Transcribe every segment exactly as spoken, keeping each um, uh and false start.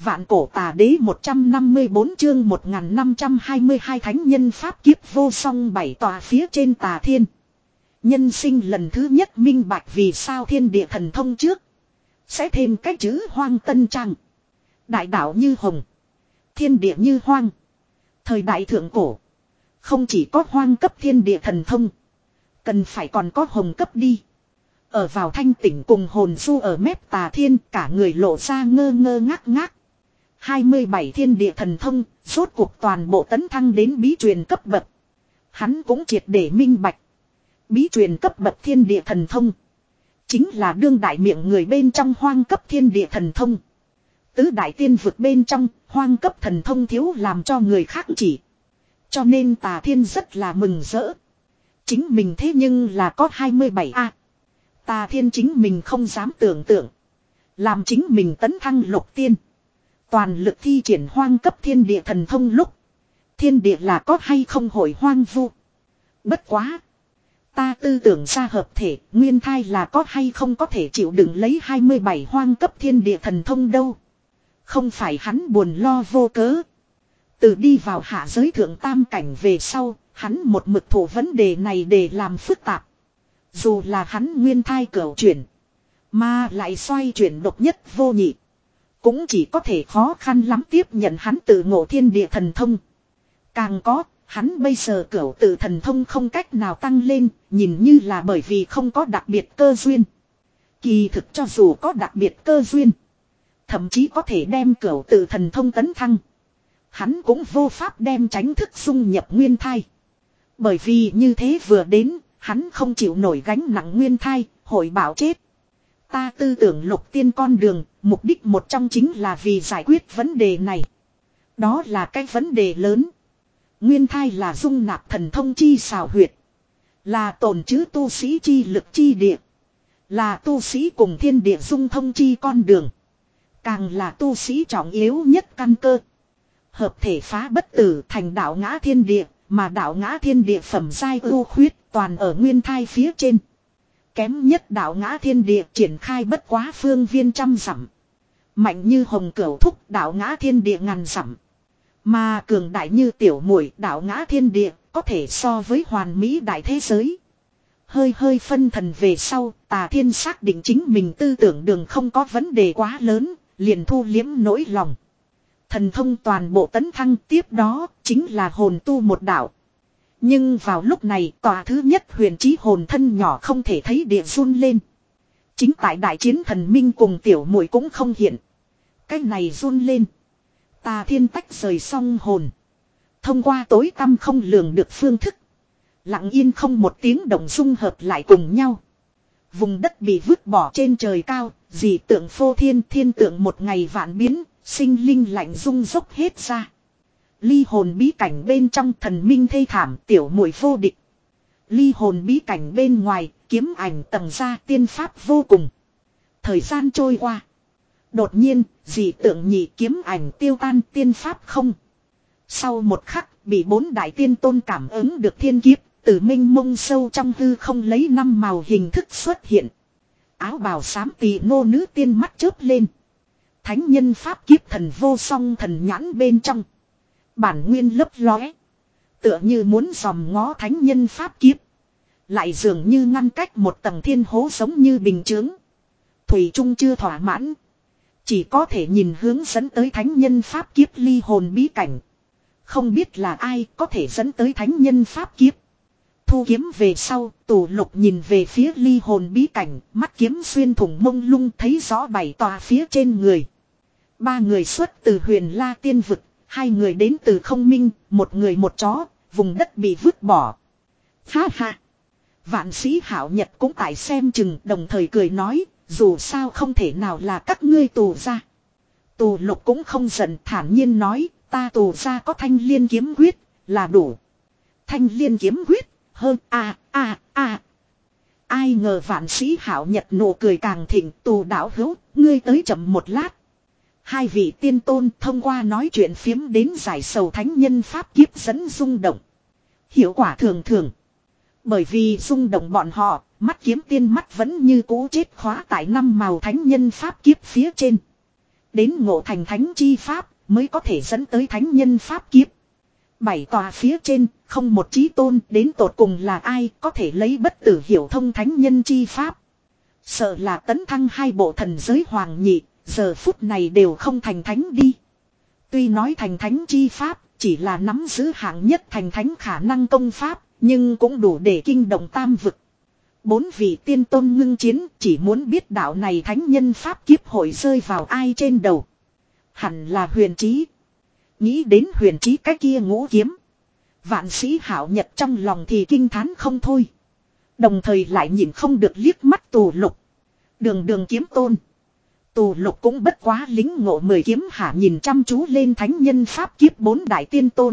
Vạn cổ tà đế một trăm năm mươi bốn chương một nghìn năm trăm hai mươi hai thánh nhân pháp kiếp vô song bảy tòa phía trên tà thiên. Nhân sinh lần thứ nhất minh bạch vì sao thiên địa thần thông trước. Sẽ thêm cái chữ hoang tân trang. Đại đạo như hồng. Thiên địa như hoang. Thời đại thượng cổ. Không chỉ có hoang cấp thiên địa thần thông. Cần phải còn có hồng cấp đi. Ở vào thanh tỉnh cùng hồn du ở mép tà thiên, cả người lộ ra ngơ ngơ ngác ngác. hai mươi bảy thiên địa thần thông, rốt cuộc toàn bộ tấn thăng đến bí truyền cấp bậc. Hắn cũng triệt để minh bạch. Bí truyền cấp bậc thiên địa thần thông. Chính là đương đại miệng người bên trong hoang cấp thiên địa thần thông. Tứ đại tiên vực bên trong, hoang cấp thần thông thiếu làm cho người khác chỉ. Cho nên tà thiên rất là mừng rỡ. Chính mình thế nhưng là có hai mươi bảy a. Tà thiên chính mình không dám tưởng tượng. Làm chính mình tấn thăng lục tiên. Toàn lực thi triển hoang cấp thiên địa thần thông lúc. Thiên địa là có hay không hồi hoang vu. Bất quá. Ta tư tưởng ra hợp thể, nguyên thai là có hay không có thể chịu đựng lấy hai mươi bảy hoang cấp thiên địa thần thông đâu. Không phải hắn buồn lo vô cớ. Từ đi vào hạ giới thượng tam cảnh về sau, hắn một mực thủ vấn đề này để làm phức tạp. Dù là hắn nguyên thai cửu chuyển, mà lại xoay chuyển độc nhất vô nhị. Cũng chỉ có thể khó khăn lắm tiếp nhận hắn tự ngộ thiên địa thần thông. Càng có, hắn bây giờ cửu tự thần thông không cách nào tăng lên, nhìn như là bởi vì không có đặc biệt cơ duyên. Kỳ thực cho dù có đặc biệt cơ duyên, thậm chí có thể đem cửu tự thần thông tấn thăng. Hắn cũng vô pháp đem tránh thức dung nhập nguyên thai. Bởi vì như thế vừa đến, hắn không chịu nổi gánh nặng nguyên thai, hội bảo chết. Ta tư tưởng lục tiên con đường, mục đích một trong chính là vì giải quyết vấn đề này. Đó là cái vấn đề lớn. Nguyên thai là dung nạp thần thông chi xào huyệt. Là tồn trữ tu sĩ chi lực chi địa. Là tu sĩ cùng thiên địa dung thông chi con đường. Càng là tu sĩ trọng yếu nhất căn cơ. Hợp thể phá bất tử thành đạo ngã thiên địa. Mà đạo ngã thiên địa phẩm giai ưu khuyết toàn ở nguyên thai phía trên. Kém nhất đạo ngã thiên địa triển khai bất quá phương viên trăm dặm. Mạnh như hồng cửu thúc đạo ngã thiên địa ngàn dặm. Mà cường đại như tiểu muội đạo ngã thiên địa có thể so với hoàn mỹ đại thế giới. Hơi hơi phân thần về sau, tà thiên xác định chính mình tư tưởng đường không có vấn đề quá lớn, liền thu liếm nỗi lòng. Thần thông toàn bộ tấn thăng tiếp đó chính là hồn tu một đạo. Nhưng vào lúc này tòa thứ nhất huyền chí hồn thân nhỏ không thể thấy địa run lên. Chính tại đại chiến thần minh cùng tiểu muội cũng không hiện. Cái này run lên. Tà thiên tách rời xong hồn. Thông qua tối tăm không lường được phương thức. Lặng yên không một tiếng động dung hợp lại cùng nhau. Vùng đất bị vứt bỏ trên trời cao. Dị tượng phô thiên thiên tượng một ngày vạn biến. Sinh linh lạnh rung dốc hết ra. Ly hồn bí cảnh bên trong thần minh thê thảm tiểu muội vô địch. Ly hồn bí cảnh bên ngoài kiếm ảnh tầng ra tiên pháp vô cùng. Thời gian trôi qua. Đột nhiên dị tượng nhị kiếm ảnh tiêu tan tiên pháp không. Sau một khắc bị bốn đại tiên tôn cảm ứng được thiên kiếp. Từ minh mông sâu trong hư không lấy năm màu hình thức xuất hiện. Áo bào xám tỳ nô nữ tiên mắt chớp lên. Thánh nhân pháp kiếp thần vô song thần nhãn bên trong. Bản nguyên lấp lóe. Tựa như muốn dòm ngó thánh nhân pháp kiếp. Lại dường như ngăn cách một tầng thiên hố giống như bình chướng. Thủy Trung chưa thỏa mãn. Chỉ có thể nhìn hướng dẫn tới thánh nhân pháp kiếp ly hồn bí cảnh. Không biết là ai có thể dẫn tới thánh nhân pháp kiếp. Thu kiếm về sau, tù lục nhìn về phía ly hồn bí cảnh, mắt kiếm xuyên thủng mông lung thấy rõ bảy tòa phía trên người. Ba người xuất từ huyền la tiên vực, hai người đến từ không minh, một người một chó, vùng đất bị vứt bỏ. Ha ha! Vạn sĩ hảo nhật cũng tại xem chừng đồng thời cười nói, dù sao không thể nào là các ngươi tù ra. Tù lục cũng không giận thản nhiên nói, ta tù ra có thanh liên kiếm quyết, là đủ. Thanh liên kiếm quyết, hơn a a a. Ai ngờ vạn sĩ hảo nhật nụ cười càng thịnh tù đạo hữu, ngươi tới chậm một lát. Hai vị tiên tôn thông qua nói chuyện phiếm đến giải sầu thánh nhân pháp kiếp dẫn rung động. Hiệu quả thường thường. Bởi vì rung động bọn họ, mắt kiếm tiên mắt vẫn như cũ chết khóa tại năm màu thánh nhân pháp kiếp phía trên. Đến ngộ thành thánh chi pháp mới có thể dẫn tới thánh nhân pháp kiếp. Bảy tòa phía trên không một chí tôn đến tột cùng là ai có thể lấy bất tử hiểu thông thánh nhân chi pháp. Sợ là tấn thăng hai bộ thần giới hoàng nhị, giờ phút này đều không thành thánh đi. Tuy nói thành thánh chi pháp chỉ là nắm giữ hạng nhất thành thánh khả năng công pháp, nhưng cũng đủ để kinh động tam vực. Bốn vị tiên tôn ngưng chiến chỉ muốn biết đạo này thánh nhân pháp kiếp hội rơi vào ai trên đầu. Hẳn là Huyền Chí. Nghĩ đến Huyền Chí cái kia ngũ kiếm. Vạn sĩ hảo nhật trong lòng thì kinh thán không thôi. Đồng thời lại nhìn không được liếc mắt Tù Lục. Đường đường kiếm tôn. Tù Lục cũng bất quá lính ngộ mười kiếm hạ nhìn chăm chú lên thánh nhân pháp kiếp bốn đại tiên tôn.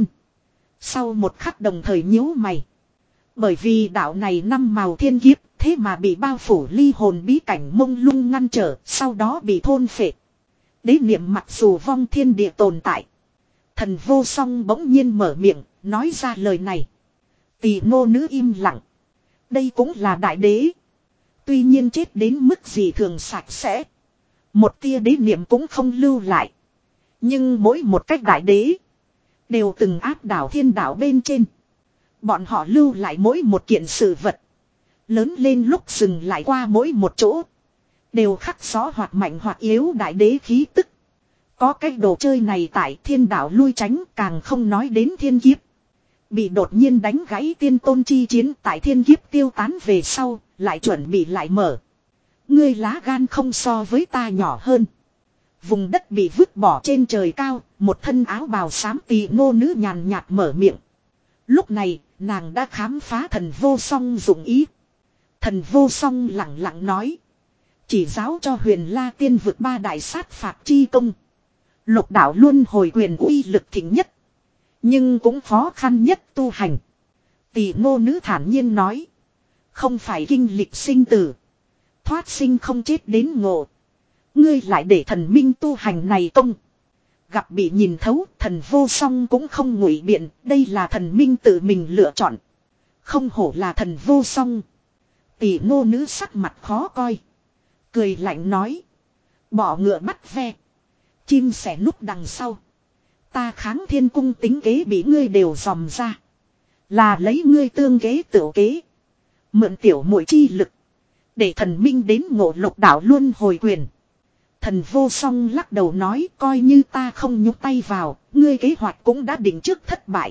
Sau một khắc đồng thời nhíu mày. Bởi vì đạo này năm màu thiên kiếp thế mà bị bao phủ ly hồn bí cảnh mông lung ngăn trở, sau đó bị thôn phệ. Đế niệm mặc dù vong thiên địa tồn tại. Thần vô song bỗng nhiên mở miệng, nói ra lời này. Tỳ nô nữ im lặng. Đây cũng là đại đế. Tuy nhiên chết đến mức gì thường sạch sẽ. Một tia đế niệm cũng không lưu lại. Nhưng mỗi một cách đại đế đều từng áp đảo thiên đạo bên trên. Bọn họ lưu lại mỗi một kiện sự vật. Lớn lên lúc dừng lại qua mỗi một chỗ. Đều khắc rõ hoặc mạnh hoặc yếu đại đế khí tức. Có cái đồ chơi này tại thiên đạo lui tránh càng không nói đến thiên kiếp. Bị đột nhiên đánh gãy tiên tôn chi chiến tại thiên kiếp tiêu tán về sau, lại chuẩn bị lại mở. Ngươi lá gan không so với ta nhỏ hơn. Vùng đất bị vứt bỏ trên trời cao, một thân áo bào xám tỳ nô nữ nhàn nhạt mở miệng. Lúc này, nàng đã khám phá thần vô song dụng ý. Thần vô song lặng lặng nói. Chỉ giáo cho Huyền La tiên vực ba đại sát phạt chi công. Lục đạo luân hồi quyền uy lực thịnh nhất. Nhưng cũng khó khăn nhất tu hành. Tỷ ngô nữ thản nhiên nói. Không phải kinh lịch sinh tử. Thoát sinh không chết đến ngộ. Ngươi lại để thần minh tu hành này công. Gặp bị nhìn thấu, thần vô song cũng không ngụy biện. Đây là thần minh tự mình lựa chọn. Không hổ là thần vô song. Tỷ ngô nữ sắc mặt khó coi. Cười lạnh nói. Bỏ ngựa bắt ve. Chim sẻ núp đằng sau. Ta kháng thiên cung tính kế bị ngươi đều dòm ra. Là lấy ngươi tương kế tự kế. Mượn tiểu muội chi lực. Để thần minh đến ngộ lục đạo luân hồi quyền. Thần vô song lắc đầu nói coi như ta không nhúc tay vào. Ngươi kế hoạch cũng đã định trước thất bại.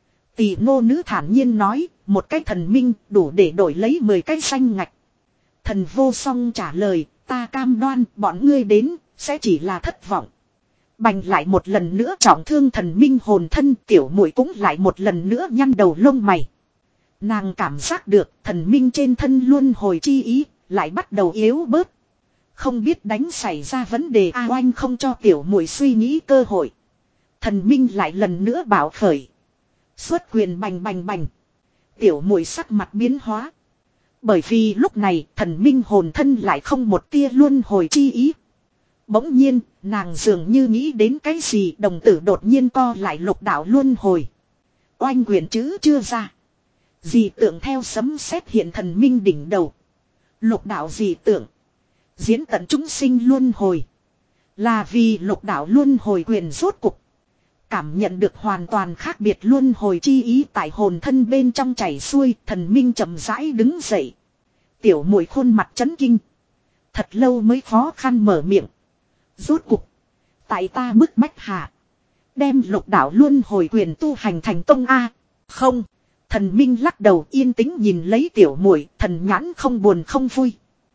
Tỷ ngô nữ thản nhiên nói. Một cái thần minh đủ để đổi lấy mười cái danh ngạch. Thần vô song trả lời. Ta cam đoan bọn ngươi đến sẽ chỉ là thất vọng. Bành lại một lần nữa trọng thương thần minh hồn thân tiểu muội cũng lại một lần nữa nhăn đầu lông mày. Nàng cảm giác được thần minh trên thân luôn hồi chi ý, lại bắt đầu yếu bớt. Không biết đánh xảy ra vấn đề a oanh không cho tiểu muội suy nghĩ cơ hội. Thần minh lại lần nữa bảo khởi. Xuất quyền bành bành bành. Tiểu muội sắc mặt biến hóa. Bởi vì lúc này thần minh hồn thân lại không một tia luôn hồi chi ý. Bỗng nhiên, nàng dường như nghĩ đến cái gì đồng tử đột nhiên co lại lục đạo luân hồi. Oanh quyền chữ chưa ra. Dị tượng theo sấm sét hiện thần minh đỉnh đầu. Lục đạo dị tượng. Diễn tận chúng sinh luân hồi. Là vì lục đạo luân hồi quyền rốt cục. Cảm nhận được hoàn toàn khác biệt luân hồi chi ý tại hồn thân bên trong chảy xuôi. Thần minh chậm rãi đứng dậy. Tiểu muội khuôn mặt chấn kinh. Thật lâu mới khó khăn mở miệng. Rốt cục. Tại ta bức bách hạ. Đem lục đạo luân hồi quyền tu hành thành công a. Không. Thần minh lắc đầu yên tĩnh nhìn lấy tiểu muội, thần nhãn không buồn không vui.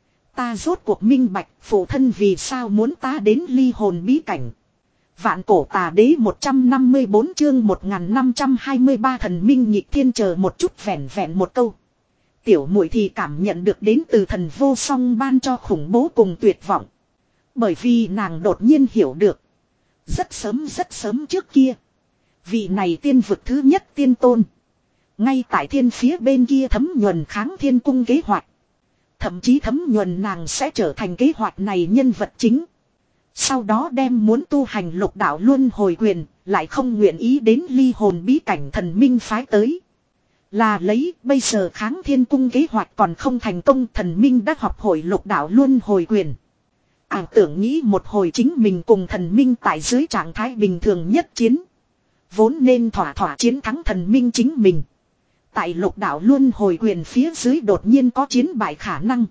Ta rốt cuộc minh bạch phụ thân vì sao muốn ta đến ly hồn bí cảnh. Vạn cổ tà đế một trăm năm mươi bốn chương một nghìn năm trăm hai mươi ba thần minh nhịp thiên chờ một chút vẹn vẹn một câu. Tiểu muội thì cảm nhận được đến từ thần vô song ban cho khủng bố cùng tuyệt vọng. Bởi vì nàng đột nhiên hiểu được. Rất sớm rất sớm trước kia. Vị này tiên vực thứ nhất tiên tôn. Ngay tại thiên phía bên kia thấm nhuần kháng thiên cung kế hoạch. Thậm chí thấm nhuần nàng sẽ trở thành kế hoạch này nhân vật chính. Sau đó đem muốn tu hành lục đạo luân hồi quyền. Lại không nguyện ý đến ly hồn bí cảnh thần minh phái tới. Là lấy bây giờ kháng thiên cung kế hoạch còn không thành công thần minh đã học hội lục đạo luân hồi quyền. Ảo tưởng nghĩ một hồi chính mình cùng thần minh tại dưới trạng thái bình thường nhất chiến. Vốn nên thỏa thỏa chiến thắng thần minh chính mình. Tại lục đạo luân hồi quyền phía dưới đột nhiên có chiến bại khả năng.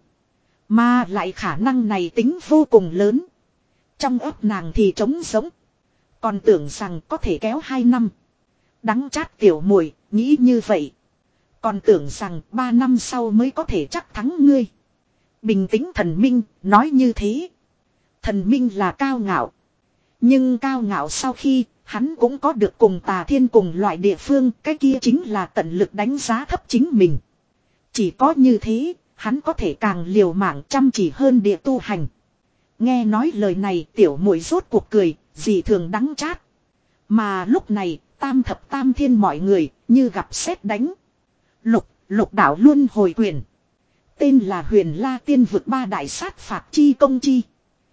Mà lại khả năng này tính vô cùng lớn. Trong ấp nàng thì trống sống. Còn tưởng rằng có thể kéo hai năm. Đắng chát tiểu muội nghĩ như vậy. Còn tưởng rằng ba năm sau mới có thể chắc thắng ngươi. Bình tĩnh thần minh nói như thế. Thần minh là cao ngạo. Nhưng cao ngạo sau khi hắn cũng có được cùng tà thiên cùng loại địa phương. Cái kia chính là tận lực đánh giá thấp chính mình. Chỉ có như thế hắn có thể càng liều mạng chăm chỉ hơn địa tu hành. Nghe nói lời này tiểu muội rốt cuộc cười. Dị thường đắng chát. Mà lúc này tam thập tam thiên mọi người như gặp sét đánh. Lục, lục đạo luân hồi quyền. Tên là Huyền La Tiên Vực ba đại sát phạt chi công chi.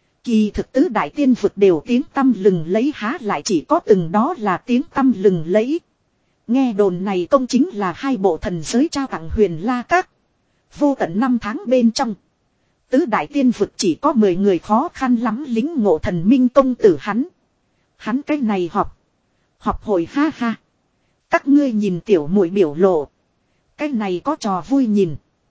Kỳ thực tứ đại tiên vực đều tiếng tăm lừng lẫy, há lại chỉ có từng đó là tiếng tăm lừng lẫy. Nghe đồn này công chính là hai bộ thần giới trao tặng Huyền La Các. Vô tận năm tháng bên trong. Tứ đại tiên vực chỉ có mười người khó khăn lắm lính ngộ thần minh công tử hắn. Hắn cái này họp. Họp hồi ha ha. Các ngươi nhìn tiểu muội biểu lộ. Cái này có trò vui nhìn.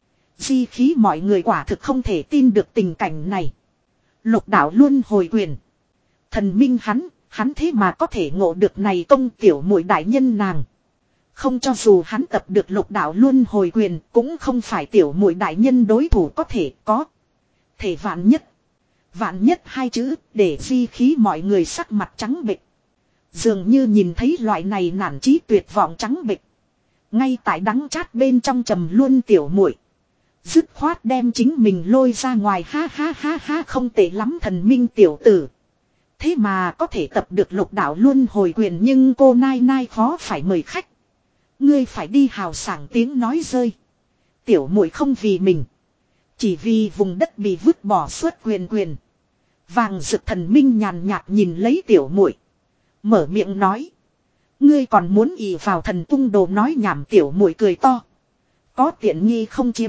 Di khí mọi người quả thực không thể tin được tình cảnh này. Lục đạo luân hồi quyền. Thần minh hắn, hắn thế mà có thể ngộ được này công tiểu muội đại nhân nàng. Không cho dù hắn tập được lục đạo luân hồi quyền cũng không phải tiểu muội đại nhân đối thủ có thể có. Thể vạn nhất. Vạn nhất hai chữ để di khí mọi người sắc mặt trắng bệch. Dường như nhìn thấy loại này nản chí tuyệt vọng trắng bệch. Ngay tại đắng chát bên trong trầm luôn tiểu muội. Dứt khoát đem chính mình lôi ra ngoài ha ha ha ha không tệ lắm thần minh tiểu tử. Thế mà có thể tập được lục đạo luân hồi quyền nhưng cô nai nai khó phải mời khách. Ngươi phải đi hào sảng tiếng nói rơi. Tiểu muội không vì mình. Chỉ vì vùng đất bị vứt bỏ suốt quyền quyền. Vàng rực thần minh nhàn nhạt nhìn lấy tiểu muội. Mở miệng nói. Ngươi còn muốn ỷ vào thần tung đồ nói nhảm tiểu muội cười to. Có tiện nghi không chiếm.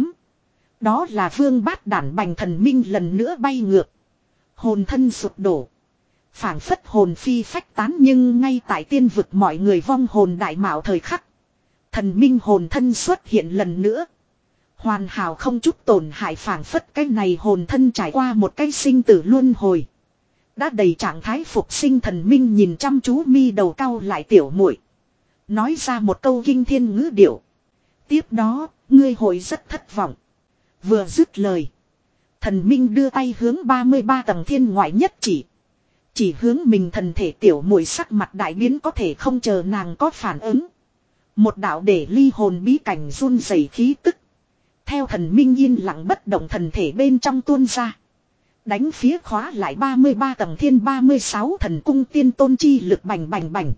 Đó là vương bát đản bành thần minh lần nữa bay ngược. Hồn thân sụp đổ. Phảng phất hồn phi phách tán nhưng ngay tại tiên vực mọi người vong hồn đại mạo thời khắc. Thần minh hồn thân xuất hiện lần nữa. Hoàn hảo không chút tổn hại phảng phất cái này hồn thân trải qua một cái sinh tử luân hồi. Đã đầy trạng thái phục sinh thần minh nhìn chăm chú mi đầu cau lại tiểu muội. Nói ra một câu kinh thiên ngữ điệu. Tiếp đó, ngươi hội rất thất vọng. Vừa dứt lời. Thần minh đưa tay hướng ba mươi ba tầng thiên ngoại nhất chỉ. Chỉ hướng mình thần thể tiểu muội sắc mặt đại biến có thể không chờ nàng có phản ứng. Một đạo để ly hồn bí cảnh run rẩy khí tức. Theo thần minh yên lặng bất động thần thể bên trong tuôn ra. Đánh phía khóa lại ba mươi ba tầng thiên ba mươi sáu thần cung tiên tôn chi lực bành bành bành.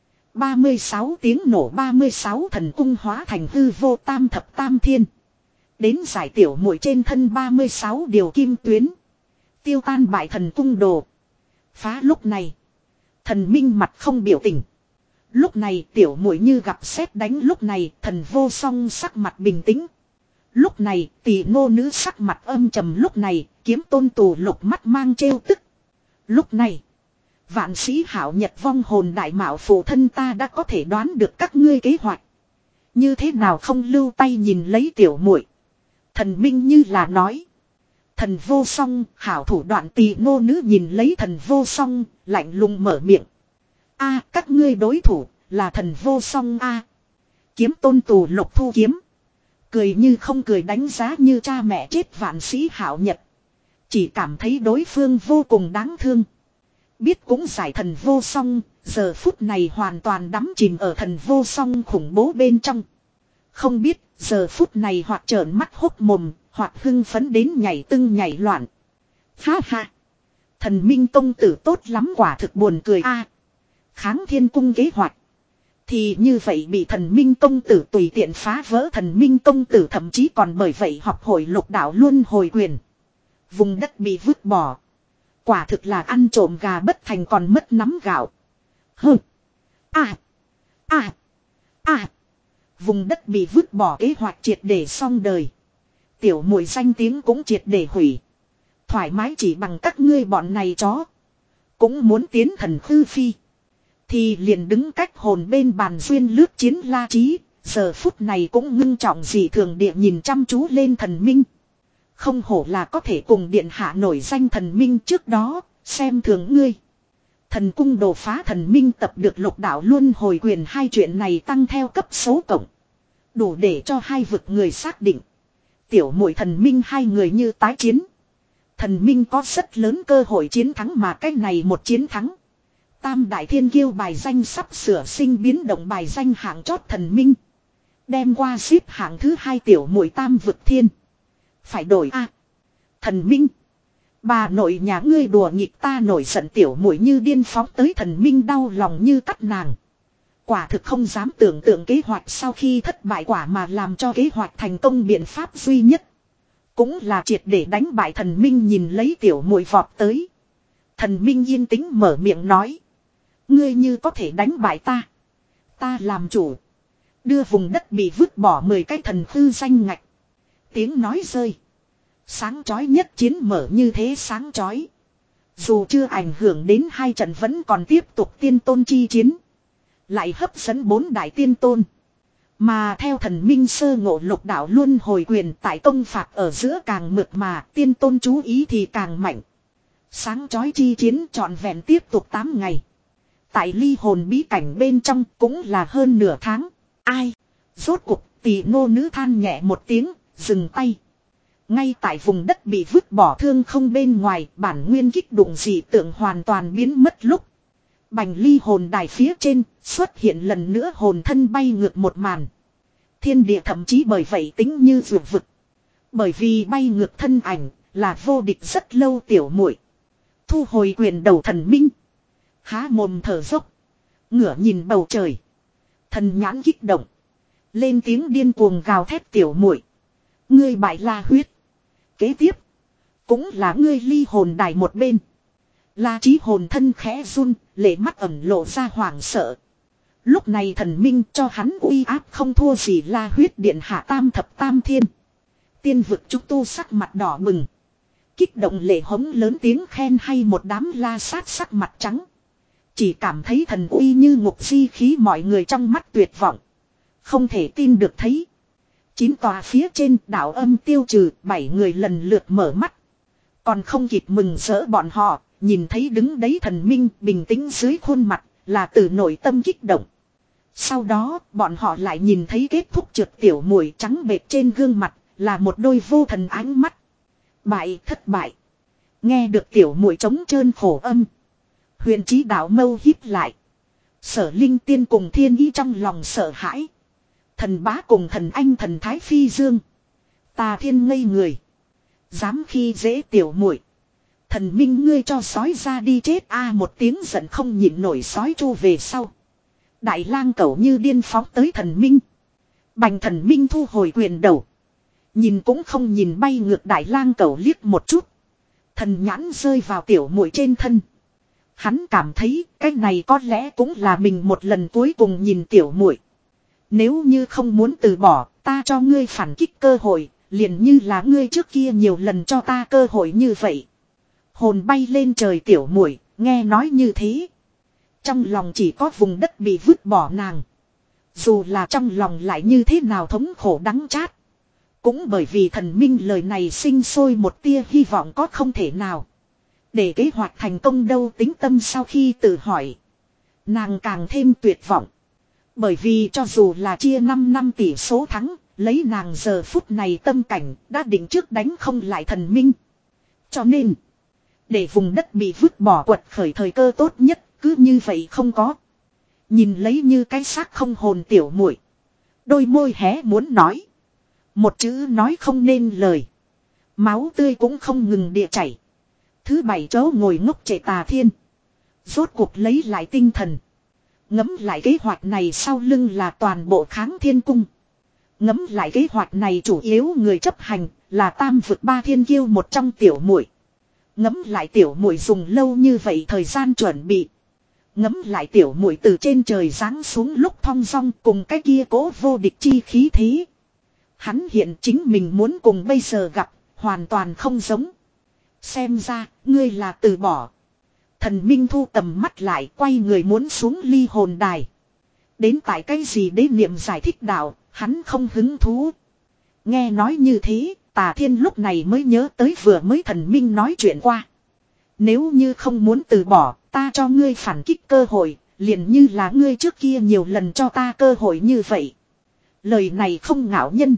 ba mươi sáu tiếng nổ ba mươi sáu thần cung hóa thành hư vô tam thập tam thiên. Đến giải tiểu muội trên thân ba mươi sáu điều kim tuyến. Tiêu tan bại thần cung đồ. Phá lúc này. Thần minh mặt không biểu tình. Lúc này tiểu muội như gặp sét đánh lúc này thần vô song sắc mặt bình tĩnh. Lúc này tỷ ngô nữ sắc mặt âm trầm lúc này kiếm tôn tù lục mắt mang trêu tức. Lúc này vạn sĩ hảo nhật vong hồn đại mạo phụ thân ta đã có thể đoán được các ngươi kế hoạch. Như thế nào không lưu tay nhìn lấy tiểu muội. Thần minh như là nói. Thần vô song hảo thủ đoạn tỷ ngô nữ nhìn lấy thần vô song lạnh lùng mở miệng. A các ngươi đối thủ là thần vô song a. Kiếm tôn tù lục thu kiếm. Cười như không cười đánh giá như cha mẹ chết vạn sĩ hảo nhật. Chỉ cảm thấy đối phương vô cùng đáng thương. Biết cũng giải thần vô song, giờ phút này hoàn toàn đắm chìm ở thần vô song khủng bố bên trong. Không biết, giờ phút này hoặc trợn mắt hốt mồm, hoặc hưng phấn đến nhảy tưng nhảy loạn. Ha ha! Thần minh công tử tốt lắm quả thực buồn cười a. Kháng thiên cung kế hoạch. Thì như vậy bị thần minh công tử tùy tiện phá vỡ thần minh công tử thậm chí còn bởi vậy học hội lục đạo luân hồi quyền. Vùng đất bị vứt bỏ. Quả thực là ăn trộm gà bất thành còn mất nắm gạo. Hừ. À. À. À. Vùng đất bị vứt bỏ kế hoạch triệt để xong đời. Tiểu muội danh tiếng cũng triệt để hủy. thoải mái chỉ bằng các ngươi bọn này chó. Cũng muốn tiến thần hư phi. Thì liền đứng cách hồn bên bàn duyên lướt chiến La Chí. Giờ phút này cũng ngưng trọng dị thường địa nhìn chăm chú lên thần minh. Không hổ là có thể cùng điện hạ nổi danh thần minh trước đó, xem thường ngươi. Thần cung đột phá thần minh tập được lục đạo luân hồi quyền hai chuyện này tăng theo cấp số cộng. Đủ để cho hai vực người xác định. Tiểu muội thần minh hai người như tái chiến. Thần minh có rất lớn cơ hội chiến thắng mà cái này một chiến thắng. Tam đại thiên kiêu bài danh sắp sửa sinh biến động bài danh hạng chót thần minh. Đem qua xếp hạng thứ hai tiểu muội tam vực thiên. Phải đổi a thần minh. Bà nội nhà ngươi đùa nghịch ta nổi giận tiểu muội như điên phóng tới thần minh đau lòng như cắt nàng. Quả thực không dám tưởng tượng kế hoạch sau khi thất bại quả mà làm cho kế hoạch thành công biện pháp duy nhất. Cũng là triệt để đánh bại thần minh nhìn lấy tiểu muội vọt tới. Thần minh yên tĩnh mở miệng nói. Ngươi như có thể đánh bại ta. Ta làm chủ. Đưa vùng đất bị vứt bỏ mười cái thần hư danh ngạch. Tiếng nói rơi. Sáng chói nhất chiến mở như thế sáng chói. Dù chưa ảnh hưởng đến hai trận vẫn còn tiếp tục tiên tôn chi chiến. Lại hấp dẫn bốn đại tiên tôn. Mà theo thần minh sơ ngộ lục đạo luân hồi quyền tại công phạt ở giữa càng mượt mà tiên tôn chú ý thì càng mạnh. Sáng chói chi chiến trọn vẹn tiếp tục tám ngày. Tại ly hồn bí cảnh bên trong cũng là hơn nửa tháng. Ai? Rốt cuộc tỷ nô nữ than nhẹ một tiếng, dừng tay. Ngay tại vùng đất bị vứt bỏ thương không bên ngoài, bản nguyên kích đụng dị tượng hoàn toàn biến mất lúc. Bành ly hồn đài phía trên, xuất hiện lần nữa hồn thân bay ngược một màn. Thiên địa thậm chí bởi vậy tính như vượt vực. Bởi vì bay ngược thân ảnh, là vô địch rất lâu tiểu muội. Thu hồi quyền đầu thần minh. Há mồm thở dốc. Ngửa nhìn bầu trời. Thần nhãn kích động. Lên tiếng điên cuồng gào thét tiểu muội. Ngươi bại La Huyết. Kế tiếp. Cũng là ngươi ly hồn đài một bên. La Chí hồn thân khẽ run. Lệ mắt ẩn lộ ra hoảng sợ. Lúc này thần minh cho hắn uy áp không thua gì La Huyết điện hạ tam thập tam thiên. Tiên vực chúng tu sắc mặt đỏ bừng. Kích động lệ hống lớn tiếng khen hay một đám la sát sắc mặt trắng. Chỉ cảm thấy thần uy như ngục di khí mọi người trong mắt tuyệt vọng. Không thể tin được thấy. Chín tòa phía trên đạo âm tiêu trừ, bảy người lần lượt mở mắt. Còn không kịp mừng rỡ bọn họ, nhìn thấy đứng đấy thần minh bình tĩnh dưới khuôn mặt, là từ nội tâm kích động. Sau đó, bọn họ lại nhìn thấy kết thúc trượt tiểu muội trắng bệt trên gương mặt, là một đôi vô thần ánh mắt. Bại thất bại. Nghe được tiểu muội trống trơn khổ âm. Huyền trí đạo mâu híp lại. Sở linh tiên cùng thiên ý trong lòng sợ hãi. Thần bá cùng thần anh thần thái phi dương. Tà thiên ngây người. Dám khi dễ tiểu muội. Thần minh ngươi cho sói ra đi chết a một tiếng giận không nhịn nổi sói chu về sau. Đại lang cẩu như điên phóng tới thần minh. Bành thần minh thu hồi quyền đầu. Nhìn cũng không nhìn bay ngược đại lang cẩu liếc một chút. Thần nhãn rơi vào tiểu muội trên thân. Hắn cảm thấy cái này có lẽ cũng là mình một lần cuối cùng nhìn tiểu muội. Nếu như không muốn từ bỏ, ta cho ngươi phản kích cơ hội, liền như là ngươi trước kia nhiều lần cho ta cơ hội như vậy. Hồn bay lên trời tiểu muội, nghe nói như thế. Trong lòng chỉ có vùng đất bị vứt bỏ nàng. Dù là trong lòng lại như thế nào thống khổ đắng chát. Cũng bởi vì thần minh lời này sinh sôi một tia hy vọng có không thể nào. Để kế hoạch thành công đâu tính tâm sau khi tự hỏi. Nàng càng thêm tuyệt vọng. Bởi vì cho dù là chia năm năm tỷ số thắng, lấy nàng giờ phút này tâm cảnh đã định trước đánh không lại thần minh. Cho nên, để vùng đất bị vứt bỏ quật khởi thời cơ tốt nhất cứ như vậy không có. Nhìn lấy như cái xác không hồn tiểu muội, đôi môi hé muốn nói. Một chữ nói không nên lời. Máu tươi cũng không ngừng địa chảy. Thứ bảy chỗ ngồi ngốc trệ tà thiên. Rốt cuộc lấy lại tinh thần. Ngấm lại kế hoạch này sau lưng là toàn bộ kháng thiên cung. Ngấm lại kế hoạch này chủ yếu người chấp hành là tam vực ba thiên kiêu một trong tiểu muội. Ngấm lại tiểu muội dùng lâu như vậy thời gian chuẩn bị. Ngấm lại tiểu muội từ trên trời giáng xuống lúc thong dong cùng cái kia cố vô địch chi khí thế. Hắn hiện chính mình muốn cùng bây giờ gặp, hoàn toàn không giống. Xem ra, ngươi là từ bỏ. Thần minh thu tầm mắt lại quay người muốn xuống ly hồn đài. Đến tại cái gì đế niệm giải thích đạo, hắn không hứng thú. Nghe nói như thế, Tà Thiên lúc này mới nhớ tới vừa mới thần minh nói chuyện qua. Nếu như không muốn từ bỏ, ta cho ngươi phản kích cơ hội, liền như là ngươi trước kia nhiều lần cho ta cơ hội như vậy. Lời này không ngạo nhân.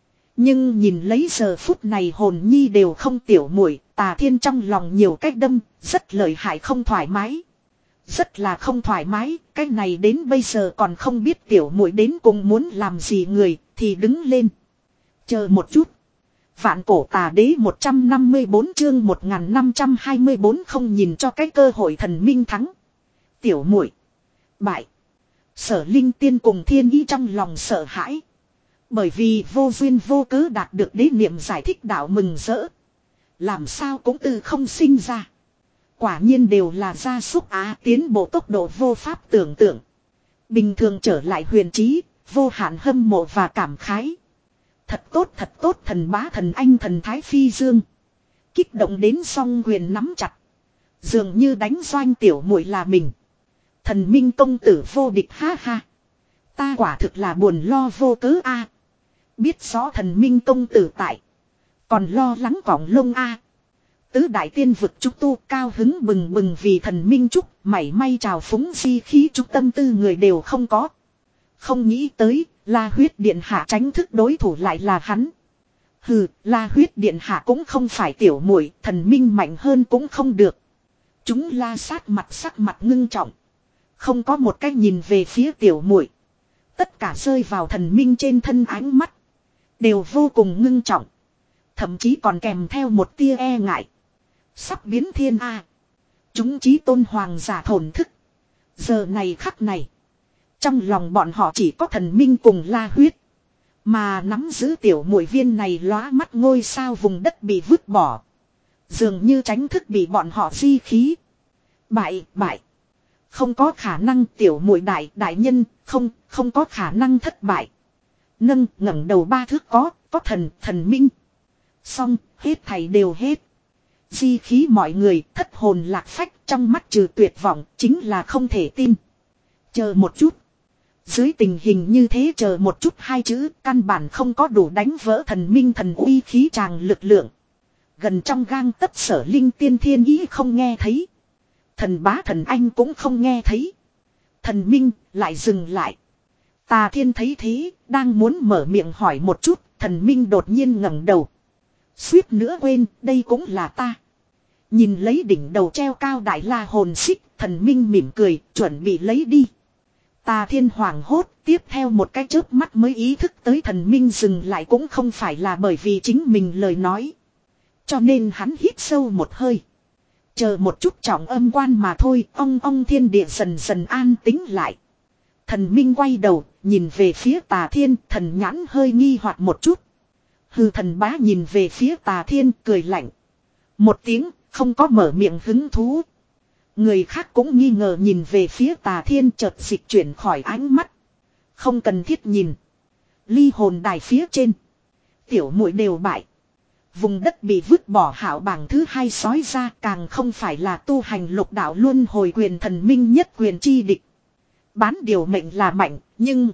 Nhưng nhìn lấy giờ phút này hồn nhi đều không tiểu muội, Tà Thiên trong lòng nhiều cách đâm, rất lợi hại không thoải mái. Rất là không thoải mái, cái này đến bây giờ còn không biết tiểu muội đến cùng muốn làm gì người, thì đứng lên. Chờ một chút. Vạn cổ tà đế một trăm năm mươi bốn chương một nghìn năm trăm hai mươi bốn không nhìn cho cái cơ hội thần minh thắng. Tiểu muội bại. Sở Linh Tiên cùng Thiên Ý trong lòng sợ hãi. Bởi vì vô duyên vô cớ đạt được đế niệm giải thích đạo mừng rỡ. Làm sao cũng từ không sinh ra. Quả nhiên đều là gia súc á tiến bộ tốc độ vô pháp tưởng tượng. Bình thường trở lại huyền trí, vô hạn hâm mộ và cảm khái. Thật tốt thật tốt thần bá thần anh thần thái phi dương. Kích động đến song quyền nắm chặt. Dường như đánh doanh tiểu muội là mình. Thần minh công tử vô địch ha ha. Ta quả thực là buồn lo vô cớ a. Biết rõ thần minh công tử tại. Còn lo lắng cỏng lông a. Tứ đại tiên vực trúc tu cao hứng bừng bừng vì thần minh trúc. Mảy may trào phúng di khí trúc tâm tư người đều không có. Không nghĩ tới, La Huyết Điện Hạ tránh thức đối thủ lại là hắn. Hừ, La Huyết Điện Hạ cũng không phải tiểu muội, thần minh mạnh hơn cũng không được. Chúng la sát mặt sắc mặt ngưng trọng. Không có một cách nhìn về phía tiểu muội. Tất cả rơi vào thần minh trên thân ánh mắt. Đều vô cùng ngưng trọng. Thậm chí còn kèm theo một tia e ngại. Sắp biến thiên a. Chúng chí tôn hoàng giả thổn thức. Giờ này khắc này. Trong lòng bọn họ chỉ có thần minh cùng La Huyết. Mà nắm giữ tiểu muội viên này lóa mắt ngôi sao vùng đất bị vứt bỏ. Dường như tránh thức bị bọn họ di khí. Bại, bại. Không có khả năng tiểu muội đại, đại nhân, không, không có khả năng thất bại. Nâng ngẩng đầu ba thước có, có thần, thần minh. Xong, hết thảy đều hết. Di khí mọi người, thất hồn lạc phách, trong mắt trừ tuyệt vọng, chính là không thể tin. Chờ một chút. Dưới tình hình như thế chờ một chút hai chữ, căn bản không có đủ đánh vỡ thần minh thần uy khí tràng lực lượng. Gần trong gang tấc Sở Linh Tiên Thiên Ý không nghe thấy. Thần bá thần anh cũng không nghe thấy. Thần minh lại dừng lại. Tà Thiên thấy thế, đang muốn mở miệng hỏi một chút, thần minh đột nhiên ngẩng đầu. Suýt nữa quên, đây cũng là ta. Nhìn lấy đỉnh đầu treo cao đại la hồn xích, thần minh mỉm cười, chuẩn bị lấy đi. Tà Thiên hoảng hốt, tiếp theo một cái chớp mắt mới ý thức tới thần minh dừng lại cũng không phải là bởi vì chính mình lời nói. Cho nên hắn hít sâu một hơi. Chờ một chút trọng âm quan mà thôi, ong ong thiên địa dần dần an tĩnh lại. Thần minh quay đầu, nhìn về phía Tà Thiên, thần nhãn hơi nghi hoặc một chút. Hư thần bá nhìn về phía Tà Thiên, cười lạnh. Một tiếng, không có mở miệng hứng thú. Người khác cũng nghi ngờ nhìn về phía Tà Thiên chợt dịch chuyển khỏi ánh mắt. Không cần thiết nhìn. Ly hồn đài phía trên. Tiểu muội đều bại. Vùng đất bị vứt bỏ hảo bảng thứ hai sói ra càng không phải là tu hành lục đạo luân hồi quyền thần minh nhất quyền chi địch. Bán điều mệnh là mạnh, nhưng...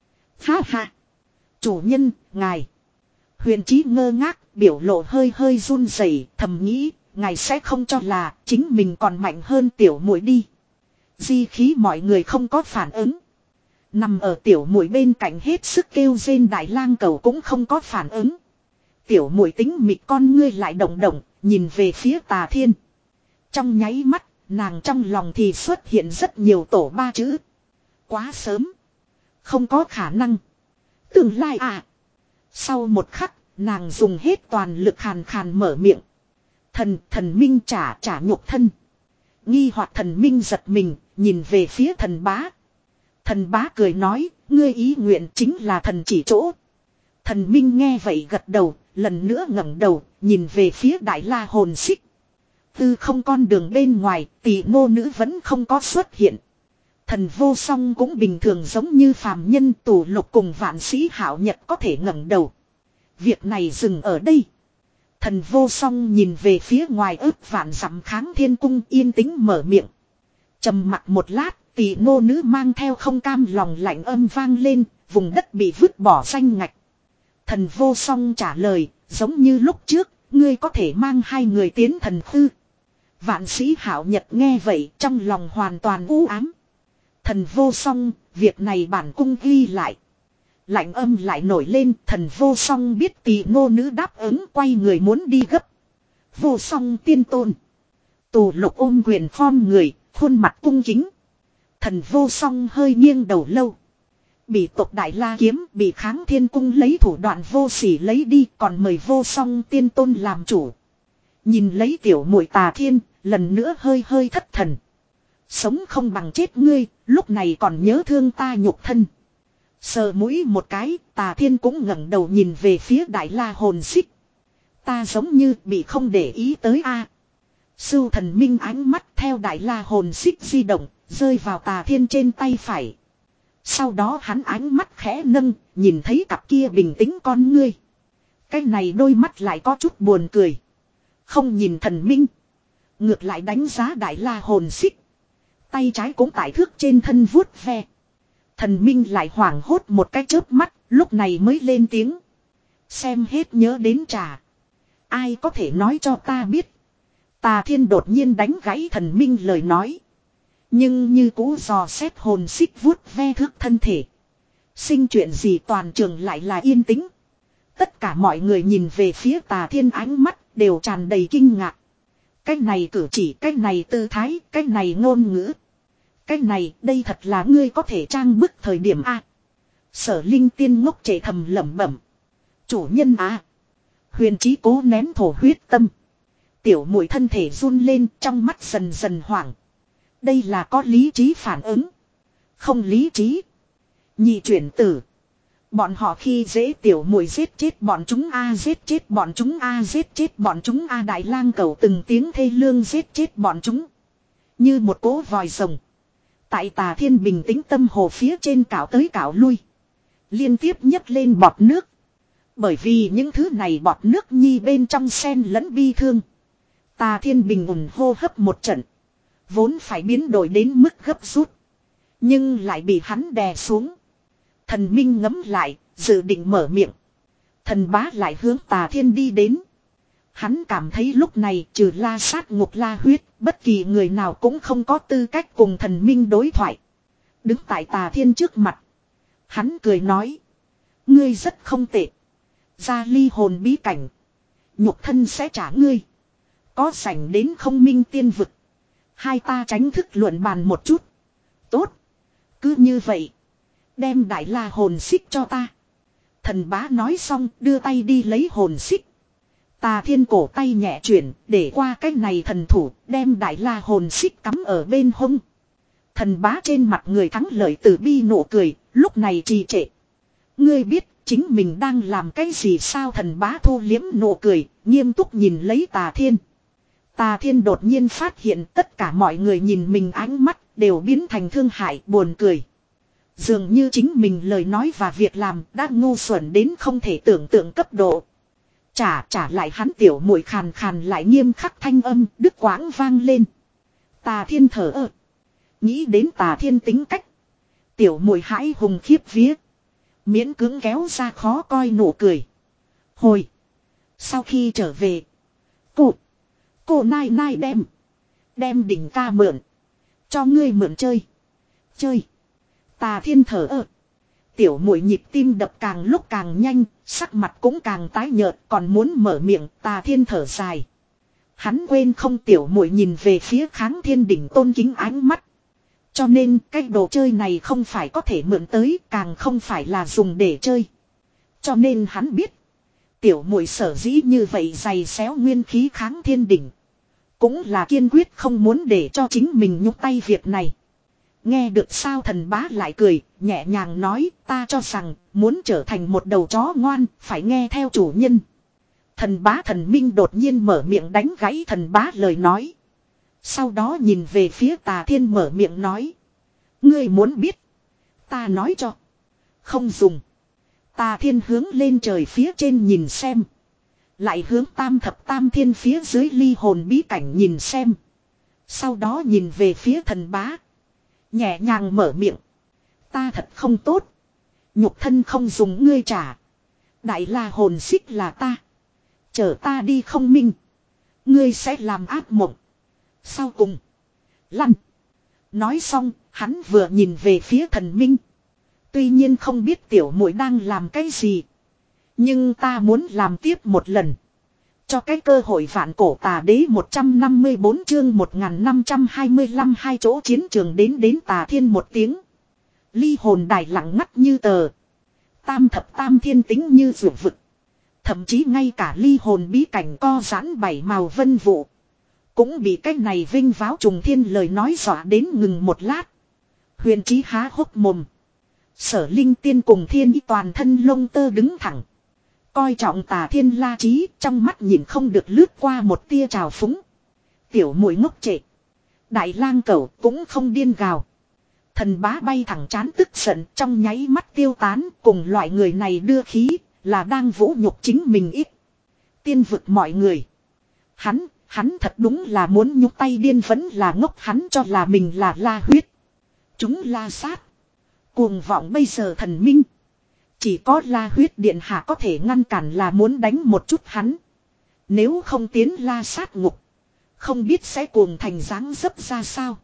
Ha ha! Chủ nhân, ngài... Huyền Chí ngơ ngác, biểu lộ hơi hơi run rẩy, thầm nghĩ, ngài sẽ không cho là chính mình còn mạnh hơn tiểu muội đi. Di khí mọi người không có phản ứng. Nằm ở tiểu muội bên cạnh hết sức kêu rên đại lang cầu cũng không có phản ứng. Tiểu muội tính mịt con ngươi lại động động, nhìn về phía Tà Thiên. Trong nháy mắt, nàng trong lòng thì xuất hiện rất nhiều tổ ba chữ. Quá sớm. Không có khả năng. Tương lai à. Sau một khắc, nàng dùng hết toàn lực khàn khàn mở miệng. Thần, thần minh trả, trả nhục thân. Nghi hoặc thần minh giật mình, nhìn về phía thần bá. Thần bá cười nói, ngươi ý nguyện chính là thần chỉ chỗ. Thần minh nghe vậy gật đầu, lần nữa ngẩng đầu, nhìn về phía đại la hồn xích. Tư không con đường bên ngoài, tỷ ngô nữ vẫn không có xuất hiện. Thần vô song cũng bình thường giống như phàm nhân tù lục cùng vạn sĩ hảo nhật có thể ngẩng đầu. Việc này dừng ở đây. Thần vô song nhìn về phía ngoài ước vạn dặm kháng thiên cung yên tĩnh mở miệng. Trầm mặc một lát, tỷ nô nữ mang theo không cam lòng lạnh âm vang lên, vùng đất bị vứt bỏ danh ngạch. Thần vô song trả lời, giống như lúc trước, ngươi có thể mang hai người tiến thần khư. Vạn sĩ hảo nhật nghe vậy trong lòng hoàn toàn u ám. Thần vô song, việc này bản cung ghi lại. Lạnh âm lại nổi lên, thần vô song biết tỷ nô nữ đáp ứng quay người muốn đi gấp. Vô song tiên tôn. Tù lục ôm quyền khom người, khuôn mặt cung kính. Thần vô song hơi nghiêng đầu lâu. Bị tộc Đại La Kiếm bị kháng thiên cung lấy thủ đoạn vô sỉ lấy đi còn mời vô song tiên tôn làm chủ. Nhìn lấy tiểu muội Tà Thiên, lần nữa hơi hơi thất thần. Sống không bằng chết ngươi, lúc này còn nhớ thương ta nhục thân. Sờ mũi một cái, Tà Thiên cũng ngẩng đầu nhìn về phía Đại La hồn xích. Ta giống như bị không để ý tới a. À. Sưu thần minh ánh mắt theo Đại La hồn xích di động, rơi vào Tà Thiên trên tay phải. Sau đó hắn ánh mắt khẽ nâng, nhìn thấy cặp kia bình tĩnh con ngươi. Cái này đôi mắt lại có chút buồn cười. Không nhìn thần minh. Ngược lại đánh giá Đại La hồn xích. Tay trái cũng tại thước trên thân vuốt ve. Thần minh lại hoảng hốt một cái chớp mắt, lúc này mới lên tiếng. Xem hết nhớ đến trà. Ai có thể nói cho ta biết. Tà Thiên đột nhiên đánh gãy thần minh lời nói. Nhưng như cũ dò xét hồn xích vuốt ve thước thân thể. Sinh chuyện gì toàn trường lại là yên tĩnh. Tất cả mọi người nhìn về phía Tà Thiên ánh mắt đều tràn đầy kinh ngạc. Cái này cử chỉ, cái này tư thái, cái này ngôn ngữ. Cái này, đây thật là ngươi có thể trang bức thời điểm A. Sở Linh Tiên ngốc trệ thầm lẩm bẩm. Chủ nhân A. Huyền Chí cố nén thổ huyết tâm. Tiểu muội thân thể run lên trong mắt dần dần hoảng. Đây là có lý trí phản ứng. Không lý trí. Nhị chuyển tử. Bọn họ khi dễ tiểu muội giết chết bọn chúng A giết chết bọn chúng A giết chết bọn chúng A Đại Lang cầu từng tiếng thê lương giết chết bọn chúng. Như một cỗ vòi rồng. Tại Tà Thiên bình tĩnh tâm hồ phía trên cảo tới cảo lui. Liên tiếp nhấc lên bọt nước. Bởi vì những thứ này bọt nước nhi bên trong sen lẫn bi thương. Tà Thiên bình ổn hô hấp một trận. Vốn phải biến đổi đến mức gấp rút. Nhưng lại bị hắn đè xuống. Thần Minh ngấm lại, dự định mở miệng. Thần Bá lại hướng Tà Thiên đi đến. Hắn cảm thấy lúc này trừ La Sát Ngục La Huyết, bất kỳ người nào cũng không có tư cách cùng thần Minh đối thoại. Đứng tại Tà Thiên trước mặt. Hắn cười nói. Ngươi rất không tệ. Ra ly hồn bí cảnh. Nhục thân sẽ trả ngươi. Có sảnh đến không minh tiên vực. Hai ta tránh thức luận bàn một chút. Tốt. Cứ như vậy. Đem Đại La hồn xích cho ta. Thần Bá nói xong đưa tay đi lấy hồn xích. Tà Thiên cổ tay nhẹ chuyển để qua cái này thần thủ đem Đại La hồn xích cắm ở bên hông. Thần Bá trên mặt người thắng lợi từ bi nụ cười, lúc này trì trệ. Ngươi biết chính mình đang làm cái gì sao? Thần Bá thu liếm nụ cười, nghiêm túc nhìn lấy Tà Thiên. Tà Thiên đột nhiên phát hiện tất cả mọi người nhìn mình ánh mắt đều biến thành thương hại buồn cười. Dường như chính mình lời nói và việc làm đã ngu xuẩn đến không thể tưởng tượng cấp độ. Trả trả lại hắn tiểu muội khàn khàn lại nghiêm khắc thanh âm đứt quãng vang lên. Tà Thiên thở ơ. Nghĩ đến Tà Thiên tính cách. Tiểu muội hãi hùng khiếp vía. Miễn cưỡng kéo ra khó coi nụ cười. Hồi. Sau khi trở về. Cô. Cô nai nai đem. Đem đỉnh ca mượn. Cho ngươi mượn chơi. Chơi. Tà Thiên thở ơ. Tiểu muội nhịp tim đập càng lúc càng nhanh, sắc mặt cũng càng tái nhợt, còn muốn mở miệng. Tà Thiên thở dài. Hắn quên không tiểu muội nhìn về phía kháng thiên đỉnh tôn kính ánh mắt. Cho nên cái đồ chơi này không phải có thể mượn tới, càng không phải là dùng để chơi. Cho nên hắn biết. Tiểu muội sở dĩ như vậy giày xéo nguyên khí kháng thiên đỉnh. Cũng là kiên quyết không muốn để cho chính mình nhúc tay việc này. Nghe được sao? Thần Bá lại cười, nhẹ nhàng nói, ta cho rằng, muốn trở thành một đầu chó ngoan, phải nghe theo chủ nhân. Thần Bá thần Minh đột nhiên mở miệng đánh gãy Thần Bá lời nói. Sau đó nhìn về phía Tà Thiên mở miệng nói. Ngươi muốn biết. Ta nói cho. Không dùng. Tà Thiên hướng lên trời phía trên nhìn xem. Lại hướng tam thập tam thiên phía dưới ly hồn bí cảnh nhìn xem. Sau đó nhìn về phía thần bá. Nhẹ nhàng mở miệng. Ta thật không tốt. Nhục thân không dùng ngươi trả. Đại la hồn xích là ta. Chở ta đi không minh. Ngươi sẽ làm ác mộng. Sau cùng. Lăn. Nói xong, hắn vừa nhìn về phía thần minh. Tuy nhiên không biết tiểu muội đang làm cái gì. Nhưng ta muốn làm tiếp một lần. Cho cái cơ hội vạn cổ tà đế một trăm năm mươi bốn chương một nghìn năm trăm hai mươi lăm hai chỗ chiến trường đến đến tà thiên một tiếng. Ly hồn đài lặng ngắt như tờ. Tam thập tam thiên tính như rượu vực. Thậm chí ngay cả ly hồn bí cảnh co giãn bảy màu vân vụ. Cũng bị cái này vinh váo trùng thiên lời nói dọa đến ngừng một lát. Huyền trí há hốc mồm. Sở linh tiên cùng thiên ý toàn thân lông tơ đứng thẳng. Coi trọng tà thiên la trí trong mắt nhìn không được lướt qua một tia trào phúng. Tiểu muội ngốc trệ. Đại lang cẩu cũng không điên gào. Thần bá bay thẳng chán tức giận trong nháy mắt tiêu tán cùng loại người này đưa khí là đang vũ nhục chính mình ít. Tiên vực mọi người. Hắn, hắn thật đúng là muốn nhúc tay điên vẫn là ngốc hắn cho là mình là la huyết. Chúng la sát. Cuồng vọng bây giờ thần minh. Chỉ có la huyết điện hạ có thể ngăn cản là muốn đánh một chút hắn. Nếu không tiến la sát ngục. Không biết sẽ cuồng thành dáng dấp ra sao.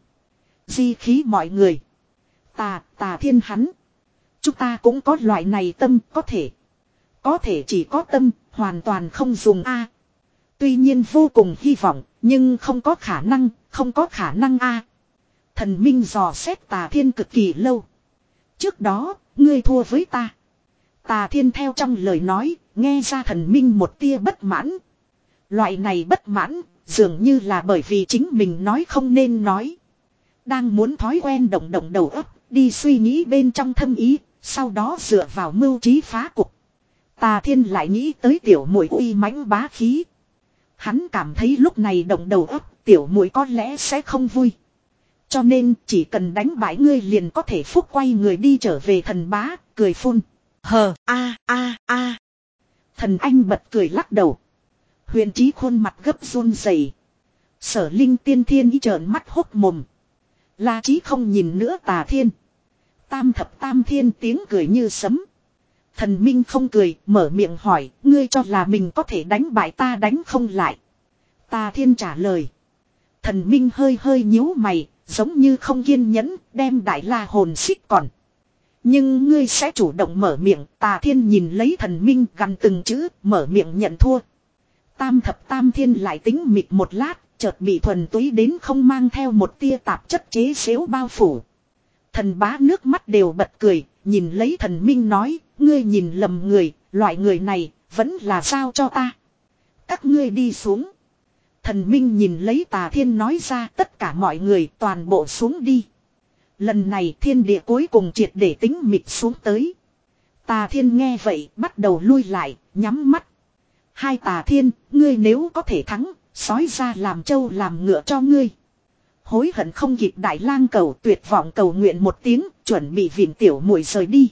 Di khí mọi người. Tà, tà thiên hắn. Chúng ta cũng có loại này tâm có thể. Có thể chỉ có tâm, hoàn toàn không dùng A. Tuy nhiên vô cùng hy vọng, nhưng không có khả năng, không có khả năng A. Thần minh dò xét tà thiên cực kỳ lâu. Trước đó, ngươi thua với ta. Tà thiên theo trong lời nói, nghe ra thần minh một tia bất mãn. Loại này bất mãn, dường như là bởi vì chính mình nói không nên nói. Đang muốn thói quen động động đầu óc, đi suy nghĩ bên trong thâm ý, sau đó dựa vào mưu trí phá cục. Tà thiên lại nghĩ tới tiểu muội uy mãnh bá khí. Hắn cảm thấy lúc này động đầu óc, tiểu muội có lẽ sẽ không vui. Cho nên chỉ cần đánh bại ngươi liền có thể phúc quay người đi trở về thần bá, cười phun. Hờ, a a a. Thần anh bật cười lắc đầu. Huyền trí khuôn mặt gấp run rẩy. Sở linh tiên thiên ý trợn mắt hốc mồm. La trí không nhìn nữa tà thiên. Tam thập tam thiên tiếng cười như sấm. Thần minh không cười, mở miệng hỏi, ngươi cho là mình có thể đánh bại ta đánh không lại. Tà thiên trả lời. Thần minh hơi hơi nhíu mày, giống như không kiên nhẫn, đem đại la hồn xích còn. Nhưng ngươi sẽ chủ động mở miệng, tà thiên nhìn lấy thần minh gằn từng chữ, mở miệng nhận thua. Tam thập tam thiên lại tính mịt một lát, chợt bị thuần túy đến không mang theo một tia tạp chất chế xếu bao phủ. Thần bá nước mắt đều bật cười, nhìn lấy thần minh nói, ngươi nhìn lầm người, loại người này, vẫn là sao cho ta. Các ngươi đi xuống. Thần minh nhìn lấy tà thiên nói ra tất cả mọi người toàn bộ xuống đi. Lần này thiên địa cuối cùng triệt để tính mịt xuống tới. Tà thiên nghe vậy bắt đầu lui lại, nhắm mắt. Hai tà thiên, ngươi nếu có thể thắng, sói ra làm trâu làm ngựa cho ngươi. Hối hận không kịp đại lang cầu tuyệt vọng cầu nguyện một tiếng, chuẩn bị vịn tiểu muội rời đi.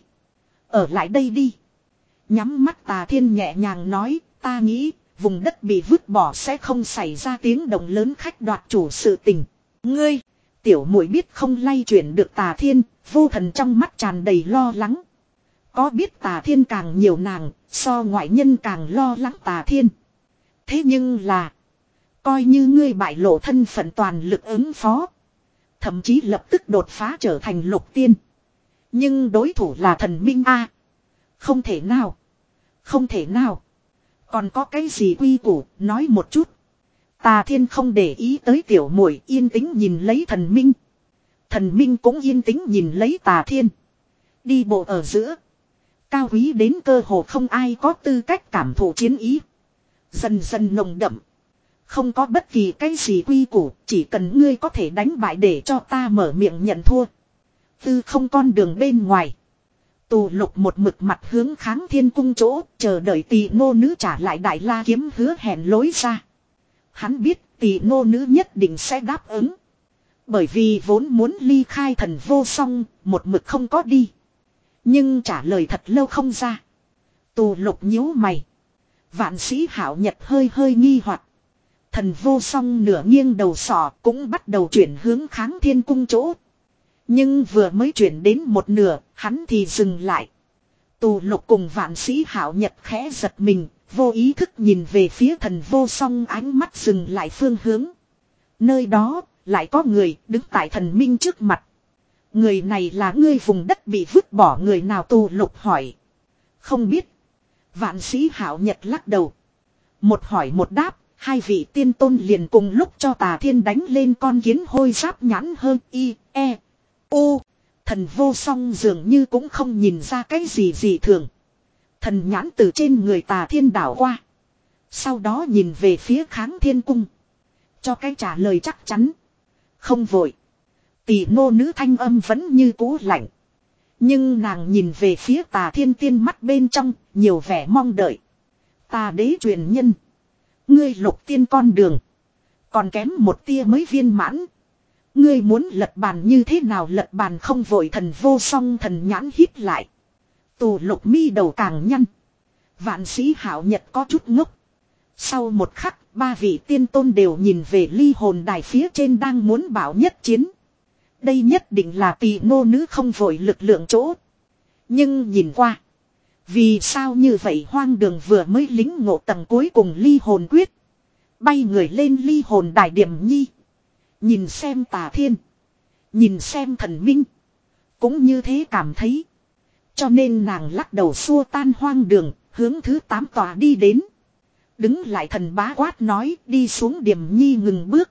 Ở lại đây đi. Nhắm mắt tà thiên nhẹ nhàng nói, ta nghĩ, vùng đất bị vứt bỏ sẽ không xảy ra tiếng động lớn khách đoạt chủ sự tình. Ngươi, tiểu muội biết không lay chuyển được tà thiên, vô thần trong mắt tràn đầy lo lắng. Có biết tà thiên càng nhiều nàng, so ngoại nhân càng lo lắng tà thiên. Thế nhưng là, coi như ngươi bại lộ thân phận toàn lực ứng phó. Thậm chí lập tức đột phá trở thành lục tiên. Nhưng đối thủ là thần minh A. Không thể nào. Không thể nào. Còn có cái gì quy củ, nói một chút. Tà thiên không để ý tới tiểu muội, yên tĩnh nhìn lấy thần minh. Thần minh cũng yên tĩnh nhìn lấy tà thiên. Đi bộ ở giữa. Cao quý đến cơ hồ không ai có tư cách cảm thụ chiến ý. Dần dần nồng đậm. Không có bất kỳ cái gì quy củ, chỉ cần ngươi có thể đánh bại để cho ta mở miệng nhận thua. Tư không con đường bên ngoài. Tù lục một mực mặt hướng kháng thiên cung chỗ, chờ đợi tỳ nô nữ trả lại đại la kiếm hứa hẹn lối ra. Hắn biết tỳ nô nữ nhất định sẽ đáp ứng. Bởi vì vốn muốn ly khai thần vô song, một mực không có đi. Nhưng trả lời thật lâu không ra. Tù lục nhíu mày. Vạn sĩ Hạo Nhật hơi hơi nghi hoặc. Thần vô song nửa nghiêng đầu sọ cũng bắt đầu chuyển hướng Kháng Thiên Cung chỗ. Nhưng vừa mới chuyển đến một nửa, hắn thì dừng lại. Tù Lục cùng Vạn sĩ Hạo Nhật khẽ giật mình, vô ý thức nhìn về phía thần vô song, ánh mắt dừng lại phương hướng. Nơi đó, lại có người đứng tại thần minh trước mặt. Người này là ngươi vùng đất bị vứt bỏ người nào? Tù Lục hỏi. Không biết. Vạn sĩ Hạo Nhật lắc đầu. Một hỏi một đáp, hai vị tiên tôn liền cùng lúc cho Tà Thiên đánh lên con kiến hôi giáp nhãn hơn y, e, u. Thần vô song dường như cũng không nhìn ra cái gì gì thường. Thần nhãn từ trên người Tà Thiên đảo qua. Sau đó nhìn về phía Kháng Thiên Cung. Cho cái trả lời chắc chắn. Không vội. Tỷ nô nữ thanh âm vẫn như cũ lạnh. Nhưng nàng nhìn về phía Tà Thiên tiên mắt bên trong, nhiều vẻ mong đợi. Tà đế truyền nhân. Ngươi lục tiên con đường. Còn kém một tia mới viên mãn. Ngươi muốn lật bàn như thế nào? Lật bàn không vội. Thần vô song thần nhãn hít lại. Tù Lục mi đầu càng nhăn. Vạn sĩ Hạo Nhật có chút ngốc. Sau một khắc, ba vị tiên tôn đều nhìn về ly hồn đài phía trên đang muốn bảo nhất chiến. Đây nhất định là tỷ nô nữ không vội lực lượng chỗ. Nhưng nhìn qua. Vì sao như vậy? Hoang Đường vừa mới lính ngộ tầng cuối cùng ly hồn quyết. Bay người lên ly hồn đài Điểm Nhi. Nhìn xem Tà Thiên. Nhìn xem thần minh. Cũng như thế cảm thấy. Cho nên nàng lắc đầu xua tan Hoang Đường, hướng thứ tám tòa đi đến. Đứng lại thần bá quát nói, đi xuống. Điểm Nhi ngừng bước.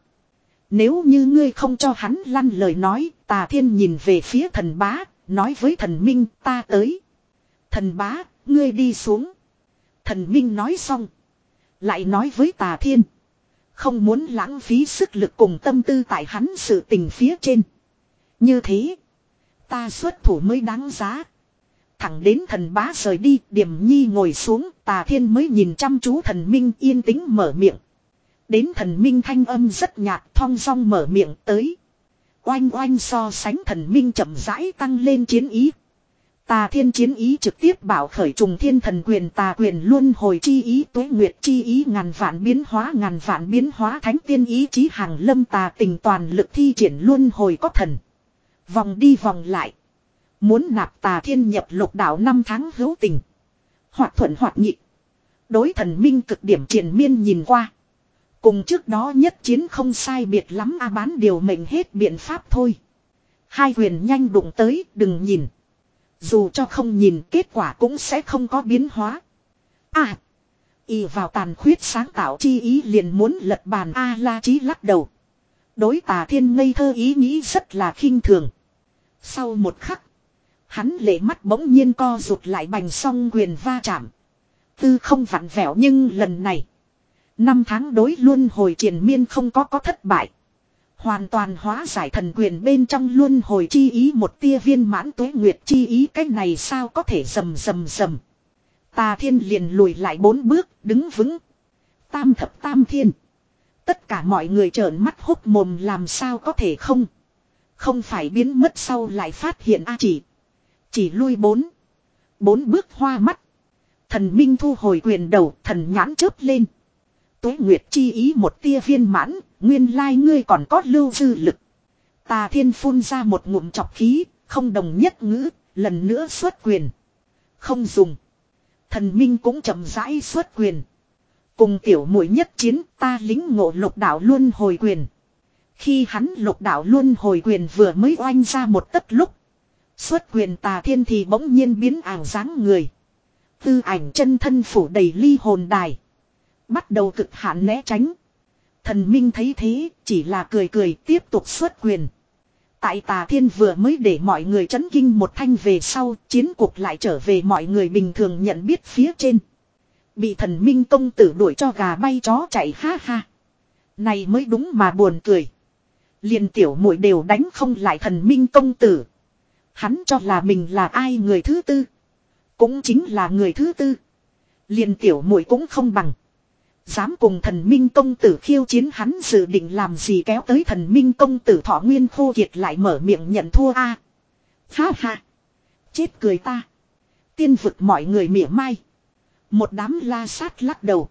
Nếu như ngươi không cho hắn lăn lời nói, Tà Thiên nhìn về phía thần bá, nói với thần minh, ta tới. Thần bá, ngươi đi xuống. Thần minh nói xong. Lại nói với Tà Thiên. Không muốn lãng phí sức lực cùng tâm tư tại hắn sự tình phía trên. Như thế. Ta xuất thủ mới đáng giá. Thẳng đến thần bá rời đi, Điểm Nhi ngồi xuống, Tà Thiên mới nhìn chăm chú thần minh, yên tĩnh mở miệng. Đến thần minh thanh âm rất nhạt, thong dong mở miệng tới. Oanh oanh, so sánh thần minh chậm rãi tăng lên chiến ý. Tà Thiên chiến ý trực tiếp bảo khởi trùng thiên thần quyền, tà quyền luân hồi chi ý, tuế nguyệt chi ý, ngàn vạn biến hóa, ngàn vạn biến hóa, thánh tiên ý chí hàng lâm, tà tình toàn lực thi triển luân hồi có thần. Vòng đi vòng lại. Muốn nạp Tà Thiên nhập lục đạo năm tháng hữu tình. Hoặc thuận hoặc nhị. Đối thần minh cực điểm triền miên nhìn qua. Cùng trước đó nhất chiến không sai biệt lắm, a bán điều mệnh hết biện pháp thôi. Hai quyền nhanh đụng tới, đừng nhìn. Dù cho không nhìn, kết quả cũng sẽ không có biến hóa. À, y vào tàn khuyết sáng tạo chi ý liền muốn lật bàn. A La Chí lắc đầu. Đối Tà Thiên ngây thơ ý nghĩ rất là khinh thường. Sau một khắc, hắn lệ mắt bỗng nhiên co rụt lại, bành song quyền va chạm. Tư không vặn vẹo, nhưng lần này năm tháng đối luân hồi triền miên không có có thất bại. Hoàn toàn hóa giải thần quyền bên trong luân hồi chi ý, một tia viên mãn tuế nguyệt chi ý. Cái này sao có thể? Rầm rầm rầm. Tà Thiên liền lùi lại bốn bước, đứng vững. Tam thập tam thiên. Tất cả mọi người trợn mắt hốc mồm, làm sao có thể không? Không phải biến mất sau lại phát hiện a chỉ. Chỉ lui bốn. Bốn bước hoa mắt. Thần minh thu hồi quyền đầu, thần nhãn chớp lên. Tuế nguyệt chi ý một tia viên mãn, nguyên lai ngươi còn có lưu dư lực. Tà Thiên phun ra một ngụm chọc khí, không đồng nhất ngữ, lần nữa xuất quyền. Không dùng. Thần minh cũng chậm rãi xuất quyền. Cùng tiểu muội nhất chiến, ta lính ngộ lục đạo luân hồi quyền. Khi hắn lục đạo luân hồi quyền vừa mới oanh ra một tấc lúc, xuất quyền Tà Thiên thì bỗng nhiên biến ảo dáng người. Tư ảnh chân thân phủ đầy ly hồn đài. Bắt đầu cực hạn né tránh. Thần minh thấy thế, chỉ là cười cười tiếp tục xuất quyền. Tại Tà Thiên vừa mới để mọi người chấn kinh một thanh về sau, chiến cuộc lại trở về mọi người bình thường nhận biết phía trên. Bị thần minh công tử đuổi cho gà bay chó chạy, ha ha. Này mới đúng mà buồn cười. Liền tiểu muội đều đánh không lại thần minh công tử. Hắn cho là mình là ai? Người thứ tư. Cũng chính là người thứ tư. Liền tiểu muội cũng không bằng. Dám cùng thần minh công tử khiêu chiến, hắn dự định làm gì? Kéo tới thần minh công tử thọ nguyên khô kiệt lại mở miệng nhận thua a. À, ha ha. Chết cười ta. Tiên vực mọi người mỉa mai. Một đám la sát lắc đầu.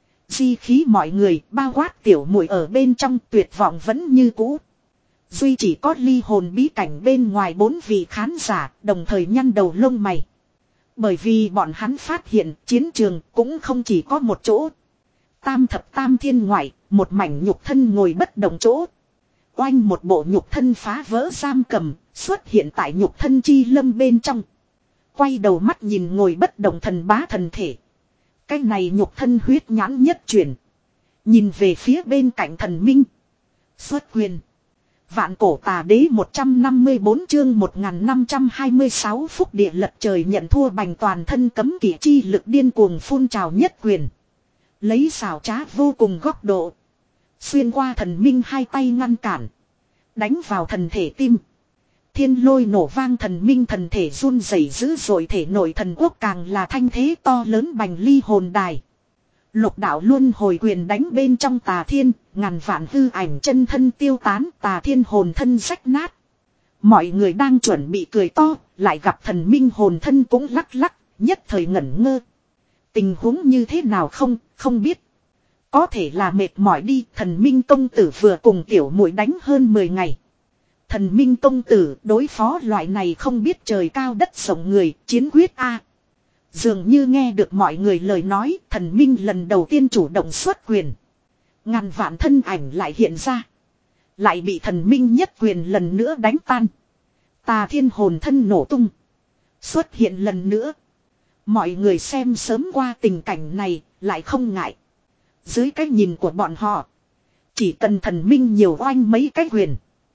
Di khí mọi người bao quát tiểu muội ở bên trong tuyệt vọng vẫn như cũ. Duy chỉ có ly hồn bí cảnh bên ngoài bốn vị khán giả đồng thời nhăn đầu lông mày. Bởi vì bọn hắn phát hiện chiến trường cũng không chỉ có một chỗ. Tam thập tam thiên ngoại, một mảnh nhục thân ngồi bất động chỗ. Oanh một bộ nhục thân phá vỡ giam cầm, xuất hiện tại nhục thân chi lâm bên trong. Quay đầu mắt nhìn ngồi bất động thần bá thần thể. Cái này nhục thân huyết nhãn nhất chuyển. Nhìn về phía bên cạnh thần minh. Xuất quyền. Vạn cổ tà đế một trăm năm mươi bốn chương một nghìn năm trăm hai mươi sáu phúc địa lật trời nhận thua bành toàn thân cấm kỵ chi lực điên cuồng phun trào nhất quyền. Lấy xảo trá vô cùng góc độ. Xuyên qua thần minh hai tay ngăn cản. Đánh vào thần thể tim. Thiên lôi nổ vang thần minh thần thể run rẩy dữ dội thể nội thần quốc càng là thanh thế to lớn bành ly hồn đài. Lục đạo luôn hồi quyền đánh bên trong tà thiên, ngàn vạn hư ảnh chân thân tiêu tán tà thiên hồn thân rách nát. Mọi người đang chuẩn bị cười to, lại gặp thần minh hồn thân cũng lắc lắc, nhất thời ngẩn ngơ. Tình huống như thế nào không, không biết. Có thể là mệt mỏi đi, thần minh công tử vừa cùng tiểu muội đánh hơn mười ngày. Thần minh công tử đối phó loại này không biết trời cao đất rộng người, chiến quyết a. Dường như nghe được mọi người lời nói, thần minh lần đầu tiên chủ động xuất quyền. Ngàn vạn thân ảnh lại hiện ra. Lại bị thần minh nhất quyền lần nữa đánh tan. Tà thiên hồn thân nổ tung. Xuất hiện lần nữa. Mọi người xem sớm qua tình cảnh này, lại không ngại. Dưới cái nhìn của bọn họ, chỉ cần thần minh nhiều oanh mấy cái quyền.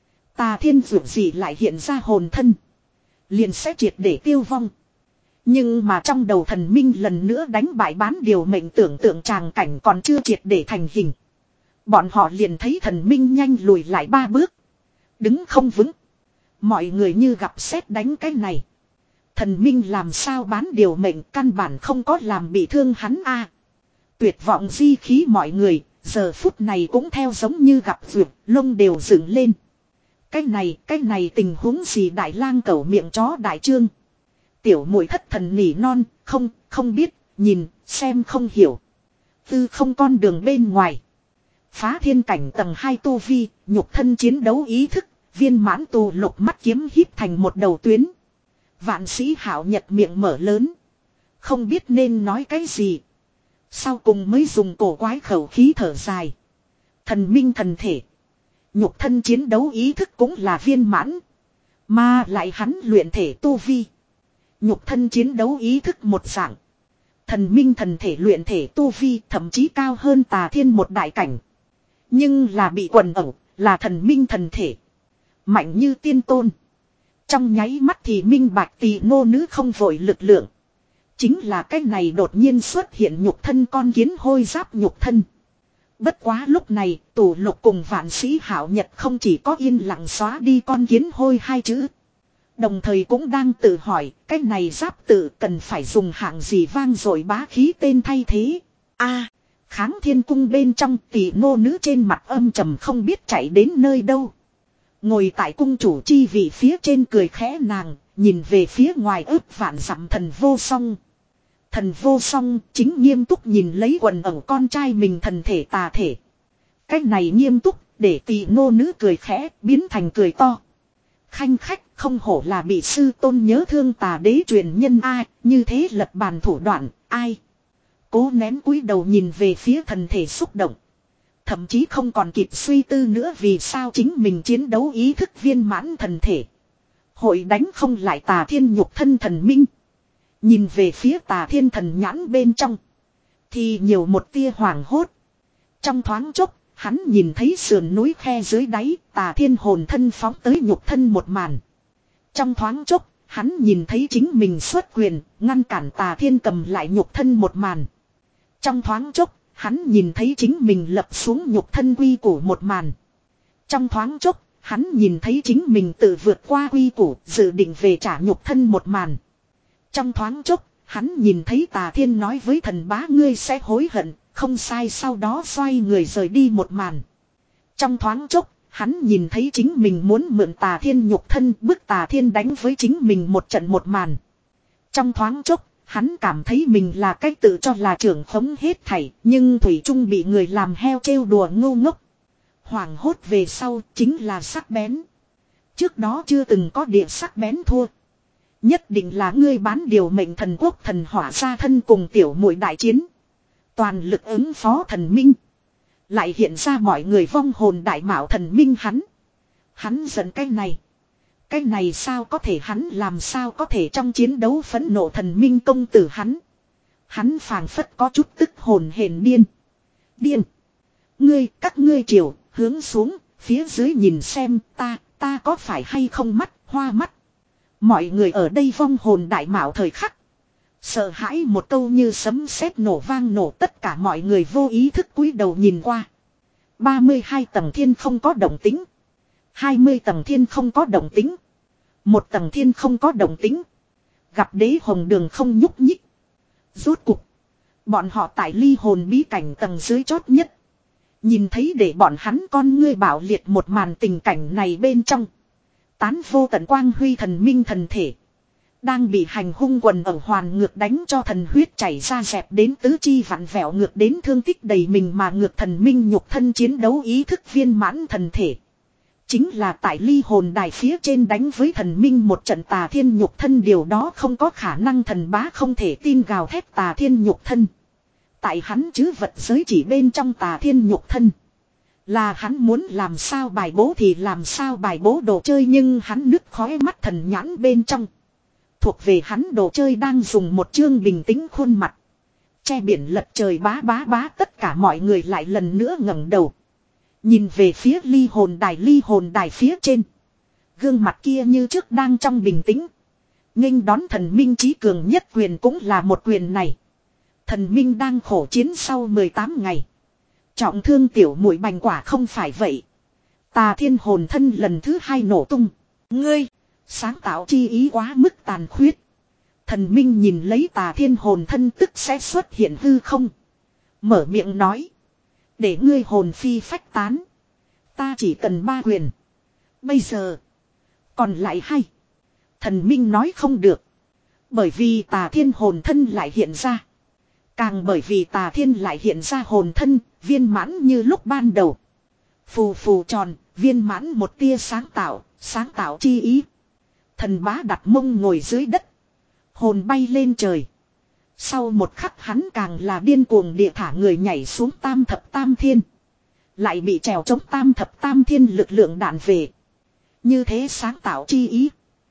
Tà thiên dù gì lại hiện ra hồn thân. Liền sẽ triệt để tiêu vong. Nhưng mà trong đầu thần minh lần nữa đánh bại bán điều mệnh tưởng tượng tràng cảnh còn chưa triệt để thành hình. Bọn họ liền thấy thần minh nhanh lùi lại ba bước. Đứng không vững. Mọi người như gặp sét đánh cái này. Thần minh làm sao bán điều mệnh căn bản không có làm bị thương hắn a. Tuyệt vọng di khí mọi người, giờ phút này cũng theo giống như gặp vượt, lông đều dựng lên. Cái này, cái này tình huống gì đại lang cẩu miệng chó đại trương. Tiểu muội thất thần nỉ non, không, không biết, nhìn, xem không hiểu. Tư không con đường bên ngoài. Phá thiên cảnh tầng hai tu vi, nhục thân chiến đấu ý thức, viên mãn tù lục mắt kiếm híp thành một đầu tuyến. Vạn sĩ hảo nhật miệng mở lớn. Không biết nên nói cái gì. Sau cùng mới dùng cổ quái khẩu khí thở dài. Thần minh thần thể. Nhục thân chiến đấu ý thức cũng là viên mãn. Mà lại hắn luyện thể tu vi. Nhục thân chiến đấu ý thức một dạng. Thần minh thần thể luyện thể tu vi thậm chí cao hơn tà thiên một đại cảnh. Nhưng là bị quần ẩu, là thần minh thần thể. Mạnh như tiên tôn. Trong nháy mắt thì minh bạch tỳ nô nữ không vội lực lượng. Chính là cái này đột nhiên xuất hiện nhục thân con kiến hôi giáp nhục thân. Bất quá lúc này tù lục cùng vạn sĩ hảo nhật không chỉ có yên lặng xóa đi con kiến hôi hai chữ. Đồng thời cũng đang tự hỏi cái này giáp tự cần phải dùng hạng gì vang dội bá khí tên thay thế. A, kháng thiên cung bên trong tỷ nô nữ trên mặt âm trầm không biết chạy đến nơi đâu. Ngồi tại cung chủ chi vị phía trên cười khẽ nàng, nhìn về phía ngoài ước vạn dặm thần vô song. Thần vô song chính nghiêm túc nhìn lấy quần ẩu con trai mình thần thể tà thể. Cái này nghiêm túc để tỷ nô nữ cười khẽ biến thành cười to. Khanh khách không hổ là bị sư tôn nhớ thương tà đế truyền nhân ai, như thế lật bàn thủ đoạn, ai. Cố nén cúi đầu nhìn về phía thần thể xúc động. Thậm chí không còn kịp suy tư nữa vì sao chính mình chiến đấu ý thức viên mãn thần thể. Hội đánh không lại tà thiên nhục thân thần minh. Nhìn về phía tà thiên thần nhãn bên trong. Thì nhiều một tia hoảng hốt. Trong thoáng chốc, hắn nhìn thấy sườn núi khe dưới đáy, tà thiên hồn thân phóng tới nhục thân một màn. Trong thoáng chốc, hắn nhìn thấy chính mình xuất quyền, ngăn cản tà thiên cầm lại nhục thân một màn. Trong thoáng chốc, hắn nhìn thấy chính mình lập xuống nhục thân quy củ một màn. Trong thoáng chốc, hắn nhìn thấy chính mình tự vượt qua quy củ, dự định về trả nhục thân một màn. Trong thoáng chốc, hắn nhìn thấy tà thiên nói với thần bá ngươi sẽ hối hận, không sai sau đó xoay người rời đi một màn. Trong thoáng chốc, hắn nhìn thấy chính mình muốn mượn tà thiên nhục thân bức tà thiên đánh với chính mình một trận một màn. Trong thoáng chốc, Hắn cảm thấy mình là cái tự cho là trưởng khống hết thảy, nhưng thủy chung bị người làm heo trêu đùa ngu ngốc. Hoảng hốt về sau chính là sắc bén. Trước đó chưa từng có địa sắc bén thua. Nhất định là ngươi bán điều mệnh thần quốc thần hỏa ra thân cùng tiểu muội đại chiến. Toàn lực ứng phó thần minh. Lại hiện ra mọi người vong hồn đại mạo thần minh hắn. Hắn giận cái này. Cái này sao có thể hắn làm sao có thể trong chiến đấu phẫn nộ thần minh công tử hắn. Hắn phảng phất có chút tức hồn hển điên. Điên. Ngươi các ngươi triều hướng xuống phía dưới nhìn xem ta ta có phải hay không mắt hoa mắt. Mọi người ở đây vong hồn đại mạo thời khắc. Sợ hãi một câu như sấm sét nổ vang nổ tất cả mọi người vô ý thức cúi đầu nhìn qua. ba mươi hai tầng thiên không có động tính. hai mươi tầng thiên không có động tính. Một tầng thiên không có động tính. Gặp đế hồng đường không nhúc nhích. Rốt cục. Bọn họ tại ly hồn bí cảnh tầng dưới chót nhất. Nhìn thấy để bọn hắn con ngươi bảo liệt một màn tình cảnh này bên trong. Tán vô tận quang huy thần minh thần thể. Đang bị hành hung quần ở hoàn ngược đánh cho thần huyết chảy ra dẹp đến tứ chi vặn vẹo ngược đến thương tích đầy mình mà ngược thần minh nhục thân chiến đấu ý thức viên mãn thần thể. Chính là tại ly hồn đài phía trên đánh với thần minh một trận tà thiên nhục thân điều đó không có khả năng thần bá không thể tin gào thét tà thiên nhục thân. Tại hắn chứ vật giới chỉ bên trong tà thiên nhục thân. Là hắn muốn làm sao bài bố thì làm sao bài bố đồ chơi nhưng hắn nứt khói mắt thần nhãn bên trong. Thuộc về hắn đồ chơi đang dùng một chương bình tĩnh khuôn mặt. Che biển lật trời bá bá bá tất cả mọi người lại lần nữa ngẩng đầu. Nhìn về phía ly hồn đài ly hồn đài phía trên. Gương mặt kia như trước đang trong bình tĩnh. Nghênh đón thần minh chí cường nhất quyền cũng là một quyền này. Thần minh đang khổ chiến sau mười tám ngày. Trọng thương tiểu muội bành quả không phải vậy. Tà thiên hồn thân lần thứ hai nổ tung. Ngươi, sáng tạo chi ý quá mức tàn khuyết. Thần minh nhìn lấy tà thiên hồn thân tức sẽ xuất hiện hư không. Mở miệng nói. Để ngươi hồn phi phách tán. Ta chỉ cần ba quyền. Bây giờ. Còn lại hay. Thần minh nói không được. Bởi vì tà thiên hồn thân lại hiện ra. Càng bởi vì tà thiên lại hiện ra hồn thân. Viên mãn như lúc ban đầu. Phù phù tròn. Viên mãn một tia sáng tạo. Sáng tạo chi ý. Thần bá đặt mông ngồi dưới đất. Hồn bay lên trời. Sau một khắc hắn càng là điên cuồng địa thả người nhảy xuống tam thập tam thiên. Lại bị trèo chống tam thập tam thiên lực lượng đạn về. Như thế sáng tạo chi ý.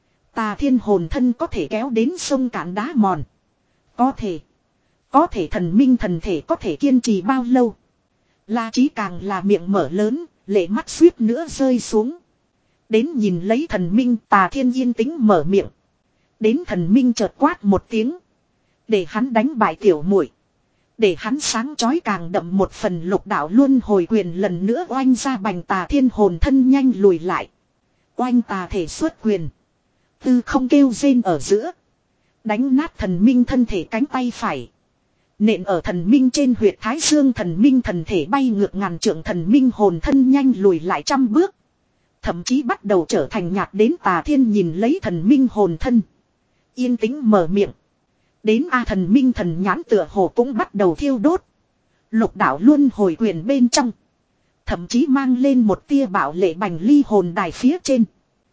Tà thiên hồn thân có thể kéo đến sông cạn đá mòn. Có thể. Có thể thần minh thần thể có thể kiên trì bao lâu. La Chí càng là miệng mở lớn, lệ mắt suýt nữa rơi xuống. Đến nhìn lấy thần minh tà thiên yên tĩnh mở miệng. Đến thần minh chợt quát một tiếng. Để hắn đánh bại tiểu muội, để hắn sáng chói càng đậm một phần lục đạo luân hồi quyền lần nữa oanh ra bành tà thiên hồn thân nhanh lùi lại. Oanh tà thể xuất quyền. Tư không kêu rên ở giữa. Đánh nát thần minh thân thể cánh tay phải. Nện ở thần minh trên huyệt thái dương thần minh thần thể bay ngược ngàn trượng thần minh hồn thân nhanh lùi lại trăm bước. Thậm chí bắt đầu trở thành nhạt đến tà thiên nhìn lấy thần minh hồn thân. Yên tĩnh mở miệng. Đến A thần minh thần nhãn tựa hồ cũng bắt đầu thiêu đốt. Lục đạo luân hồi quyền bên trong. Thậm chí mang lên một tia bảo lệ bành ly hồn đài phía trên.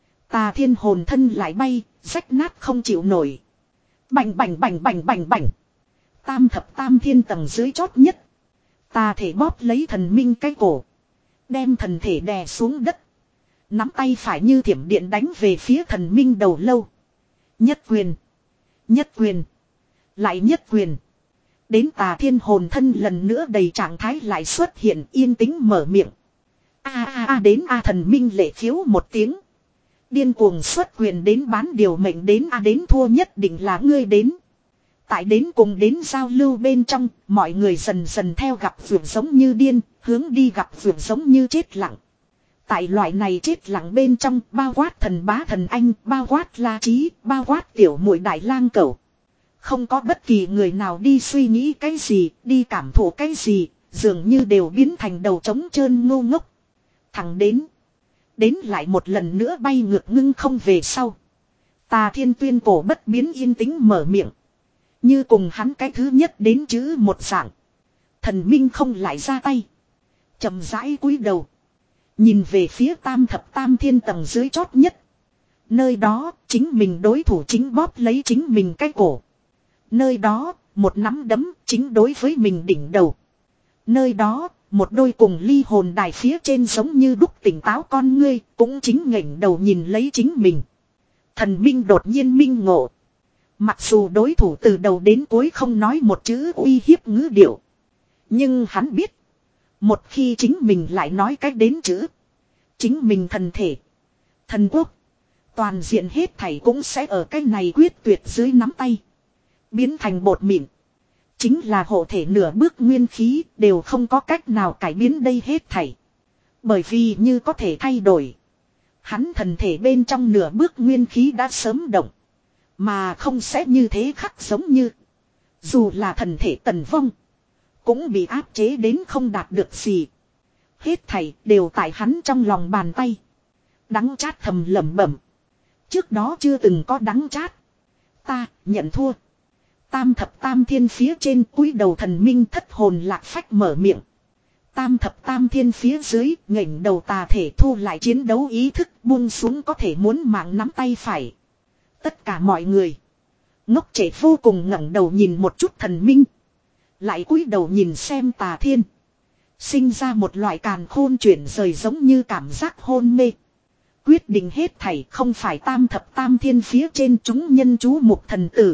Tà thiên hồn thân lại bay, rách nát không chịu nổi. Bành bành bành bành bành bành. Tam thập tam thiên tầng dưới chót nhất. Tà thể bóp lấy thần minh cái cổ. Đem thần thể đè xuống đất. Nắm tay phải như thiểm điện đánh về phía thần minh đầu lâu. Nhất quyền. Nhất quyền. Lại nhất quyền. Đến tà thiên hồn thân lần nữa đầy trạng thái lại xuất hiện yên tĩnh mở miệng. A a a đến A thần minh lệ khiếu một tiếng. Điên cuồng xuất quyền đến bán điều mệnh đến A đến thua nhất định là ngươi đến. Tại đến cùng đến giao lưu bên trong, mọi người dần dần theo gặp vượt giống như điên, hướng đi gặp vượt giống như chết lặng. Tại loại này chết lặng bên trong, bao quát thần bá thần anh, bao quát La Chí, bao quát tiểu muội đại lang cẩu. Không có bất kỳ người nào đi suy nghĩ cái gì, đi cảm thụ cái gì, dường như đều biến thành đầu trống trơn ngu ngốc. Thẳng đến. Đến lại một lần nữa bay ngược ngưng không về sau. Tà thiên tuyên cổ bất biến yên tĩnh mở miệng. Như cùng hắn cái thứ nhất đến chữ một dạng. Thần Minh không lại ra tay. Chậm rãi cúi đầu. Nhìn về phía tam thập tam thiên tầng dưới chót nhất. Nơi đó chính mình đối thủ chính bóp lấy chính mình cái cổ. Nơi đó một nắm đấm chính đối với mình đỉnh đầu. Nơi đó một đôi cùng ly hồn đài phía trên giống như đúc tỉnh táo con ngươi cũng chính ngẩng đầu nhìn lấy chính mình. Thần Minh đột nhiên minh ngộ. Mặc dù đối thủ từ đầu đến cuối không nói một chữ uy hiếp ngữ điệu. Nhưng hắn biết. Một khi chính mình lại nói cách đến chữ. Chính mình thần thể. Thần quốc. Toàn diện hết thảy cũng sẽ ở cái này quyết tuyệt dưới nắm tay. Biến thành bột mịn. Chính là hộ thể nửa bước nguyên khí đều không có cách nào cải biến đây hết thảy. Bởi vì như có thể thay đổi. Hắn thần thể bên trong nửa bước nguyên khí đã sớm động. Mà không sẽ như thế khắc giống như. Dù là thần thể tần vong. Cũng bị áp chế đến không đạt được gì. Hết thảy đều tại hắn trong lòng bàn tay. Đắng chát thầm lẩm bẩm. Trước đó chưa từng có đắng chát. Ta nhận thua. Tam thập tam thiên phía trên cúi đầu thần minh thất hồn lạc phách mở miệng. Tam thập tam thiên phía dưới ngẩng đầu tà thể thu lại chiến đấu ý thức buông xuống có thể muốn mạng nắm tay phải. Tất cả mọi người. Ngốc trẻ vô cùng ngẩng đầu nhìn một chút thần minh. Lại cúi đầu nhìn xem tà thiên. Sinh ra một loại càn khôn chuyển rời giống như cảm giác hôn mê. Quyết định hết thảy không phải tam thập tam thiên phía trên chúng nhân chú mục thần tử.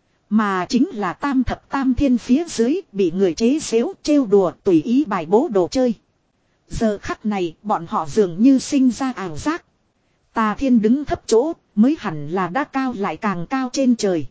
Mà chính là tam thập tam thiên phía dưới bị người chế xếu trêu đùa tùy ý bài bố đồ chơi. Giờ khắc này bọn họ dường như sinh ra ảo giác. Tà thiên đứng thấp chỗ mới hẳn là đã cao lại càng cao trên trời.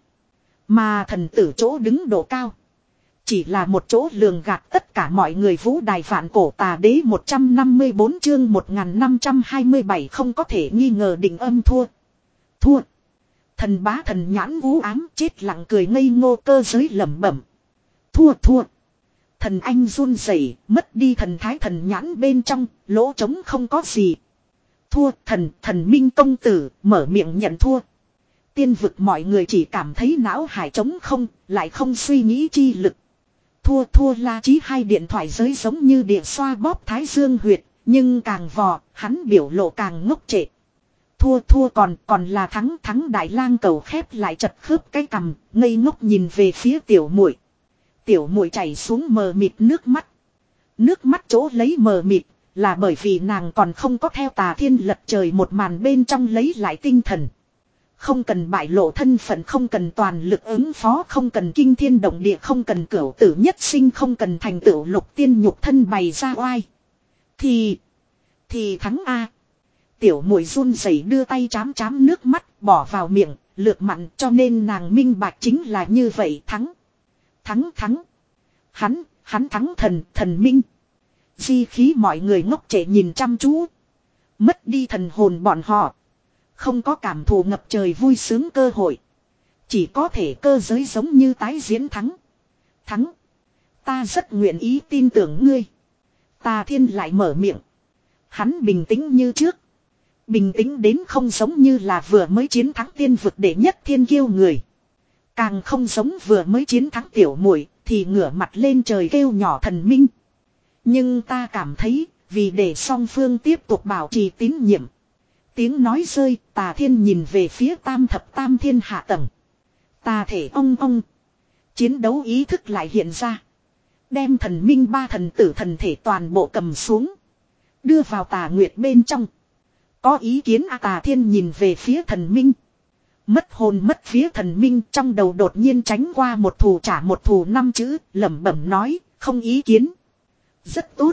Mà thần tử chỗ đứng độ cao. Chỉ là một chỗ lường gạt tất cả mọi người vũ đài vạn cổ tà đế một trăm năm mươi bốn chương một nghìn năm trăm hai mươi bảy không có thể nghi ngờ định âm thua. Thua. Thần bá thần nhãn u ám chết lặng cười ngây ngô cơ giới lẩm bẩm. Thua thua. Thần anh run rẩy mất đi thần thái thần nhãn bên trong, lỗ trống không có gì. Thua thần, thần minh công tử, mở miệng nhận thua. Tiên vực mọi người chỉ cảm thấy não hải trống không, lại không suy nghĩ chi lực. Thua thua la chí hai điện thoại giới giống như địa xoa bóp thái dương huyệt, nhưng càng vò, hắn biểu lộ càng ngốc trệ. Thua thua còn, còn là thắng thắng đại lang cầu khép lại chật khớp cái cằm, ngây ngốc nhìn về phía tiểu muội. Tiểu muội chảy xuống mờ mịt nước mắt. Nước mắt chỗ lấy mờ mịt, là bởi vì nàng còn không có theo tà thiên lật trời một màn bên trong lấy lại tinh thần. Không cần bại lộ thân phận, không cần toàn lực ứng phó, không cần kinh thiên động địa, không cần cửu tử nhất sinh, không cần thành tựu lục tiên nhục thân bày ra oai. Thì, thì thắng A. Tiểu muội run rẩy đưa tay chám chám nước mắt, bỏ vào miệng, lược mặn cho nên nàng minh bạch chính là như vậy thắng. Thắng thắng. Hắn, hắn thắng thần, thần minh. Di khí mọi người ngốc trệ nhìn chăm chú. Mất đi thần hồn bọn họ. Không có cảm thụ ngập trời vui sướng cơ hội. Chỉ có thể cơ giới giống như tái diễn thắng. Thắng. Ta rất nguyện ý tin tưởng ngươi. Tà thiên lại mở miệng. Hắn bình tĩnh như trước. Bình tĩnh đến không giống như là vừa mới chiến thắng tiên vực đệ nhất thiên kiêu người. Càng không giống vừa mới chiến thắng tiểu muội thì ngửa mặt lên trời kêu nhỏ thần minh. Nhưng ta cảm thấy vì để song phương tiếp tục bảo trì tín nhiệm. Tiếng nói rơi, tà thiên nhìn về phía tam thập tam thiên hạ tầng. Tà thể ong ong. Chiến đấu ý thức lại hiện ra. Đem thần minh ba thần tử thần thể toàn bộ cầm xuống. Đưa vào tà nguyệt bên trong. Có ý kiến à, tà thiên nhìn về phía thần minh. Mất hồn mất phía thần minh trong đầu đột nhiên tránh qua một thù trả một thù năm chữ, lẩm bẩm nói, không ý kiến. Rất tốt.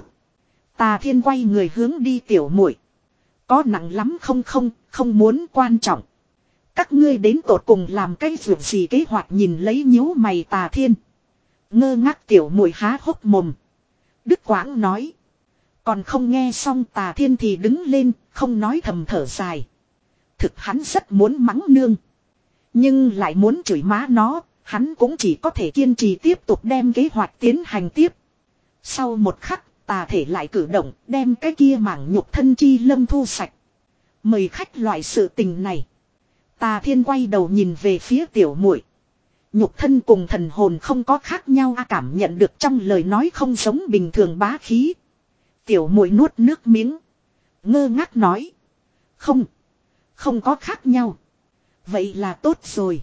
Tà thiên quay người hướng đi tiểu muội. Có nặng lắm không không, không muốn quan trọng. Các ngươi đến tột cùng làm cái việc gì kế hoạch nhìn lấy nhíu mày tà thiên. Ngơ ngác tiểu muội há hốc mồm. Đức Quãng nói. Còn không nghe xong tà thiên thì đứng lên, không nói thầm thở dài. Thực hắn rất muốn mắng nương. Nhưng lại muốn chửi má nó, hắn cũng chỉ có thể kiên trì tiếp tục đem kế hoạch tiến hành tiếp. Sau một khắc, tà thể lại cử động, đem cái kia mảng nhục thân chi lâm thu sạch. Mời khách loại sự tình này. Tà thiên quay đầu nhìn về phía tiểu muội. Nhục thân cùng thần hồn không có khác nhau a, cảm nhận được trong lời nói không giống bình thường bá khí. Tiểu muội nuốt nước miếng. Ngơ ngác nói. Không. Không có khác nhau. Vậy là tốt rồi.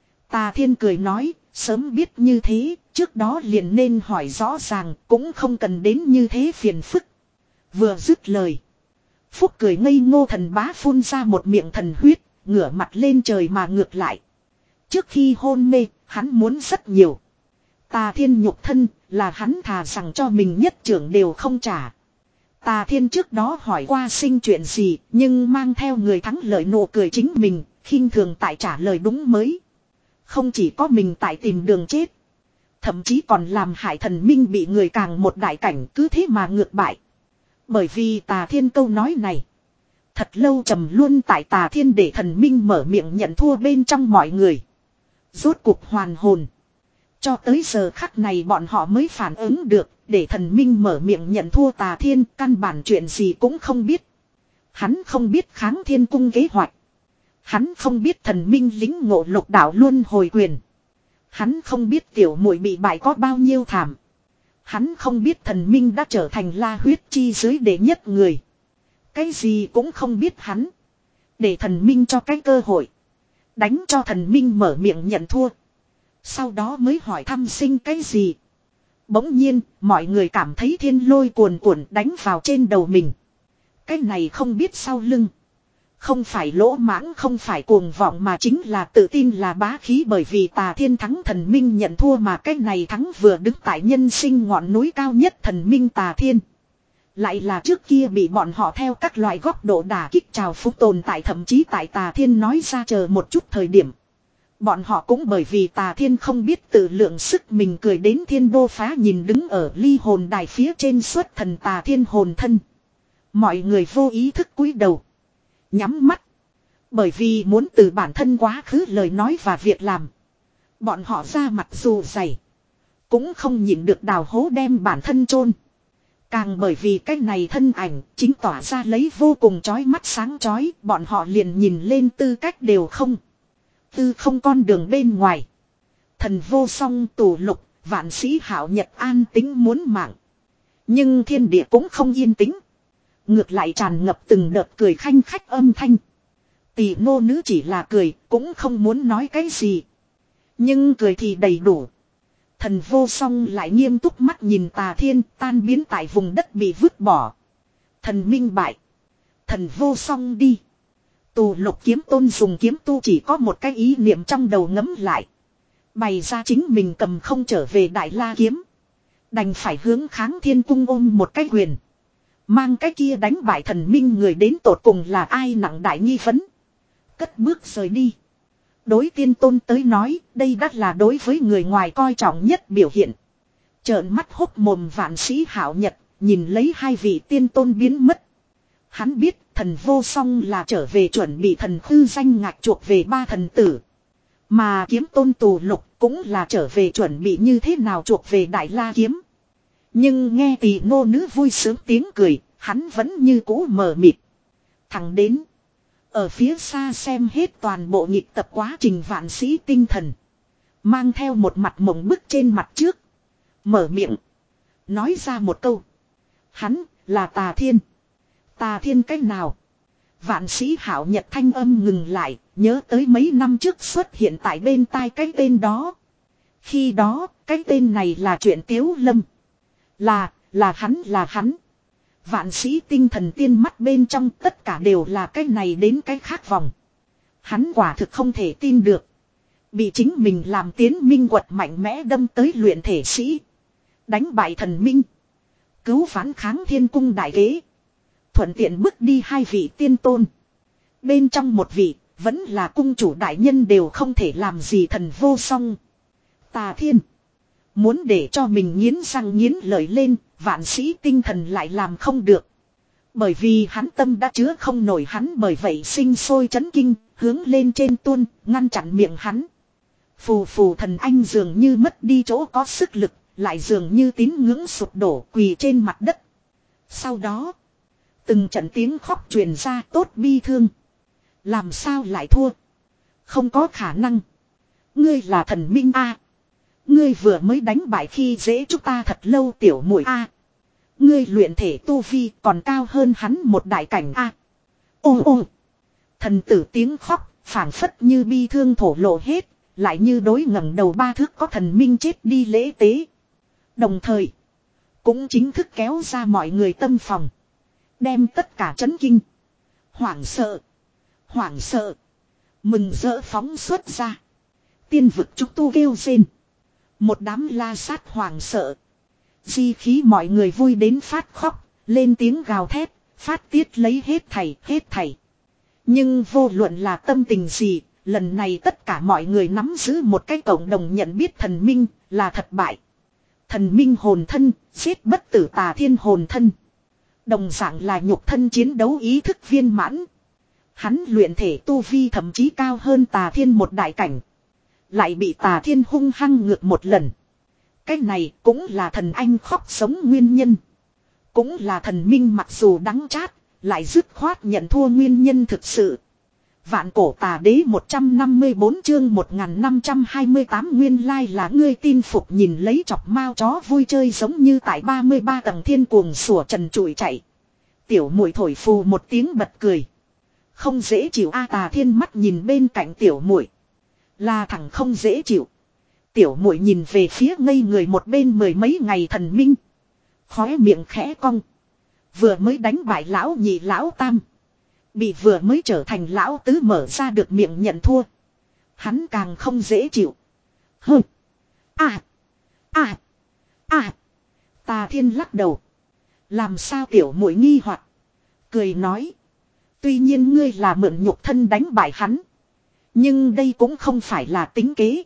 Tà Thiên cười nói. Sớm biết như thế. Trước đó liền nên hỏi rõ ràng. Cũng không cần đến như thế phiền phức. Vừa dứt lời. Phúc cười ngây ngô, thần bá phun ra một miệng thần huyết. Ngửa mặt lên trời mà ngược lại. Trước khi hôn mê. Hắn muốn rất nhiều. Tà Thiên nhục thân là hắn thà rằng cho mình nhất trưởng đều không trả. Tà Thiên trước đó hỏi qua sinh chuyện gì, nhưng mang theo người thắng lợi nụ cười chính mình, khinh thường tại trả lời đúng mới. Không chỉ có mình tại tìm đường chết, thậm chí còn làm hại thần minh bị người càng một đại cảnh, cứ thế mà ngược bại. Bởi vì Tà Thiên câu nói này, thật lâu trầm luôn tại Tà Thiên để thần minh mở miệng nhận thua bên trong mọi người. Rốt cuộc hoàn hồn. Cho tới giờ khắc này bọn họ mới phản ứng được, để thần minh mở miệng nhận thua Tà Thiên, căn bản chuyện gì cũng không biết. Hắn không biết Kháng Thiên Cung kế hoạch. Hắn không biết thần minh lính ngộ lục đạo luân hồi quyền. Hắn không biết tiểu muội bị bại có bao nhiêu thảm. Hắn không biết thần minh đã trở thành La Huyết Chi giới đệ nhất người. Cái gì cũng không biết hắn. Để thần minh cho cái cơ hội. Đánh cho thần minh mở miệng nhận thua. Sau đó mới hỏi thăm sinh cái gì. Bỗng nhiên, mọi người cảm thấy thiên lôi cuồn cuộn đánh vào trên đầu mình. Cái này không biết sau lưng. Không phải lỗ mãng, không phải cuồng vọng, mà chính là tự tin, là bá khí. Bởi vì Tà Thiên thắng thần minh nhận thua, mà cái này thắng vừa đứng tại nhân sinh ngọn núi cao nhất thần minh Tà Thiên. Lại là trước kia bị bọn họ theo các loại góc độ đả kích trào phúng tồn tại, thậm chí tại Tà Thiên nói ra chờ một chút thời điểm. Bọn họ cũng bởi vì Tà Thiên không biết tự lượng sức mình cười đến thiên đô phá, nhìn đứng ở ly hồn đài phía trên xuất thần Tà Thiên hồn thân. Mọi người vô ý thức cúi đầu. Nhắm mắt. Bởi vì muốn từ bản thân quá khứ lời nói và việc làm. Bọn họ ra mặt dù dày. Cũng không nhịn được đào hố đem bản thân chôn. Càng bởi vì cái này thân ảnh chính tỏa ra lấy vô cùng chói mắt sáng chói. Bọn họ liền nhìn lên tư cách đều không. Tư không con đường bên ngoài. Thần vô song tù lục, vạn sĩ hảo nhật an tính muốn mạng. Nhưng thiên địa cũng không yên tĩnh. Ngược lại tràn ngập từng đợt cười khanh khách âm thanh. Tỷ nô nữ chỉ là cười, cũng không muốn nói cái gì. Nhưng cười thì đầy đủ. Thần vô song lại nghiêm túc mắt nhìn Tà Thiên tan biến tại vùng đất bị vứt bỏ. Thần minh bại. Thần vô song đi. Tù lục kiếm tôn dùng kiếm tu chỉ có một cái ý niệm trong đầu ngấm lại. Bày ra chính mình cầm không trở về Đại La kiếm. Đành phải hướng Kháng Thiên Cung ôm một cái quyền. Mang cái kia đánh bại thần minh người đến tột cùng là ai nặng đại nghi vấn. Cất bước rời đi. Đối tiên tôn tới nói, đây đắt là đối với người ngoài coi trọng nhất biểu hiện. Trợn mắt hốc mồm vạn sĩ hảo nhật, nhìn lấy hai vị tiên tôn biến mất. Hắn biết thần vô song là trở về chuẩn bị thần khư danh ngạch chuộc về ba thần tử. Mà kiếm tôn tù lục cũng là trở về chuẩn bị như thế nào chuộc về Đại La kiếm. Nhưng nghe tỷ nô nữ vui sướng tiếng cười, hắn vẫn như cũ mờ mịt. Thẳng đến. Ở phía xa xem hết toàn bộ nhịp tập quá trình vạn sĩ tinh thần. Mang theo một mặt mộng bức trên mặt trước. Mở miệng. Nói ra một câu. Hắn là Tà Thiên. Tà Thiên cách nào? Vạn sĩ hảo nhật thanh âm ngừng lại. Nhớ tới mấy năm trước xuất hiện tại bên tai cái tên đó. Khi đó cái tên này là chuyện Tiếu Lâm. Là, là hắn là hắn. Vạn sĩ tinh thần tiên mắt bên trong tất cả đều là cái này đến cái khác vòng. Hắn quả thực không thể tin được. Bị chính mình làm tiến minh quật mạnh mẽ đâm tới luyện thể sĩ. Đánh bại thần minh. Cứu vãn Kháng Thiên Cung đại kế. Thuận tiện bước đi hai vị tiên tôn. Bên trong một vị, vẫn là cung chủ đại nhân đều không thể làm gì thần vô song. Tà Thiên. Muốn để cho mình nghiến răng nghiến lợi lên, vạn sĩ tinh thần lại làm không được. Bởi vì hắn tâm đã chứa không nổi hắn, bởi vậy sinh sôi chấn kinh, hướng lên trên tuôn, ngăn chặn miệng hắn. Phù phù thần anh dường như mất đi chỗ có sức lực, lại dường như tín ngưỡng sụp đổ quỳ trên mặt đất. Sau đó, từng trận tiếng khóc truyền ra tốt bi thương. Làm sao lại thua? Không có khả năng. Ngươi là thần minh a. Ngươi vừa mới đánh bại khi dễ chúng ta thật lâu tiểu muội a. Ngươi luyện thể tu vi còn cao hơn hắn một đại cảnh a. Ô ô. Thần tử tiếng khóc, phảng phất như bi thương thổ lộ hết, lại như đối ngẩng đầu ba thước có thần minh chết đi lễ tế. Đồng thời, cũng chính thức kéo ra mọi người tâm phòng. Đem tất cả chấn kinh, hoảng sợ, hoảng sợ, mừng rỡ phóng xuất ra. Tiên vực chúng tu kêu rên. Một đám la sát hoảng sợ. Di khí mọi người vui đến phát khóc, lên tiếng gào thét, phát tiết lấy hết thảy, hết thảy. Nhưng vô luận là tâm tình gì, lần này tất cả mọi người nắm giữ một cái cộng đồng nhận biết thần minh là thất bại. Thần minh hồn thân, giết bất tử tà thiên hồn thân. Đồng dạng là nhục thân chiến đấu ý thức viên mãn. Hắn luyện thể tu vi thậm chí cao hơn tà thiên một đại cảnh. Lại bị tà thiên hung hăng ngược một lần. Cái này cũng là thần anh khóc sống nguyên nhân. Cũng là thần minh mặc dù đắng chát, lại dứt khoát nhận thua nguyên nhân thực sự. Vạn cổ tà đế một trăm năm mươi tư chương một nghìn năm trăm hai mươi tám nguyên lai là ngươi tin phục nhìn lấy chọc mao chó vui chơi giống như tại ba mươi ba tầng thiên cuồng sủa trần trụi chạy. Tiểu muội thổi phù một tiếng bật cười. Không dễ chịu a. Tà thiên mắt nhìn bên cạnh tiểu muội, là thằng không dễ chịu. Tiểu muội nhìn về phía ngây người một bên mười mấy ngày thần minh, khóe miệng khẽ cong. Vừa mới đánh bại lão nhị lão tam, bị vừa mới trở thành lão tứ mở ra được miệng nhận thua. Hắn càng không dễ chịu. Hừ. À. À. À. Tà thiên lắc đầu. Làm sao tiểu muội nghi hoặc, cười nói. Tuy nhiên ngươi là mượn nhục thân đánh bại hắn, nhưng đây cũng không phải là tính kế,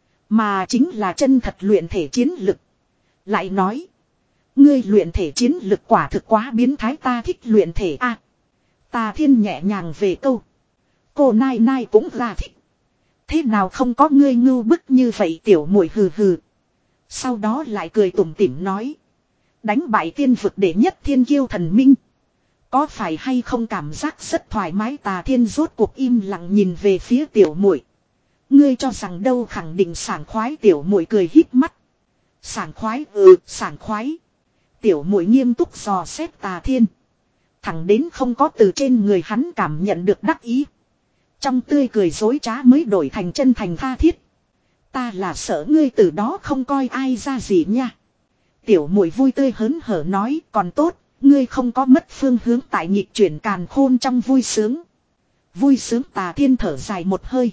mà chính là chân thật luyện thể chiến lực. Lại nói, ngươi luyện thể chiến lực quả thực quá biến thái, ta thích luyện thể a. À, Tà thiên nhẹ nhàng về câu. Cô nai nai cũng là thích. Thế nào không có ngươi ngưu bức như vậy tiểu muội hừ hừ. Sau đó lại cười tủm tỉm nói. Đánh bại tiên vực đệ nhất thiên kiêu thần minh, có phải hay không cảm giác rất thoải mái? Tà thiên rốt cuộc im lặng nhìn về phía tiểu muội. Ngươi cho rằng đâu, khẳng định sảng khoái. Tiểu muội cười híp mắt. Sảng khoái? Ừ, sảng khoái. Tiểu muội nghiêm túc dò xét tà thiên. Thẳng đến không có từ trên người hắn cảm nhận được đắc ý. Trong tươi cười dối trá mới đổi thành chân thành tha thiết. Ta là sợ ngươi từ đó không coi ai ra gì nha. Tiểu muội vui tươi hớn hở nói, còn tốt, ngươi không có mất phương hướng tại nhịp chuyển càn khôn trong vui sướng. Vui sướng? Tà thiên thở dài một hơi.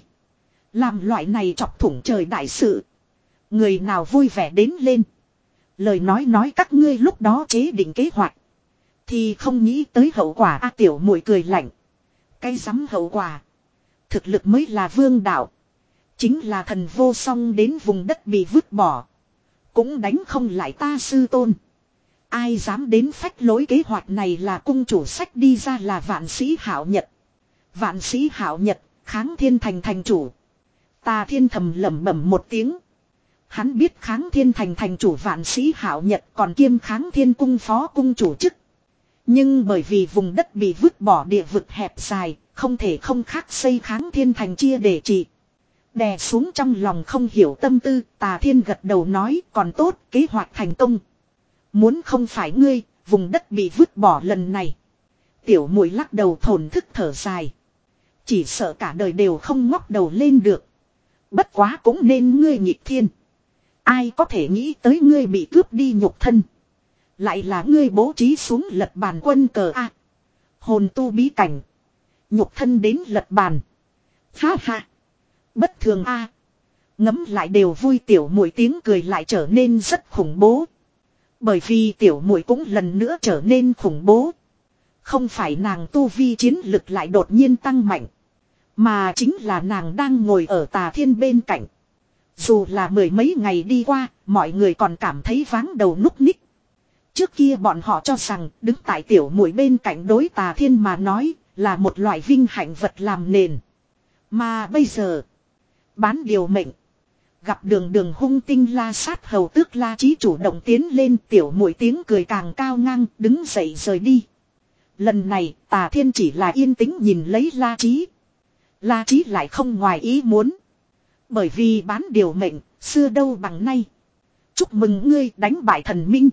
Làm loại này chọc thủng trời đại sự, người nào vui vẻ đến lên. Lời nói nói các ngươi lúc đó chế định kế hoạch, thì không nghĩ tới hậu quả. A. Tiểu muội cười lạnh. Cái rắm hậu quả? Thực lực mới là vương đạo. Chính là thần vô song đến vùng đất bị vứt bỏ, cũng đánh không lại ta sư tôn. Ai dám đến phách lối? Kế hoạch này là cung chủ sách đi ra, là Vạn Sĩ Hạo Nhật. Vạn Sĩ Hạo Nhật, Kháng Thiên Thành thành chủ. Tà thiên thầm lẩm bẩm một tiếng. Hắn biết Kháng Thiên Thành thành chủ Vạn Sĩ Hạo Nhật còn kiêm Kháng Thiên cung phó cung chủ chức. Nhưng bởi vì vùng đất bị vứt bỏ, địa vực hẹp dài, không thể không khác xây Kháng Thiên Thành chia để trị. Đè xuống trong lòng không hiểu tâm tư, Tà thiên gật đầu nói, còn tốt, kế hoạch thành công. Muốn không phải ngươi, vùng đất bị vứt bỏ lần này. Tiểu muội lắc đầu thổn thức thở dài. Chỉ sợ cả đời đều không ngóc đầu lên được. Bất quá cũng nên ngươi nghịch thiên. Ai có thể nghĩ tới ngươi bị cướp đi nhục thân, lại là ngươi bố trí xuống lật bàn quân cờ a. Hồn tu bí cảnh, nhục thân đến lật bàn. Ha ha. Bất thường a. Ngấm lại đều vui. Tiểu muội tiếng cười lại trở nên rất khủng bố. Bởi vì tiểu muội cũng lần nữa trở nên khủng bố. Không phải nàng tu vi chiến lực lại đột nhiên tăng mạnh, mà chính là nàng đang ngồi ở tà thiên bên cạnh. Dù là mười mấy ngày đi qua, mọi người còn cảm thấy váng đầu núc ních. Trước kia bọn họ cho rằng đứng tại tiểu muội bên cạnh đối tà thiên mà nói là một loại vinh hạnh vật làm nền. Mà bây giờ, bán điều mệnh. Gặp đường đường hung tinh la sát hầu tước La Chí chủ động tiến lên, tiểu muội tiếng cười càng cao ngang, đứng dậy rời đi. Lần này tà thiên chỉ là yên tĩnh nhìn lấy La Chí. La Chí lại không ngoài ý muốn. Bởi vì bán điều mệnh, xưa đâu bằng nay. Chúc mừng ngươi đánh bại thần minh.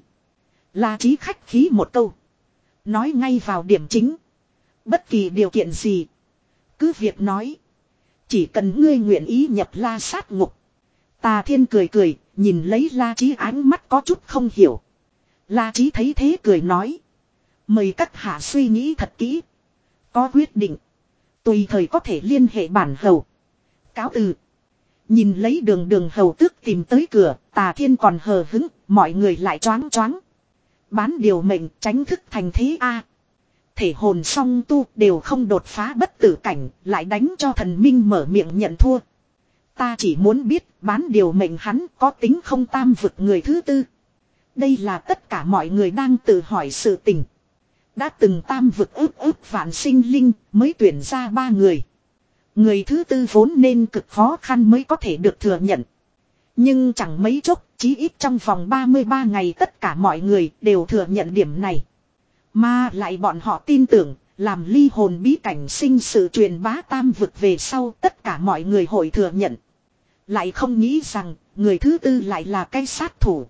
La Chí khách khí một câu. Nói ngay vào điểm chính. Bất kỳ điều kiện gì. Cứ việc nói. Chỉ cần ngươi nguyện ý nhập La sát ngục. Tà Thiên cười cười, nhìn lấy La Chí ánh mắt có chút không hiểu. La Chí thấy thế cười nói. Mời các hạ suy nghĩ thật kỹ. Có quyết định. Tùy thời có thể liên hệ bản hầu. Cáo từ. Nhìn lấy đường đường hầu tước tìm tới cửa, Tà Thiên còn hờ hứng, mọi người lại choáng choáng. Bán điều mệnh tránh thức thành thế a. Thể hồn song tu đều không đột phá bất tử cảnh, lại đánh cho thần minh mở miệng nhận thua. Ta chỉ muốn biết bán điều mệnh hắn có tính không tam vực người thứ tư. Đây là tất cả mọi người đang tự hỏi sự tình. Đã từng tam vực ước ước vạn sinh linh mới tuyển ra ba người. Người thứ tư vốn nên cực khó khăn mới có thể được thừa nhận. Nhưng chẳng mấy chốc, chí ít trong vòng ba mươi ba ngày tất cả mọi người đều thừa nhận điểm này. Mà lại bọn họ tin tưởng, làm ly hồn bí cảnh sinh sự truyền bá tam vực về sau tất cả mọi người hội thừa nhận. Lại không nghĩ rằng, người thứ tư lại là cái sát thủ.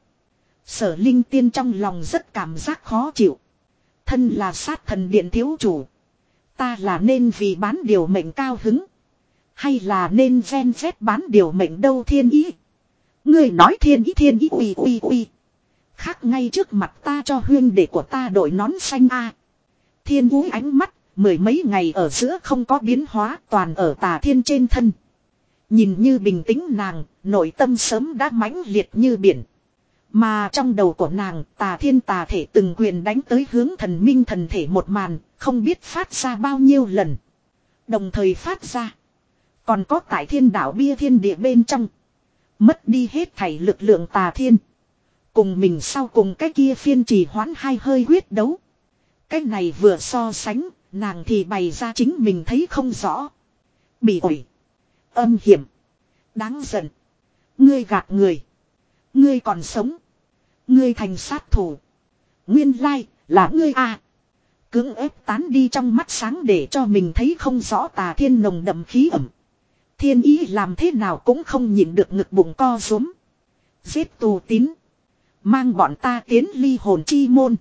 Sở Linh Tiên trong lòng rất cảm giác khó chịu. Thân là sát thần điện thiếu chủ. Ta là nên vì bán điều mệnh cao hứng. Hay là nên ven vét bán điều mệnh đâu thiên ý. Người nói thiên ý thiên ý uy uy uy. Khác ngay trước mặt ta cho huyên đệ của ta đội nón xanh a. Thiên úi ánh mắt, mười mấy ngày ở giữa không có biến hóa toàn ở Tà Thiên trên thân. Nhìn như bình tĩnh nàng, nội tâm sớm đã mãnh liệt như biển. Mà trong đầu của nàng, Tà Thiên tà thể từng quyền đánh tới hướng thần minh thần thể một màn, không biết phát ra bao nhiêu lần. Đồng thời phát ra. Còn có tại thiên đạo bia thiên địa bên trong. Mất đi hết thảy lực lượng Tà Thiên. Cùng mình sau cùng cái kia phiên trì hoãn hai hơi huyết đấu. Cái này vừa so sánh, nàng thì bày ra chính mình thấy không rõ. Bị ổi. Âm hiểm. Đáng giận. Ngươi gạt người. Ngươi còn sống. Ngươi thành sát thủ. Nguyên lai là ngươi a. Cưỡng ép tán đi trong mắt sáng để cho mình thấy không rõ Tà Thiên nồng đậm khí ẩm. Thiên ý làm thế nào cũng không nhịn được ngực bụng co rúm. Giết tù tín. Mang bọn ta tiến ly hồn chi môn.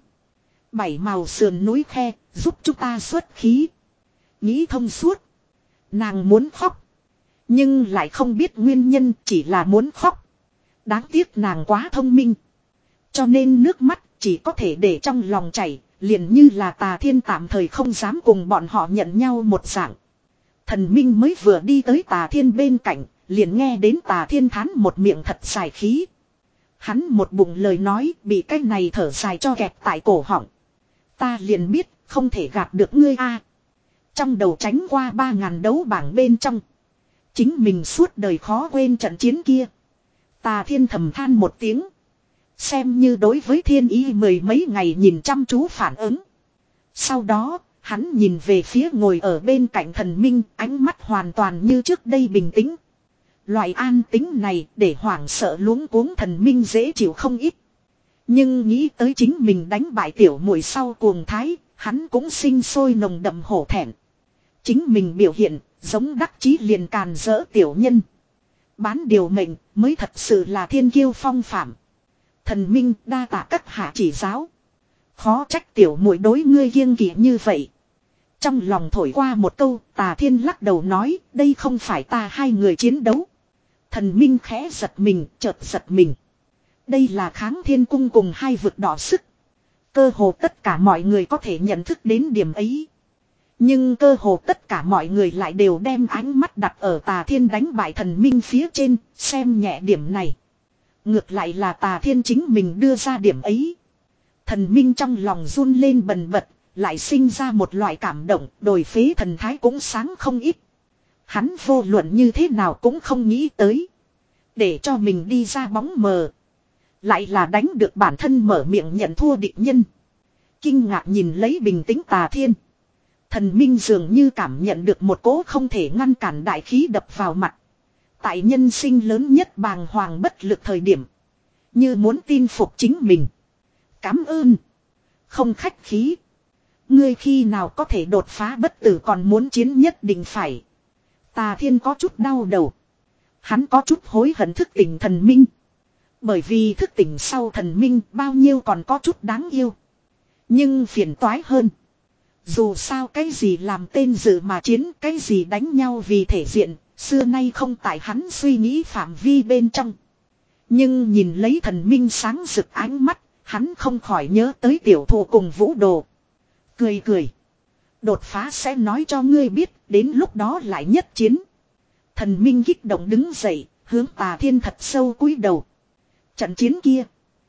Bảy màu sườn núi khe, giúp chúng ta xuất khí. Nghĩ thông suốt. Nàng muốn khóc. Nhưng lại không biết nguyên nhân, chỉ là muốn khóc. Đáng tiếc nàng quá thông minh. Cho nên nước mắt chỉ có thể để trong lòng chảy, liền như là Tà Thiên tạm thời không dám cùng bọn họ nhận nhau một dạng. Thần minh mới vừa đi tới Tà Thiên bên cạnh, liền nghe đến Tà Thiên thán một miệng thật dài khí. Hắn một bụng lời nói bị cái này thở dài cho kẹp tại cổ họng. Ta liền biết không thể gạt được ngươi a. Trong đầu tránh qua ba ngàn đấu bảng bên trong. Chính mình suốt đời khó quên trận chiến kia. Tà Thiên thầm than một tiếng. Xem như đối với thiên ý mười mấy ngày nhìn chăm chú phản ứng. Sau đó, hắn nhìn về phía ngồi ở bên cạnh thần minh, ánh mắt hoàn toàn như trước đây bình tĩnh. Loại an tính này để hoảng sợ luống cuống thần minh dễ chịu không ít. Nhưng nghĩ tới chính mình đánh bại tiểu muội sau cuồng thái, hắn cũng sinh sôi nồng đậm hổ thẹn. Chính mình biểu hiện, giống đắc chí liền càn rỡ tiểu nhân. Bán điều mệnh mới thật sự là thiên kiêu phong phạm. Thần minh đa tạ các hạ chỉ giáo. Khó trách tiểu muội đối ngươi kiêng kỵ như vậy. Trong lòng thổi qua một câu, Tà Thiên lắc đầu nói, đây không phải ta hai người chiến đấu. Thần minh khẽ giật mình, chợt giật mình. Đây là kháng thiên cung cùng hai vực đỏ sức. Cơ hồ tất cả mọi người có thể nhận thức đến điểm ấy. Nhưng cơ hồ tất cả mọi người lại đều đem ánh mắt đặt ở Tà Thiên đánh bại thần minh phía trên, xem nhẹ điểm này. Ngược lại là Tà Thiên chính mình đưa ra điểm ấy. Thần minh trong lòng run lên bần bật, lại sinh ra một loại cảm động, đổi phế thần thái cũng sáng không ít. Hắn vô luận như thế nào cũng không nghĩ tới. Để cho mình đi ra bóng mờ. Lại là đánh được bản thân mở miệng nhận thua địch nhân. Kinh ngạc nhìn lấy bình tĩnh Tà Thiên. Thần minh dường như cảm nhận được một cỗ không thể ngăn cản đại khí đập vào mặt. Tại nhân sinh lớn nhất bàng hoàng bất lực thời điểm. Như muốn tin phục chính mình. Cảm ơn. Không khách khí. Ngươi khi nào có thể đột phá bất tử còn muốn chiến nhất định phải. Tà Thiên có chút đau đầu. Hắn có chút hối hận thức tỉnh thần minh. Bởi vì thức tỉnh sau thần minh bao nhiêu còn có chút đáng yêu. Nhưng phiền toái hơn. Dù sao cái gì làm tên dự mà chiến, cái gì đánh nhau vì thể diện, xưa nay không tại hắn suy nghĩ phạm vi bên trong. Nhưng nhìn lấy thần minh sáng rực ánh mắt, hắn không khỏi nhớ tới tiểu thù cùng vũ đồ. Cười cười. Đột phá sẽ nói cho ngươi biết, đến lúc đó lại nhất chiến. Thần minh kích động đứng dậy, hướng Tà Thiên thật sâu cúi đầu. Trận chiến kia,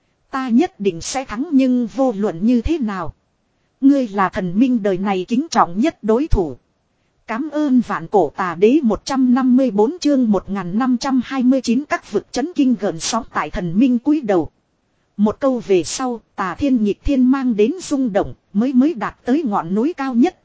ta nhất định sẽ thắng, nhưng vô luận như thế nào, ngươi là thần minh đời này kính trọng nhất đối thủ. Cám ơn vạn cổ tà đế. Một trăm năm mươi bốn chương một nghìn năm trăm hai mươi chín các vực chấn kinh gợn sóng tại thần minh cúi đầu. Một câu về sau, Tà Thiên nhịp thiên mang đến rung động, mới mới đạt tới ngọn núi cao nhất.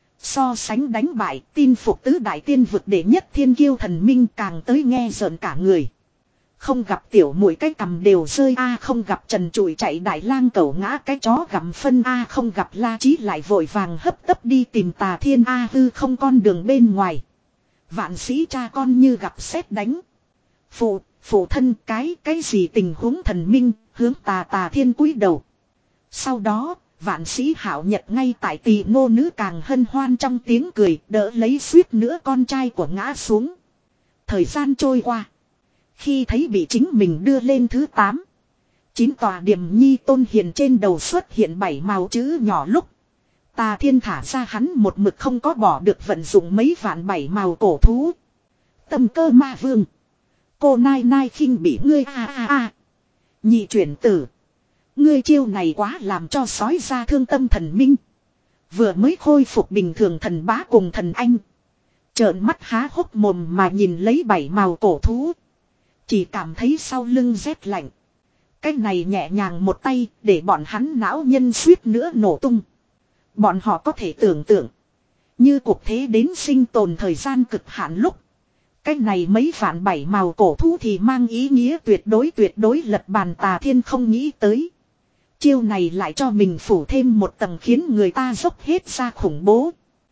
So sánh đánh bại, tin phục tứ đại tiên vực đệ nhất thiên kiêu thần minh càng tới nghe rợn cả người. Không gặp tiểu muội cái cầm đều rơi a, không gặp trần trụi chạy đại lang cẩu ngã cái chó gặm phân a, không gặp La Chí lại vội vàng hấp tấp đi tìm Tà Thiên a, hư không con đường bên ngoài. Vạn sĩ cha con như gặp sét đánh. Phụ, phụ thân cái, cái gì tình huống? Thần minh hướng tà Tà Thiên cúi đầu. Sau đó, vạn sĩ Hạo Nhật ngay tại Tỳ Ngô nữ càng hân hoan trong tiếng cười, đỡ lấy suýt nữa con trai của ngã xuống. Thời gian trôi qua. Khi thấy bị chính mình đưa lên thứ tám, chín tòa điểm nhi tôn hiền trên đầu xuất hiện bảy màu chữ nhỏ lúc, Tà Thiên thả ra hắn một mực không có bỏ được vận dụng mấy vạn bảy màu cổ thú. Tâm cơ ma vương. Cô nai nai khinh bị ngươi a a a. Nhị chuyển tử. Ngươi chiêu này quá làm cho sói ra thương tâm thần minh. Vừa mới khôi phục bình thường thần bá cùng thần anh. Trợn mắt há hốc mồm mà nhìn lấy bảy màu cổ thú. Chỉ cảm thấy sau lưng rét lạnh. Cái này nhẹ nhàng một tay để bọn hắn não nhân suýt nữa nổ tung. Bọn họ có thể tưởng tượng. Như cuộc thế đến sinh tồn thời gian cực hạn lúc. Cái này mấy vạn bảy màu cổ thú thì mang ý nghĩa tuyệt đối tuyệt đối lật bàn. Tà Thiên không nghĩ tới. Chiêu này lại cho mình phủ thêm một tầng khiến người ta dốc hết ra khủng bố.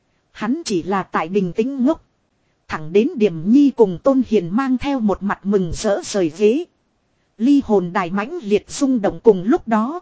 Hắn chỉ là tại bình tĩnh ngốc. Thẳng đến Điểm Nhi cùng Tôn Hiền mang theo một mặt mừng rỡ rời ghế. Ly hồn đài mãnh liệt rung động cùng lúc đó.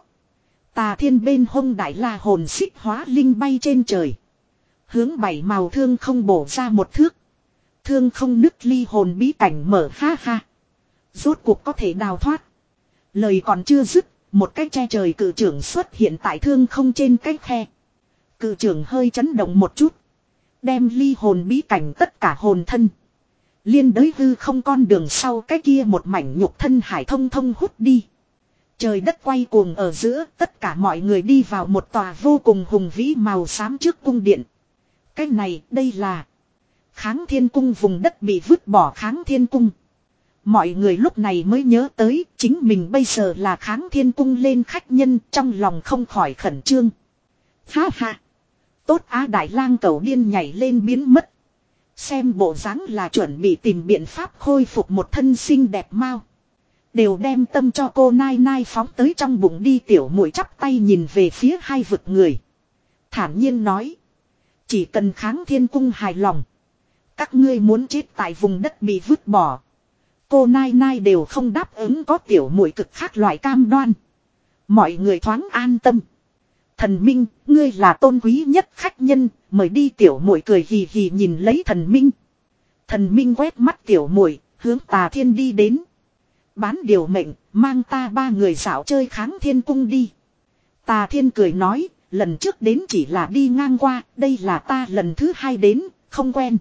Tà Thiên bên hông đại la hồn xích hóa linh bay trên trời. Hướng bảy màu thương không bổ ra một thước. Thương không nứt ly hồn bí cảnh mở ha ha. Rốt cuộc có thể đào thoát. Lời còn chưa dứt, một cái che trời cự trưởng xuất hiện tại thương không trên cái khe. Cự trưởng hơi chấn động một chút. Đem ly hồn bí cảnh tất cả hồn thân. Liên đới hư không con đường sau cái kia một mảnh nhục thân hải thông thông hút đi. Trời đất quay cuồng ở giữa, tất cả mọi người đi vào một tòa vô cùng hùng vĩ màu xám trước cung điện. Cái này, đây là Kháng Thiên Cung, vùng đất bị vứt bỏ Kháng Thiên Cung. Mọi người lúc này mới nhớ tới, chính mình bây giờ là Kháng Thiên Cung lên khách nhân, trong lòng không khỏi khẩn trương. Ha ha! Tốt á, đại lang cẩu điên nhảy lên biến mất. Xem bộ dáng là chuẩn bị tìm biện pháp khôi phục một thân xinh đẹp mau. Đều đem tâm cho cô nai nai phóng tới trong bụng đi. Tiểu muội chắp tay nhìn về phía hai vực người. Thản nhiên nói. Chỉ cần Kháng Thiên Cung hài lòng. Các ngươi muốn chết tại vùng đất bị vứt bỏ. Cô nai nai đều không đáp ứng, có tiểu muội cực khác loại cam đoan. Mọi người thoáng an tâm. Thần minh, ngươi là tôn quý nhất khách nhân, mời đi. Tiểu muội cười hì hì nhìn lấy thần minh. Thần minh quét mắt tiểu muội, hướng Tà Thiên đi đến. Bán điều mệnh, mang ta ba người dạo chơi Kháng Thiên Cung đi. Tà Thiên cười nói, lần trước đến chỉ là đi ngang qua, đây là ta lần thứ hai đến, không quen.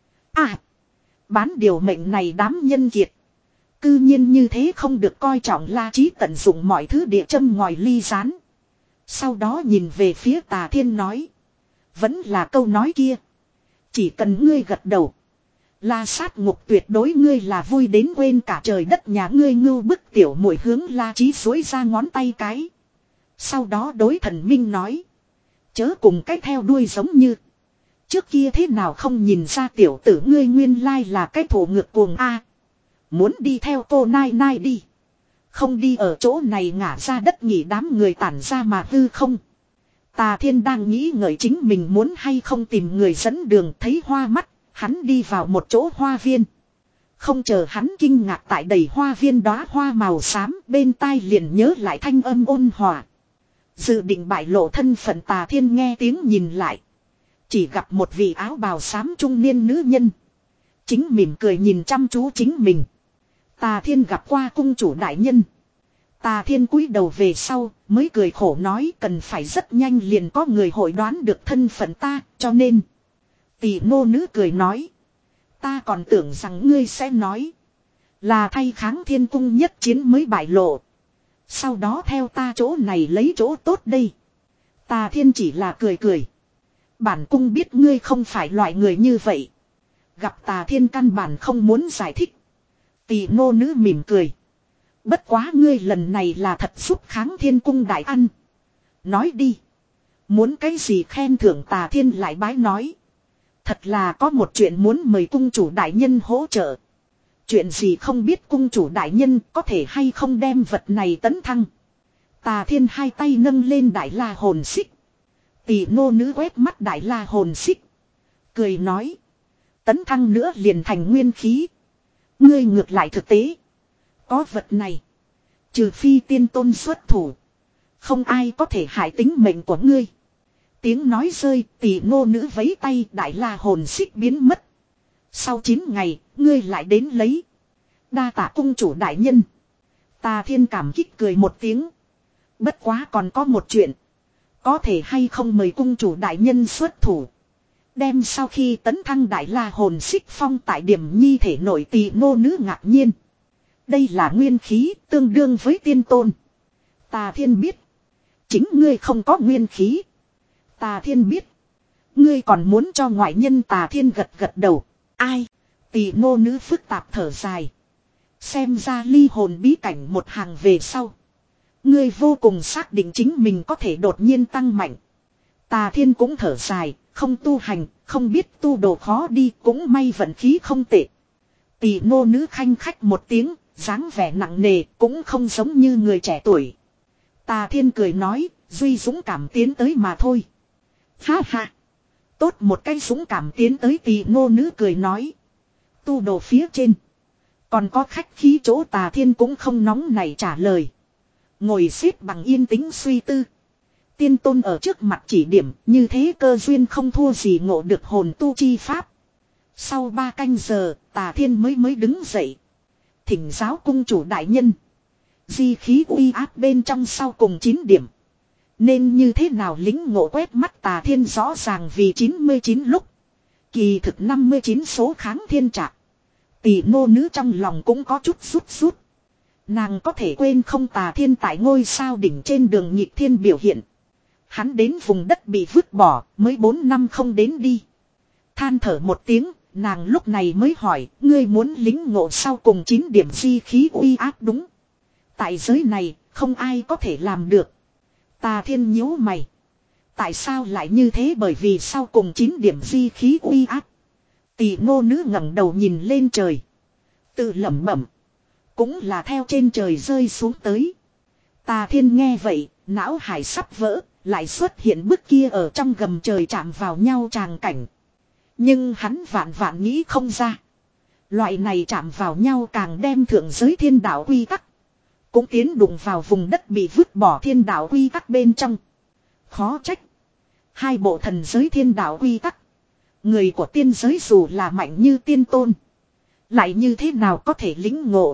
À, bán điều mệnh này đám nhân kiệt. Cư nhiên như thế không được coi trọng. La Chí tận dụng mọi thứ địa châm ngòi ly rán. Sau đó nhìn về phía Tà Thiên nói. Vẫn là câu nói kia. Chỉ cần ngươi gật đầu. La sát ngục tuyệt đối ngươi là vui đến quên cả trời đất nhà ngươi. Ngưu bức. Tiểu muội hướng La Chí duỗi ra ngón tay cái. Sau đó đối thần minh nói. Chớ cùng cách theo đuôi giống như. Trước kia thế nào không nhìn ra tiểu tử ngươi nguyên lai là cái thổ ngược cuồng a. Muốn đi theo cô nai nai đi. Không đi ở chỗ này ngả ra đất nghỉ đám người tản ra mà hư không. Tà Thiên đang nghĩ ngợi chính mình muốn hay không tìm người dẫn đường, thấy hoa mắt, hắn đi vào một chỗ hoa viên. Không chờ hắn kinh ngạc tại đầy hoa viên đóa hoa màu xám, bên tai liền nhớ lại thanh âm ôn hòa. Dự định bại lộ thân phận Tà Thiên nghe tiếng nhìn lại. Chỉ gặp một vị áo bào xám trung niên nữ nhân. Chính mỉm cười nhìn chăm chú chính mình. Tà Thiên gặp qua cung chủ đại nhân. Tà Thiên cúi đầu về sau, mới cười khổ nói cần phải rất nhanh liền có người hội đoán được thân phận ta, cho nên. Tỷ nô nữ cười nói. Ta còn tưởng rằng ngươi sẽ nói. Là thay kháng thiên cung nhất chiến mới bại lộ. Sau đó theo ta chỗ này lấy chỗ tốt đây. Tà Thiên chỉ là cười cười. Bản cung biết ngươi không phải loại người như vậy. Gặp Tà Thiên căn bản không muốn giải thích. Tỷ nô nữ mỉm cười. Bất quá ngươi lần này là thật giúp kháng thiên cung đại ăn. Nói đi. Muốn cái gì khen thưởng Tà Thiên lại bái nói. Thật là có một chuyện muốn mời cung chủ đại nhân hỗ trợ. Chuyện gì không biết cung chủ đại nhân có thể hay không đem vật này tấn thăng. Tà Thiên hai tay nâng lên đại la hồn xích. Tỷ nô nữ quét mắt đại la hồn xích. Cười nói. Tấn thăng nữa liền thành nguyên khí. Ngươi ngược lại thực tế. Có vật này. Trừ phi tiên tôn xuất thủ. Không ai có thể hại tính mệnh của ngươi. Tiếng nói rơi, tỷ nô nữ vấy tay đại la hồn xích biến mất. Sau chín ngày, ngươi lại đến lấy. Đa tạ cung chủ đại nhân. Tà Thiên cảm kích cười một tiếng. Bất quá còn có một chuyện. Có thể hay không mời cung chủ đại nhân xuất thủ. Đem sau khi tấn thăng đại la hồn xích phong tại điểm nhi thể nội tỷ nô nữ ngạc nhiên. Đây là nguyên khí tương đương với tiên tôn. Tà Thiên biết. Chính ngươi không có nguyên khí. Tà Thiên biết. Ngươi còn muốn cho ngoại nhân. Tà Thiên gật gật đầu. Ai? Tỷ nô nữ phức tạp thở dài. Xem ra ly hồn bí cảnh một hàng về sau. Ngươi vô cùng xác định chính mình có thể đột nhiên tăng mạnh. Tà Thiên cũng thở dài. Không tu hành, không biết tu đồ khó đi. Cũng may vận khí không tệ. Tỷ nô nữ khanh khách một tiếng. Dáng vẻ nặng nề cũng không giống như người trẻ tuổi. Tà Thiên cười nói. Duy dũng cảm tiến tới mà thôi. Ha ha. Tốt một cái dũng cảm tiến tới. Tỷ nô nữ cười nói. Tu đồ phía trên. Còn có khách khí chỗ. Tà Thiên cũng không nóng này trả lời. Ngồi xếp bằng yên tĩnh suy tư. Tiên tôn ở trước mặt chỉ điểm. Như thế cơ duyên không thua gì ngộ được hồn tu chi pháp. Sau ba canh giờ. Tà Thiên mới mới đứng dậy. Thỉnh giáo cung chủ đại nhân. Di khí uy áp bên trong sau cùng chín điểm. Nên như thế nào lính ngộ quét mắt. Tà Thiên rõ ràng vì chín mươi chín lúc. Kỳ thực năm mươi chín số kháng thiên trạc. Tỷ nô nữ trong lòng cũng có chút rút rút. Nàng có thể quên không Tà Thiên tại ngôi sao đỉnh trên đường nhịp thiên biểu hiện. Hắn đến vùng đất bị vứt bỏ mới bốn năm không đến đi. Than thở một tiếng. Nàng lúc này mới hỏi, ngươi muốn lính ngộ sau cùng chín điểm di khí uy áp đúng. Tại giới này, không ai có thể làm được. Tà Thiên nhíu mày. Tại sao lại như thế? Bởi vì sau cùng chín điểm di khí uy áp. Tỷ nô nữ ngẩng đầu nhìn lên trời. Tự lẩm bẩm. Cũng là theo trên trời rơi xuống tới. Tà Thiên nghe vậy, não hải sắp vỡ, lại xuất hiện bức kia ở trong gầm trời chạm vào nhau tràng cảnh. Nhưng hắn vạn vạn nghĩ không ra. Loại này chạm vào nhau càng đem thượng giới thiên đạo quy tắc. Cũng tiến đụng vào vùng đất bị vứt bỏ thiên đạo quy tắc bên trong. Khó trách. Hai bộ thần giới thiên đạo quy tắc. Người của tiên giới dù là mạnh như tiên tôn. Lại như thế nào có thể lĩnh ngộ.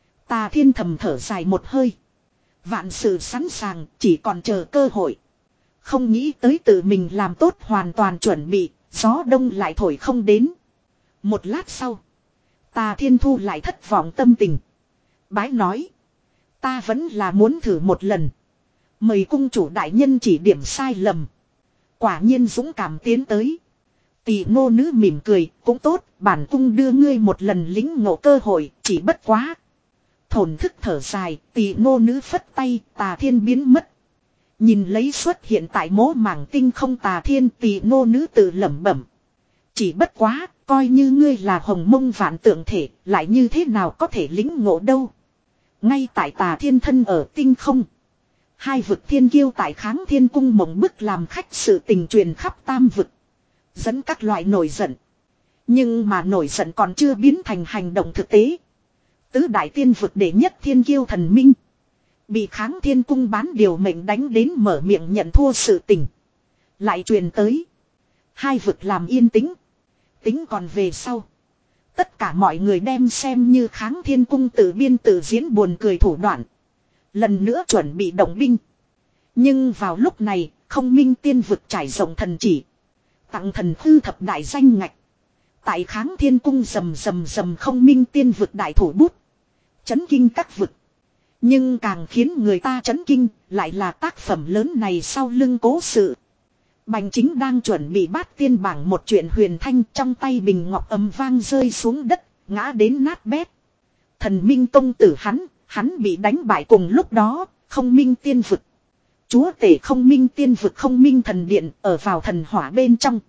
Tà Thiên thầm thở dài một hơi. Vạn sự sẵn sàng chỉ còn chờ cơ hội. Không nghĩ tới tự mình làm tốt hoàn toàn chuẩn bị. Gió đông lại thổi không đến. Một lát sau. Tà Thiên thu lại thất vọng tâm tình. Bái nói. Ta vẫn là muốn thử một lần. Mời cung chủ đại nhân chỉ điểm sai lầm. Quả nhiên dũng cảm tiến tới. Tỷ nô nữ mỉm cười. Cũng tốt. Bản cung đưa ngươi một lần lính ngộ cơ hội. Chỉ bất quá. Thổn thức thở dài. Tỷ nô nữ phất tay. Tà Thiên biến mất. Nhìn lấy xuất hiện tại mố mảng tinh không. Tà Thiên. Tỷ nô nữ tự lẩm bẩm. Chỉ bất quá. Coi như ngươi là hồng mông vạn tượng thể. Lại như thế nào có thể lĩnh ngộ đâu. Ngay tại Tà Thiên thân ở tinh không. Hai vực thiên kiêu tại kháng thiên cung mộng bức làm khách sự tình truyền khắp tam vực. Dẫn các loại nổi giận. Nhưng mà nổi giận còn chưa biến thành hành động thực tế. Tứ đại tiên vực đệ nhất thiên kiêu thần minh. Bị Kháng Thiên Cung bán điều mệnh đánh đến mở miệng nhận thua sự tình. Lại truyền tới. Hai vực làm yên tĩnh. Tính còn về sau. Tất cả mọi người đem xem như Kháng Thiên Cung tự biên tự diễn buồn cười thủ đoạn. Lần nữa chuẩn bị động binh. Nhưng vào lúc này, không minh tiên vực trải rộng thần chỉ. Tặng thần thư thập đại danh ngạch. Tại Kháng Thiên Cung rầm rầm rầm không minh tiên vực đại thủ bút. Chấn kinh các vực. Nhưng càng khiến người ta chấn kinh lại là tác phẩm lớn này sau lưng cố sự. Bành Chính đang chuẩn bị bát tiên bảng một chuyện huyền thanh, trong tay bình ngọc ầm vang rơi xuống đất, ngã đến nát bét. Thần minh công tử hắn, hắn bị đánh bại cùng lúc đó, không minh tiên vực. Chúa tể không minh tiên vực không minh thần điện ở vào thần hỏa bên trong.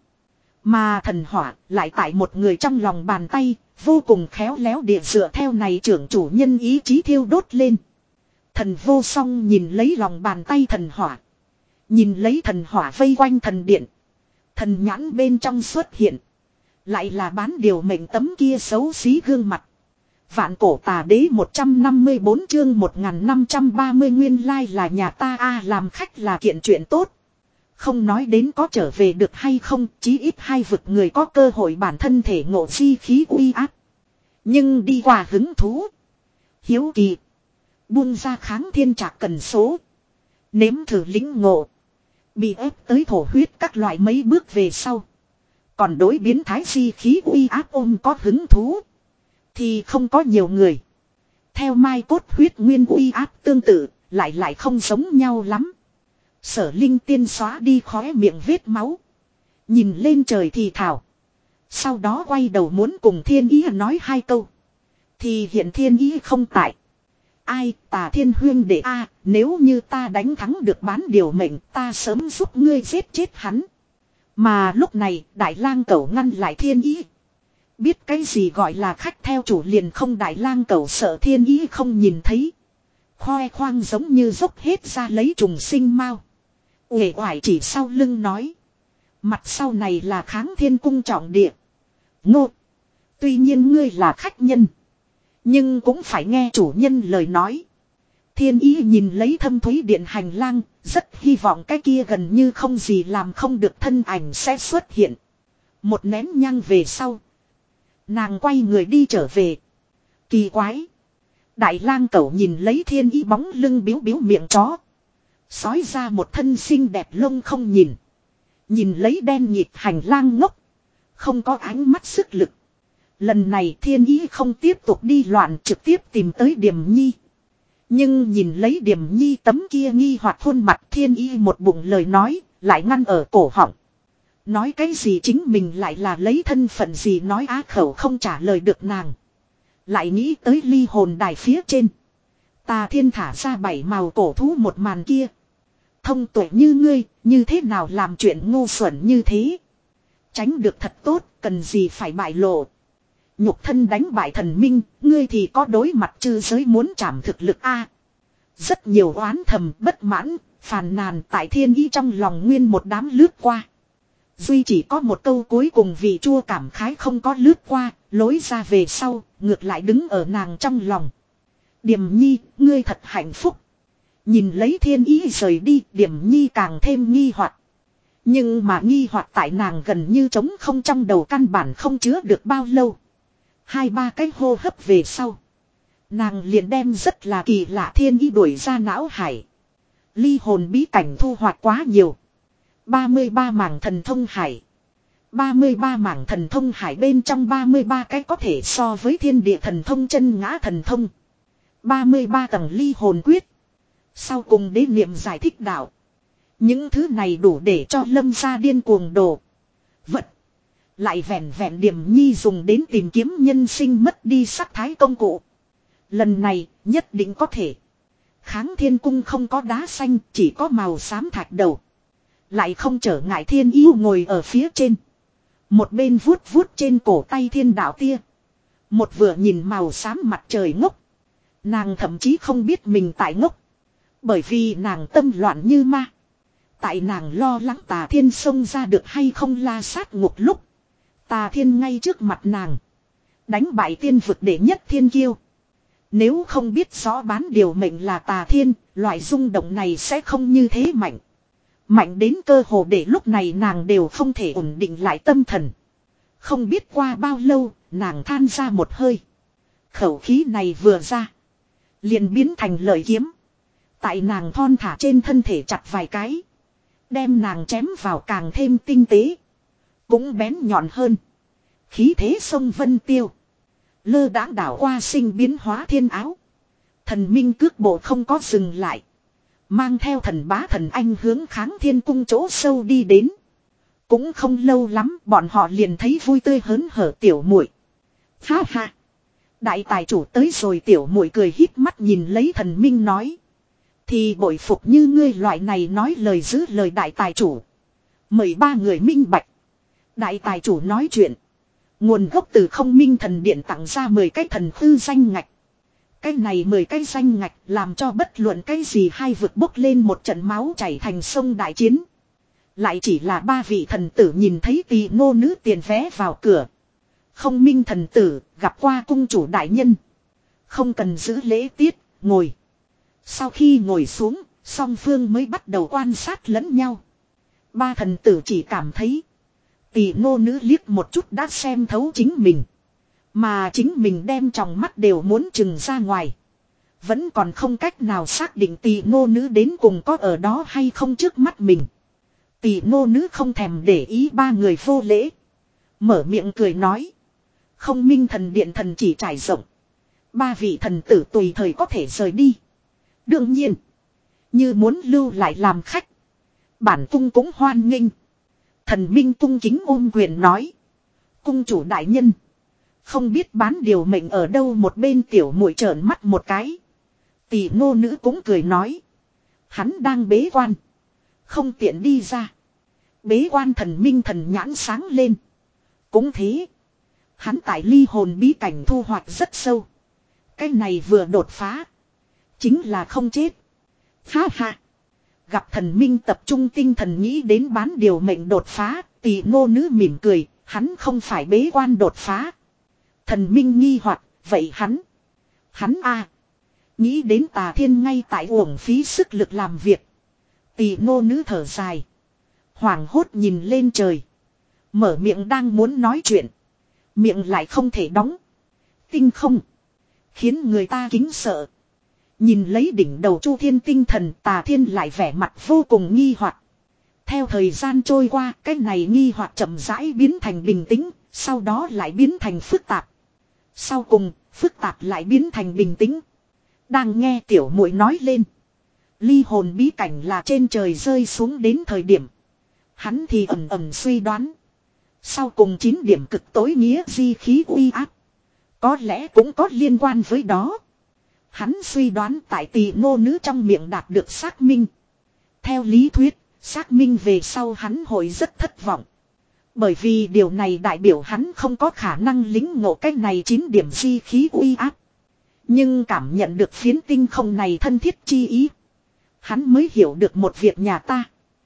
Mà thần hỏa lại tại một người trong lòng bàn tay, vô cùng khéo léo địa dựa theo này trưởng chủ nhân ý chí thiêu đốt lên. Thần vô song nhìn lấy lòng bàn tay thần hỏa. Nhìn lấy thần hỏa vây quanh thần điện. Thần nhãn bên trong xuất hiện. Lại là bán điều mệnh tấm kia xấu xí gương mặt. Vạn cổ tà đế một trăm năm mươi bốn chương một nghìn năm trăm ba mươi nguyên lai là nhà ta a làm khách là kiện chuyện tốt. Không nói đến có trở về được hay không, chí ít hai vực người có cơ hội bản thân thể ngộ di khí uy áp. Nhưng đi qua hứng thú. Hiếu kỳ. Buông ra Kháng Thiên Trạc cần số. Nếm thử lĩnh ngộ. Bị ép tới thổ huyết các loại mấy bước về sau. Còn đối biến thái di khí uy áp ôm có hứng thú. Thì không có nhiều người. Theo mai cốt huyết nguyên uy áp tương tự, lại lại không giống nhau lắm. Sở Linh Tiên xóa đi khóe miệng vết máu. Nhìn lên trời thì thảo. Sau đó quay đầu muốn cùng Thiên Ý nói hai câu. Thì hiện Thiên Ý không tại. Ai Tà Thiên huyên đệ a, nếu như ta đánh thắng được bán điều mệnh, ta sớm giúp ngươi giết chết hắn. Mà lúc này Đại Lang Cẩu ngăn lại Thiên Ý. Biết cái gì gọi là khách theo chủ liền không. Đại Lang Cẩu sợ Thiên Ý không nhìn thấy. Khoe khoang giống như dốc hết ra lấy trùng sinh mau. Uể oải chỉ sau lưng nói. Mặt sau này là Kháng Thiên Cung trọng địa. Ngô. Tuy nhiên ngươi là khách nhân. Nhưng cũng phải nghe chủ nhân lời nói. Thiên Ý nhìn lấy thâm thúy điện hành lang. Rất hy vọng cái kia gần như không gì làm không được thân ảnh sẽ xuất hiện. Một nén nhang về sau. Nàng quay người đi trở về. Kỳ quái. Đại Lang Cẩu nhìn lấy Thiên Ý bóng lưng biếu biếu miệng chó. Xói ra một thân xinh đẹp lông không nhìn. Nhìn lấy đen nhịp hành lang ngốc. Không có ánh mắt sức lực. Lần này Thiên Ý không tiếp tục đi loạn trực tiếp tìm tới Điềm Nhi. Nhưng nhìn lấy Điềm Nhi tấm kia nghi hoặc khuôn mặt Thiên Ý một bụng lời nói lại ngăn ở cổ họng. Nói cái gì chính mình lại là lấy thân phận gì nói á khẩu không trả lời được nàng. Lại nghĩ tới ly hồn đài phía trên. Tà Thiên thả ra bảy màu cổ thú một màn kia. Thông tuệ như ngươi, như thế nào làm chuyện ngu xuẩn như thế. Tránh được thật tốt, cần gì phải bại lộ. Nhục thân đánh bại thần minh, ngươi thì có đối mặt chư giới muốn trảm thực lực a. Rất nhiều oán thầm, bất mãn, phàn nàn tại Thiên Ý trong lòng nguyên một đám lướt qua. Duy chỉ có một câu cuối cùng vì chua cảm khái không có lướt qua, lối ra về sau, ngược lại đứng ở nàng trong lòng. Điềm Nhi, ngươi thật hạnh phúc. Nhìn lấy Thiên Ý rời đi, Điềm Nhi càng thêm nghi hoặc. Nhưng mà nghi hoặc tại nàng gần như trống không trong đầu căn bản không chứa được bao lâu. Hai ba cái hô hấp về sau. Nàng liền đem rất là kỳ lạ Thiên Ý đuổi ra não hải. Ly hồn bí cảnh thu hoạch quá nhiều. ba mươi ba mảng thần thông hải. ba mươi ba mảng thần thông hải bên trong ba mươi ba cái có thể so với thiên địa thần thông chân ngã thần thông. ba mươi ba tầng ly hồn quyết. Sau cùng đế niệm giải thích đạo. Những thứ này đủ để cho Lâm gia điên cuồng đồ. Vật. Lại vẹn vẹn Điềm Nhi dùng đến tìm kiếm nhân sinh mất đi sắc thái công cụ. Lần này nhất định có thể. Kháng Thiên Cung không có đá xanh, chỉ có màu xám thạch đầu. Lại không trở ngại Thiên Ý ngồi ở phía trên. Một bên vuốt vuốt trên cổ tay thiên đạo tia. Một vừa nhìn màu xám mặt trời ngốc. Nàng thậm chí không biết mình tại ngốc. Bởi vì nàng tâm loạn như ma. Tại nàng lo lắng Tà Thiên xông ra được hay không la sát ngục lúc. Tà Thiên ngay trước mặt nàng. Đánh bại tiên vực đệ nhất thiên kiêu. Nếu không biết rõ bán điều mệnh là Tà Thiên, loại rung động này sẽ không như thế mạnh. Mạnh đến cơ hồ để lúc này nàng đều không thể ổn định lại tâm thần. Không biết qua bao lâu, nàng than ra một hơi. Khẩu khí này vừa ra, liền biến thành lợi kiếm. Tại nàng thon thả trên thân thể chặt vài cái. Đem nàng chém vào càng thêm tinh tế. Cũng bén nhọn hơn. Khí thế sông vân tiêu. Lơ đãng đảo qua sinh biến hóa thiên áo. Thần minh cước bộ không có dừng lại. Mang theo thần bá thần anh hướng kháng thiên cung chỗ sâu đi đến. Cũng không lâu lắm bọn họ liền thấy vui tươi hớn hở tiểu muội. Ha ha. Đại tài chủ tới rồi, tiểu muội cười híp mắt nhìn lấy thần minh nói. Thì bội phục như ngươi loại này nói lời giữ lời đại tài chủ. Mời ba người minh bạch. Đại tài chủ nói chuyện. Nguồn gốc từ không minh thần điện tặng ra mười cái thần tư danh ngạch. Cái này mười cái danh ngạch làm cho bất luận cái gì hai vực bốc lên một trận máu chảy thành sông đại chiến. Lại chỉ là ba vị thần tử nhìn thấy tỳ nô nữ tiền vé vào cửa. Không minh thần tử gặp qua cung chủ đại nhân. Không cần giữ lễ tiết, ngồi. Sau khi ngồi xuống, song phương mới bắt đầu quan sát lẫn nhau. Ba thần tử chỉ cảm thấy tỳ nô nữ liếc một chút đã xem thấu chính mình. Mà chính mình đem tròng mắt đều muốn trừng ra ngoài. Vẫn còn không cách nào xác định tỳ nô nữ đến cùng có ở đó hay không trước mắt mình. Tỳ nô nữ không thèm để ý ba người vô lễ. Mở miệng cười nói. Không minh thần điện thần chỉ trải rộng. Ba vị thần tử tùy thời có thể rời đi. Đương nhiên. Như muốn lưu lại làm khách. Bản cung cũng hoan nghênh. Thần minh cung kính ôm quyền nói. Cung chủ đại nhân. Không biết bán điều mệnh ở đâu, một bên tiểu muội trợn mắt một cái. Tỷ nô nữ cũng cười nói. Hắn đang bế quan. Không tiện đi ra. Bế quan thần minh thần nhãn sáng lên. Cũng thế. Hắn tại ly hồn bí cảnh thu hoạch rất sâu. Cái này vừa đột phá. Chính là không chết. Ha ha. Gặp thần minh tập trung tinh thần nghĩ đến bán điều mệnh đột phá. Tỷ nô nữ mỉm cười. Hắn không phải bế quan đột phá. Thần minh nghi hoặc, vậy hắn. Hắn a nghĩ đến Tà Thiên ngay tại uổng phí sức lực làm việc. Tỷ nô nữ thở dài. Hoảng hốt nhìn lên trời. Mở miệng đang muốn nói chuyện. Miệng lại không thể đóng. Tinh không. Khiến người ta kính sợ. Nhìn lấy đỉnh đầu Chu Thiên tinh thần, Tà Thiên lại vẻ mặt vô cùng nghi hoặc. Theo thời gian trôi qua, cái này nghi hoặc chậm rãi biến thành bình tĩnh, sau đó lại biến thành phức tạp. Sau cùng, phức tạp lại biến thành bình tĩnh. Đang nghe tiểu muội nói lên. Ly hồn bí cảnh là trên trời rơi xuống đến thời điểm. Hắn thì ầm ầm suy đoán. Sau cùng chín điểm cực tối nghĩa di khí uy áp. Có lẽ cũng có liên quan với đó. Hắn suy đoán tại tỳ nô nữ trong miệng đạt được xác minh. Theo lý thuyết, xác minh về sau hắn hội rất thất vọng. Bởi vì điều này đại biểu hắn không có khả năng lính ngộ cách này chín điểm di khí uy áp. Nhưng cảm nhận được phiến tinh không này thân thiết chi ý. Hắn mới hiểu được một việc nhà ta.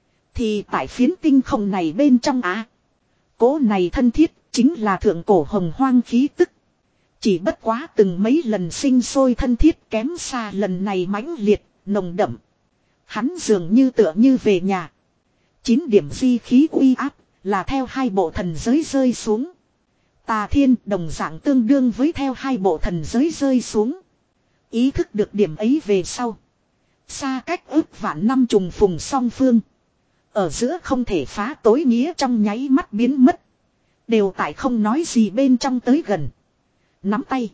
Thì tại phiến tinh không này bên trong á. Cố này thân thiết chính là thượng cổ hồng hoang khí tức. Chỉ bất quá từng mấy lần sinh sôi thân thiết kém xa lần này mãnh liệt, nồng đậm. Hắn dường như tựa như về nhà. Chín điểm di khí uy áp là theo hai bộ thần giới rơi xuống. Tà Thiên đồng dạng tương đương với theo hai bộ thần giới rơi xuống. Ý thức được điểm ấy về sau. Xa cách ước vạn năm trùng phùng song phương. Ở giữa không thể phá tối nghĩa trong nháy mắt biến mất. Đều tại không nói gì bên trong tới gần. Nắm tay.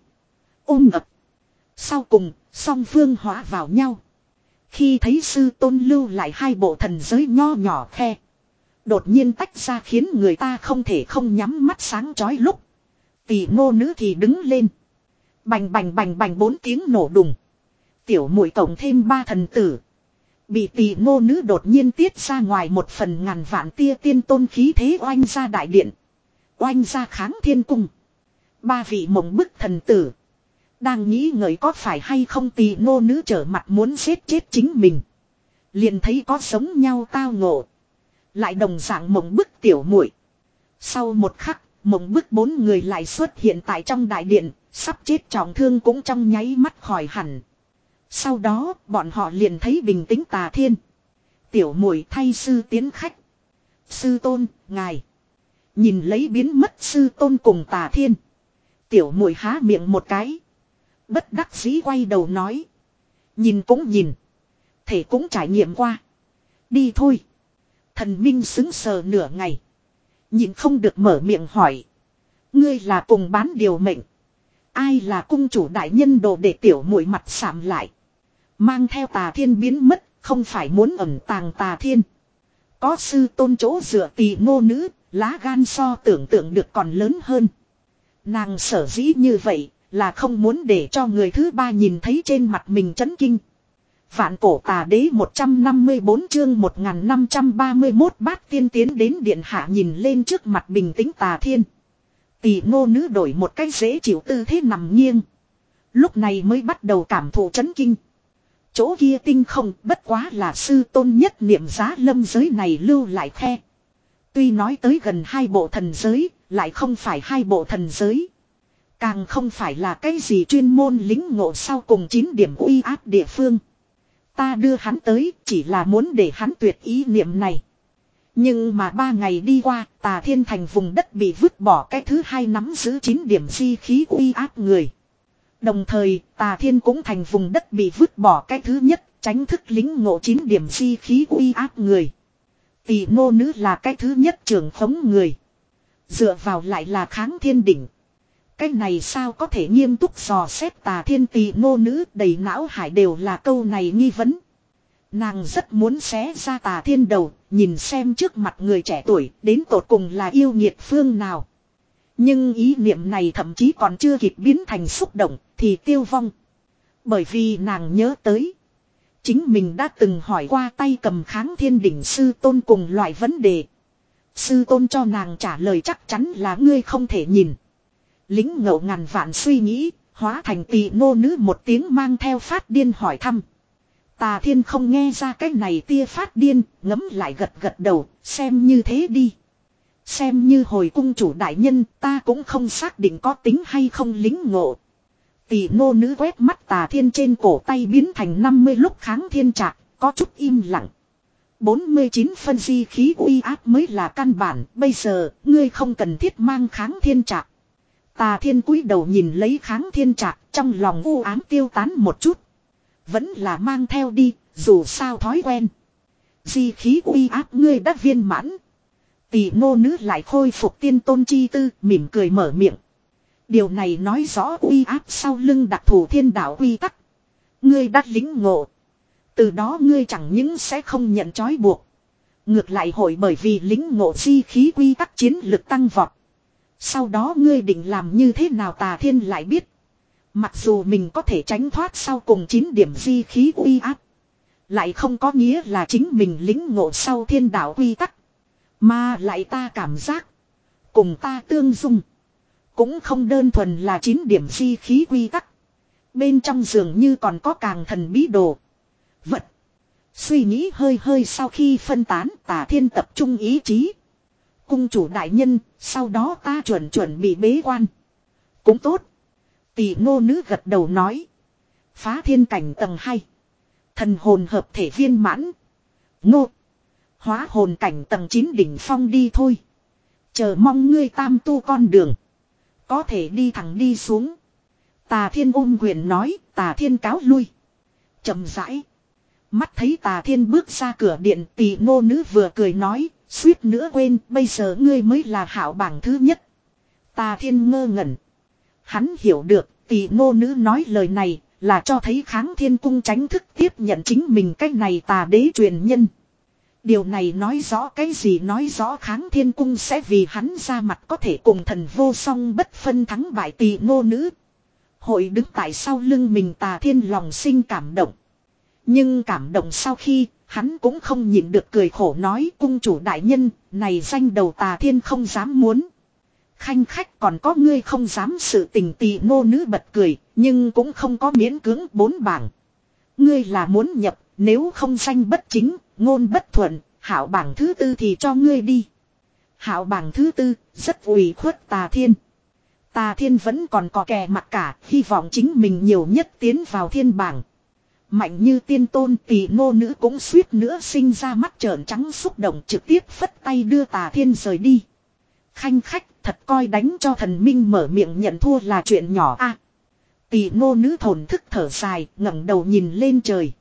Ôm ập. Sau cùng, song phương hóa vào nhau. Khi thấy sư tôn lưu lại hai bộ thần giới nho nhỏ khe. Đột nhiên tách ra khiến người ta không thể không nhắm mắt sáng chói lúc. Tỷ nô nữ thì đứng lên. Bành bành bành bành bốn tiếng nổ đùng. Tiểu muội tổng thêm ba thần tử. Bị tỷ nô nữ đột nhiên tiết ra ngoài một phần ngàn vạn tia tiên tôn khí thế oanh ra đại điện. Oanh ra kháng thiên cung. Ba vị mộng bức thần tử. Đang nghĩ ngợi có phải hay không tỷ nô nữ trở mặt muốn giết chết chính mình. Liền thấy có giống nhau tao ngộ. Lại đồng dạng mộng bức tiểu muội. Sau một khắc, Mộng bức bốn người lại xuất hiện tại trong đại điện, sắp chết trọng thương cũng trong nháy mắt khỏi hẳn. Sau đó, bọn họ liền thấy bình tĩnh Tà Thiên. Tiểu muội thay sư tiến khách. Sư tôn, ngài. Nhìn lấy biến mất sư tôn cùng Tà Thiên. Tiểu muội há miệng một cái. Bất đắc dĩ quay đầu nói. Nhìn cũng nhìn. Thể cũng trải nghiệm qua. Đi thôi. Thần Minh xứng sờ nửa ngày. Nhìn không được mở miệng hỏi. Ngươi là cùng bán điều mệnh. Ai là cung chủ đại nhân đồ để tiểu muội mặt sạm lại. Mang theo Tà Thiên biến mất. Không phải muốn ẩn tàng Tà Thiên. Có sư tôn chỗ dựa tỳ ngô nữ. Lá gan so tưởng tượng được còn lớn hơn. Nàng sở dĩ như vậy. Là không muốn để cho người thứ ba nhìn thấy trên mặt mình chấn kinh. Vạn cổ tà đế một trăm năm mươi bốn chương một nghìn năm trăm ba mươi mốt bát tiên tiến đến điện hạ nhìn lên trước mặt bình tĩnh Tà Thiên. Tỷ ngô nữ đổi một cách dễ chịu tư thế nằm nghiêng. Lúc này mới bắt đầu cảm thụ chấn kinh. Chỗ kia tinh không bất quá là sư tôn nhất niệm giá lâm giới này lưu lại khe. Tuy nói tới gần hai bộ thần giới, lại không phải hai bộ thần giới. Càng không phải là cái gì chuyên môn lính ngộ sau cùng chín điểm uy áp địa phương. Ta đưa hắn tới chỉ là muốn để hắn tuyệt ý niệm này. Nhưng mà ba ngày đi qua, Tà Thiên thành vùng đất bị vứt bỏ cái thứ hai nắm giữ chín điểm di khí uy áp người. Đồng thời, Tà Thiên cũng thành vùng đất bị vứt bỏ cái thứ nhất, tránh thức lính ngộ chín điểm di khí uy áp người. Tỷ ngô nữ là cái thứ nhất trưởng khống người. Dựa vào lại là kháng thiên đỉnh. Cái này sao có thể nghiêm túc dò xét Tà Thiên tỳ ngô nữ đầy não hải đều là câu này nghi vấn. Nàng rất muốn xé ra Tà Thiên đầu, nhìn xem trước mặt người trẻ tuổi đến tột cùng là yêu nghiệt phương nào. Nhưng ý niệm này thậm chí còn chưa kịp biến thành xúc động thì tiêu vong. Bởi vì nàng nhớ tới. Chính mình đã từng hỏi qua tay cầm kháng thiên đỉnh sư tôn cùng loại vấn đề. Sư tôn cho nàng trả lời chắc chắn là ngươi không thể nhìn. Lính ngộ ngàn vạn suy nghĩ, hóa thành tỳ ngô nữ một tiếng mang theo phát điên hỏi thăm. Tà Thiên không nghe ra cái này tia phát điên, ngấm lại gật gật đầu, xem như thế đi. Xem như hồi cung chủ đại nhân, ta cũng không xác định có tính hay không lính ngộ. Tỳ ngô nữ quét mắt Tà Thiên trên cổ tay biến thành năm mươi lúc kháng thiên trạc, có chút im lặng. bốn mươi chín phân di khí uy áp mới là căn bản, bây giờ, ngươi không cần thiết mang kháng thiên trạc. Tà Thiên cúi đầu nhìn lấy kháng thiên trạc, trong lòng u ám tiêu tán một chút. Vẫn là mang theo đi, dù sao thói quen. Di khí uy áp ngươi đã viên mãn. Tỷ ngô nữ lại khôi phục tiên tôn chi tư, mỉm cười mở miệng. Điều này nói rõ uy áp sau lưng đặc thù thiên đạo quy tắc. Ngươi đã lính ngộ. Từ đó ngươi chẳng những sẽ không nhận trói buộc. Ngược lại hội bởi vì lính ngộ di khí quy tắc chiến lực tăng vọt. Sau đó ngươi định làm như thế nào Tà Thiên lại biết. Mặc dù mình có thể tránh thoát sau cùng chín điểm di khí uy áp. Lại không có nghĩa là chính mình lính ngộ sau thiên đạo quy tắc. Mà lại ta cảm giác. Cùng ta tương dung. Cũng không đơn thuần là chín điểm di khí quy tắc. Bên trong dường như còn có càng thần bí đồ. Vật. Suy nghĩ hơi hơi sau khi phân tán Tà Thiên tập trung ý chí. Cung chủ đại nhân, sau đó ta chuẩn chuẩn bị bế quan. Cũng tốt. Tỷ ngô nữ gật đầu nói. Phá thiên cảnh tầng hai. Thần hồn hợp thể viên mãn. Ngô. Hóa hồn cảnh tầng chín đỉnh phong đi thôi. Chờ mong ngươi tam tu con đường. Có thể đi thẳng đi xuống. Tà Thiên ôm quyền nói, Tà Thiên cáo lui. Chậm rãi. Mắt thấy Tà Thiên bước ra cửa điện, tỷ ngô nữ vừa cười nói, suýt nữa quên, bây giờ ngươi mới là hảo bảng thứ nhất. Tà Thiên ngơ ngẩn. Hắn hiểu được, tỷ ngô nữ nói lời này, là cho thấy kháng thiên cung tránh thức tiếp nhận chính mình cách này tà đế truyền nhân. Điều này nói rõ cái gì, nói rõ kháng thiên cung sẽ vì hắn ra mặt có thể cùng thần vô song bất phân thắng bại tỷ ngô nữ. Hội đứng tại sau lưng mình Tà Thiên lòng sinh cảm động. Nhưng cảm động sau khi, hắn cũng không nhịn được cười khổ nói cung chủ đại nhân, này danh đầu Tà Thiên không dám muốn. Khanh khách còn có ngươi không dám sự tình tỷ ngô nữ bật cười, nhưng cũng không có miễn cưỡng bốn bảng. Ngươi là muốn nhập, nếu không danh bất chính, ngôn bất thuận, hảo bảng thứ tư thì cho ngươi đi. Hạo bảng thứ tư, rất ủy khuất Tà Thiên. Tà Thiên vẫn còn có kè mặt cả, hy vọng chính mình nhiều nhất tiến vào thiên bảng. Mạnh như tiên tôn Tỷ nô nữ cũng suýt nữa sinh ra mắt trợn trắng xúc động, trực tiếp phất tay đưa Tà Thiên rời đi. Khanh khách, thật coi đánh cho thần minh mở miệng nhận thua là chuyện nhỏ a. À, Tỷ nô nữ thổn thức thở dài, ngẩng đầu nhìn lên trời.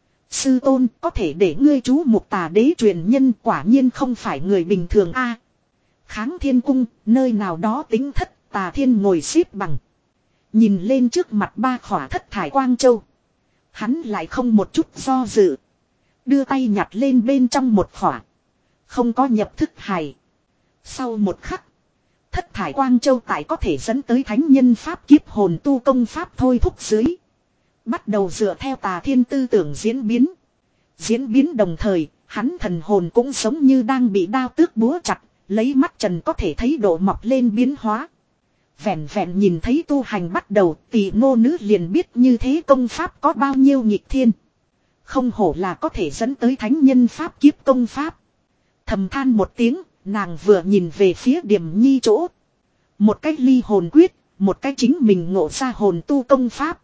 Sư tôn, có thể để ngươi chú mục Tà đế truyền nhân, quả nhiên không phải người bình thường a. À, Kháng Thiên cung, nơi nào đó tính thất, Tà Thiên ngồi xếp bằng. Nhìn lên trước mặt ba khỏa thất thải quang châu. Hắn lại không một chút do dự. Đưa tay nhặt lên bên trong một khỏa. Không có nhập thức hài. Sau một khắc. Thất thải quang châu tại có thể dẫn tới thánh nhân pháp kiếp hồn tu công pháp thôi thúc dưới. Bắt đầu dựa theo Tà Thiên tư tưởng diễn biến. Diễn biến đồng thời, hắn thần hồn cũng giống như đang bị đao tước búa chặt. Lấy mắt trần có thể thấy độ mọc lên biến hóa. Vẹn vẹn nhìn thấy tu hành bắt đầu, Tỷ nô nữ liền biết như thế công pháp có bao nhiêu nghịch thiên. Không hổ là có thể dẫn tới thánh nhân pháp kiếp công pháp. Thầm than một tiếng, nàng vừa nhìn về phía Điềm Nhi chỗ. Một cách ly hồn quyết, một cách chính mình ngộ ra hồn tu công pháp.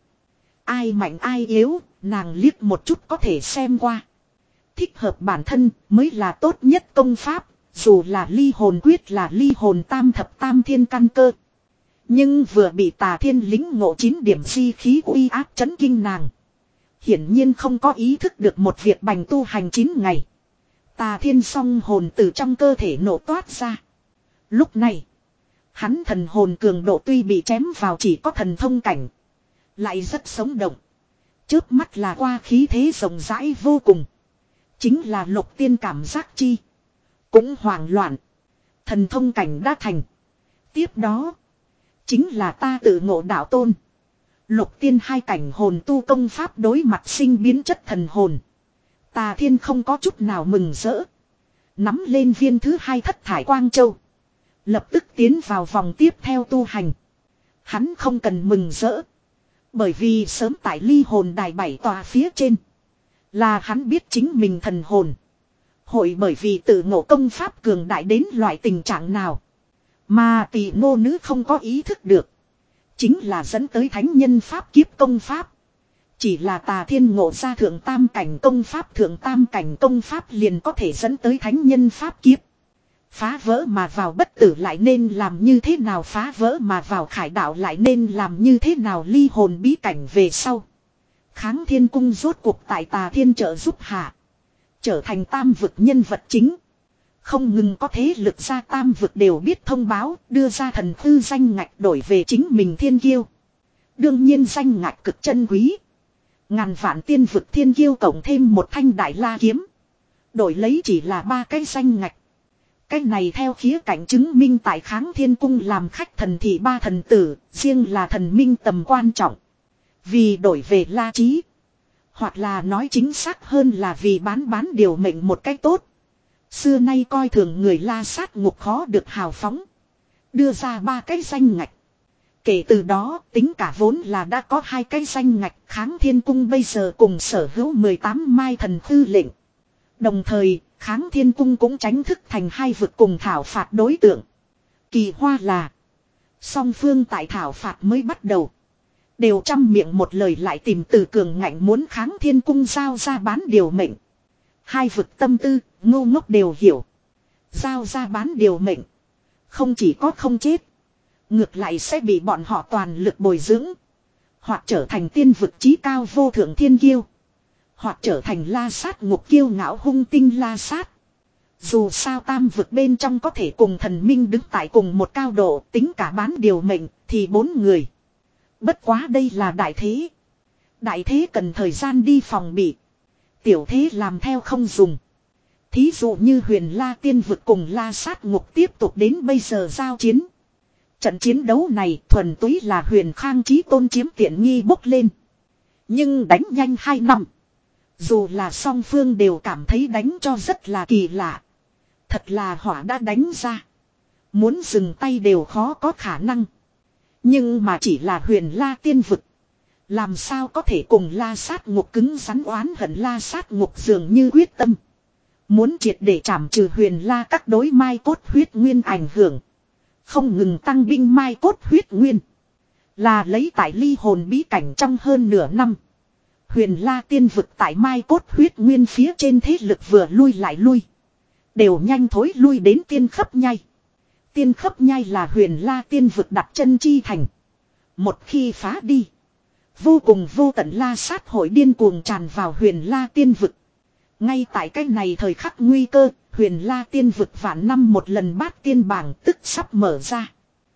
Ai mạnh ai yếu, nàng liếc một chút có thể xem qua. Thích hợp bản thân mới là tốt nhất công pháp, dù là ly hồn quyết là ly hồn tam thập tam thiên căn cơ. Nhưng vừa bị Tà Thiên lính ngộ chín điểm si khí uy áp chấn kinh nàng. Hiển nhiên không có ý thức được một việc bành tu hành chín ngày. Tà Thiên song hồn từ trong cơ thể nổ toát ra. Lúc này, hắn thần hồn cường độ tuy bị chém vào chỉ có thần thông cảnh. Lại rất sống động. Chớp mắt là qua khí thế rộng rãi vô cùng. Chính là Lục Tiên cảm giác chi. Cũng hoảng loạn. Thần thông cảnh đã thành. Tiếp đó. Chính là ta tự ngộ đạo tôn. Lục Tiên hai cảnh hồn tu công pháp đối mặt sinh biến chất thần hồn. Tà Thiên không có chút nào mừng rỡ. Nắm lên viên thứ hai thất thải quang châu. Lập tức tiến vào vòng tiếp theo tu hành. Hắn không cần mừng rỡ. Bởi vì sớm tại ly hồn đài bảy tòa phía trên. Là hắn biết chính mình thần hồn. Hội bởi vì tự ngộ công pháp cường đại đến loại tình trạng nào. Mà Tỷ nô nữ không có ý thức được. Chính là dẫn tới thánh nhân pháp kiếp công pháp. Chỉ là Tà Thiên ngộ ra thượng tam cảnh công pháp. Thượng tam cảnh công pháp liền có thể dẫn tới thánh nhân pháp kiếp. Phá vỡ mà vào bất tử lại nên làm như thế nào, phá vỡ mà vào khải đạo lại nên làm như thế nào, ly hồn bí cảnh về sau. Kháng Thiên cung rốt cuộc tại Tà Thiên trợ giúp hạ. Trở thành tam vực nhân vật chính. Không ngừng có thế lực ra tam vực đều biết thông báo, đưa ra thần thư danh ngạch đổi về chính mình thiên kiêu. Đương nhiên danh ngạch cực chân quý. Ngàn vạn tiên vực thiên kiêu cộng thêm một thanh đại la kiếm. Đổi lấy chỉ là ba cái danh ngạch. Cái này theo khía cạnh chứng minh tại Kháng Thiên cung làm khách thần thì ba thần tử, riêng là thần minh tầm quan trọng. Vì đổi về la trí. Hoặc là nói chính xác hơn là vì bán bán điều mệnh một cách tốt. Xưa nay coi thường người La Sát ngục khó được hào phóng. Đưa ra ba cái danh ngạch. Kể từ đó tính cả vốn là đã có hai cái danh ngạch. Kháng Thiên cung bây giờ cùng sở hữu mười tám mai thần thư lệnh. Đồng thời Kháng Thiên cung cũng tránh thức thành hai vực cùng thảo phạt đối tượng. Kỳ hoa là song phương tại thảo phạt mới bắt đầu. Đều trăm miệng một lời lại tìm từ cường ngạnh muốn Kháng Thiên cung giao ra bán điều mệnh. Hai vực tâm tư, ngu ngốc đều hiểu. Giao ra bán điều mệnh. Không chỉ có không chết. Ngược lại sẽ bị bọn họ toàn lực bồi dưỡng. Hoặc trở thành tiên vực chí cao vô thượng thiên kiêu. Hoặc trở thành La Sát ngục kiêu ngạo hung tinh La Sát. Dù sao tam vực bên trong có thể cùng thần minh đứng tại cùng một cao độ, tính cả bán điều mệnh thì bốn người. Bất quá đây là đại thế. Đại thế cần thời gian đi phòng bị. Tiểu thế làm theo không dùng. Thí dụ như Huyền La tiên vực cùng La Sát ngục tiếp tục đến bây giờ giao chiến. Trận chiến đấu này thuần túy là Huyền Khang Chí Tôn chiếm tiện nghi bốc lên. Nhưng đánh nhanh hai năm. Dù là song phương đều cảm thấy đánh cho rất là kỳ lạ. Thật là hỏa đã đánh ra. Muốn dừng tay đều khó có khả năng. Nhưng mà chỉ là Huyền La tiên vực. Làm sao có thể cùng La Sát ngục cứng rắn oán hận, La Sát ngục dường như quyết tâm. Muốn triệt để trảm trừ huyền la các đối mai cốt huyết nguyên ảnh hưởng. Không ngừng tăng binh mai cốt huyết nguyên. Là lấy tại ly hồn bí cảnh trong hơn nửa năm. Huyền la tiên vực tại mai cốt huyết nguyên phía trên thế lực vừa lui lại lui. Đều nhanh thối lui đến tiên khấp nhai. Tiên khấp nhai là huyền la tiên vực đặt chân chi thành. Một khi phá đi. Vô cùng vô tận la sát hội điên cuồng tràn vào huyền la tiên vực. Ngay tại cái này thời khắc nguy cơ, huyền la tiên vực vạn năm một lần bát tiên bảng tức sắp mở ra.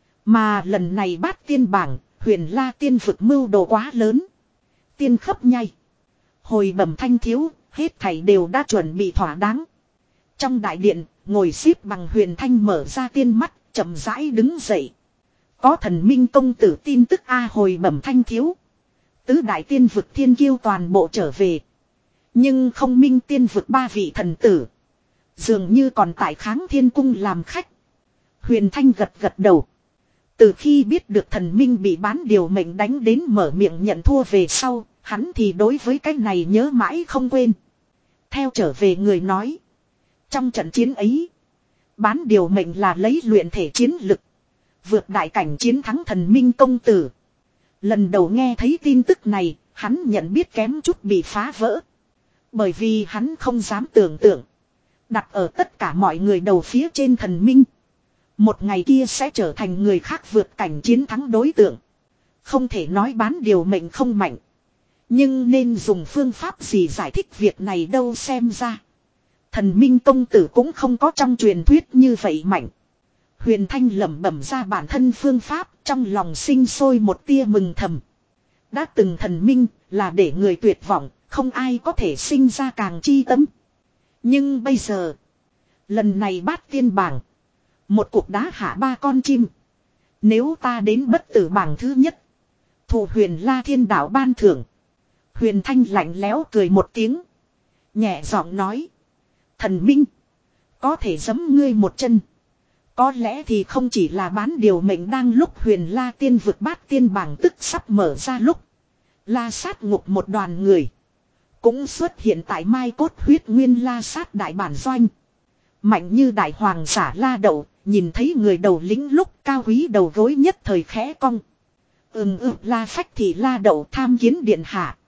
Mà lần này bát tiên bảng, huyền la tiên vực mưu đồ quá lớn. Tiên khấp nhai. Hồi bẩm thanh thiếu, hết thảy đều đã chuẩn bị thỏa đáng. Trong đại điện, ngồi xếp bằng huyền thanh mở ra tiên mắt, chậm rãi đứng dậy. Có thần minh công tử tin tức A hồi bẩm thanh thiếu. Tứ đại tiên vực thiên kiêu toàn bộ trở về. Nhưng không minh tiên vực ba vị thần tử. Dường như còn tại kháng thiên cung làm khách. Huyền thanh gật gật đầu. Từ khi biết được thần minh bị bán điều mệnh đánh đến mở miệng nhận thua về sau, hắn thì đối với cái này nhớ mãi không quên. Theo trở về người nói. Trong trận chiến ấy, bán điều mệnh là lấy luyện thể chiến lực. Vượt đại cảnh chiến thắng thần minh công tử. Lần đầu nghe thấy tin tức này, hắn nhận biết kém chút bị phá vỡ. Bởi vì hắn không dám tưởng tượng. Đặt ở tất cả mọi người đầu phía trên thần minh. Một ngày kia sẽ trở thành người khác vượt cảnh chiến thắng đối tượng. Không thể nói bán điều mệnh không mạnh. Nhưng nên dùng phương pháp gì giải thích việc này đâu xem ra. Thần minh công tử cũng không có trong truyền thuyết như vậy mạnh. Huyền Thanh lẩm bẩm ra bản thân phương pháp, trong lòng sinh sôi một tia mừng thầm. Đã từng thần minh là để người tuyệt vọng, không ai có thể sinh ra càng chi tâm. Nhưng bây giờ, lần này bát tiên bảng, một cục đá hạ ba con chim. Nếu ta đến bất tử bảng thứ nhất, thủ huyền la thiên đạo ban thưởng. Huyền Thanh lạnh lẽo cười một tiếng, nhẹ giọng nói. Thần minh, có thể giẫm ngươi một chân. Có lẽ thì không chỉ là bán điều mệnh đang lúc huyền la tiên vượt bát tiên bảng tức sắp mở ra lúc. La sát ngục một đoàn người. Cũng xuất hiện tại mai cốt huyết nguyên la sát đại bản doanh. Mạnh như đại hoàng giả la đậu, nhìn thấy người đầu lính lúc cao quý đầu gối nhất thời khẽ cong. Ừm ừm la phách thì la đậu tham kiến điện hạ.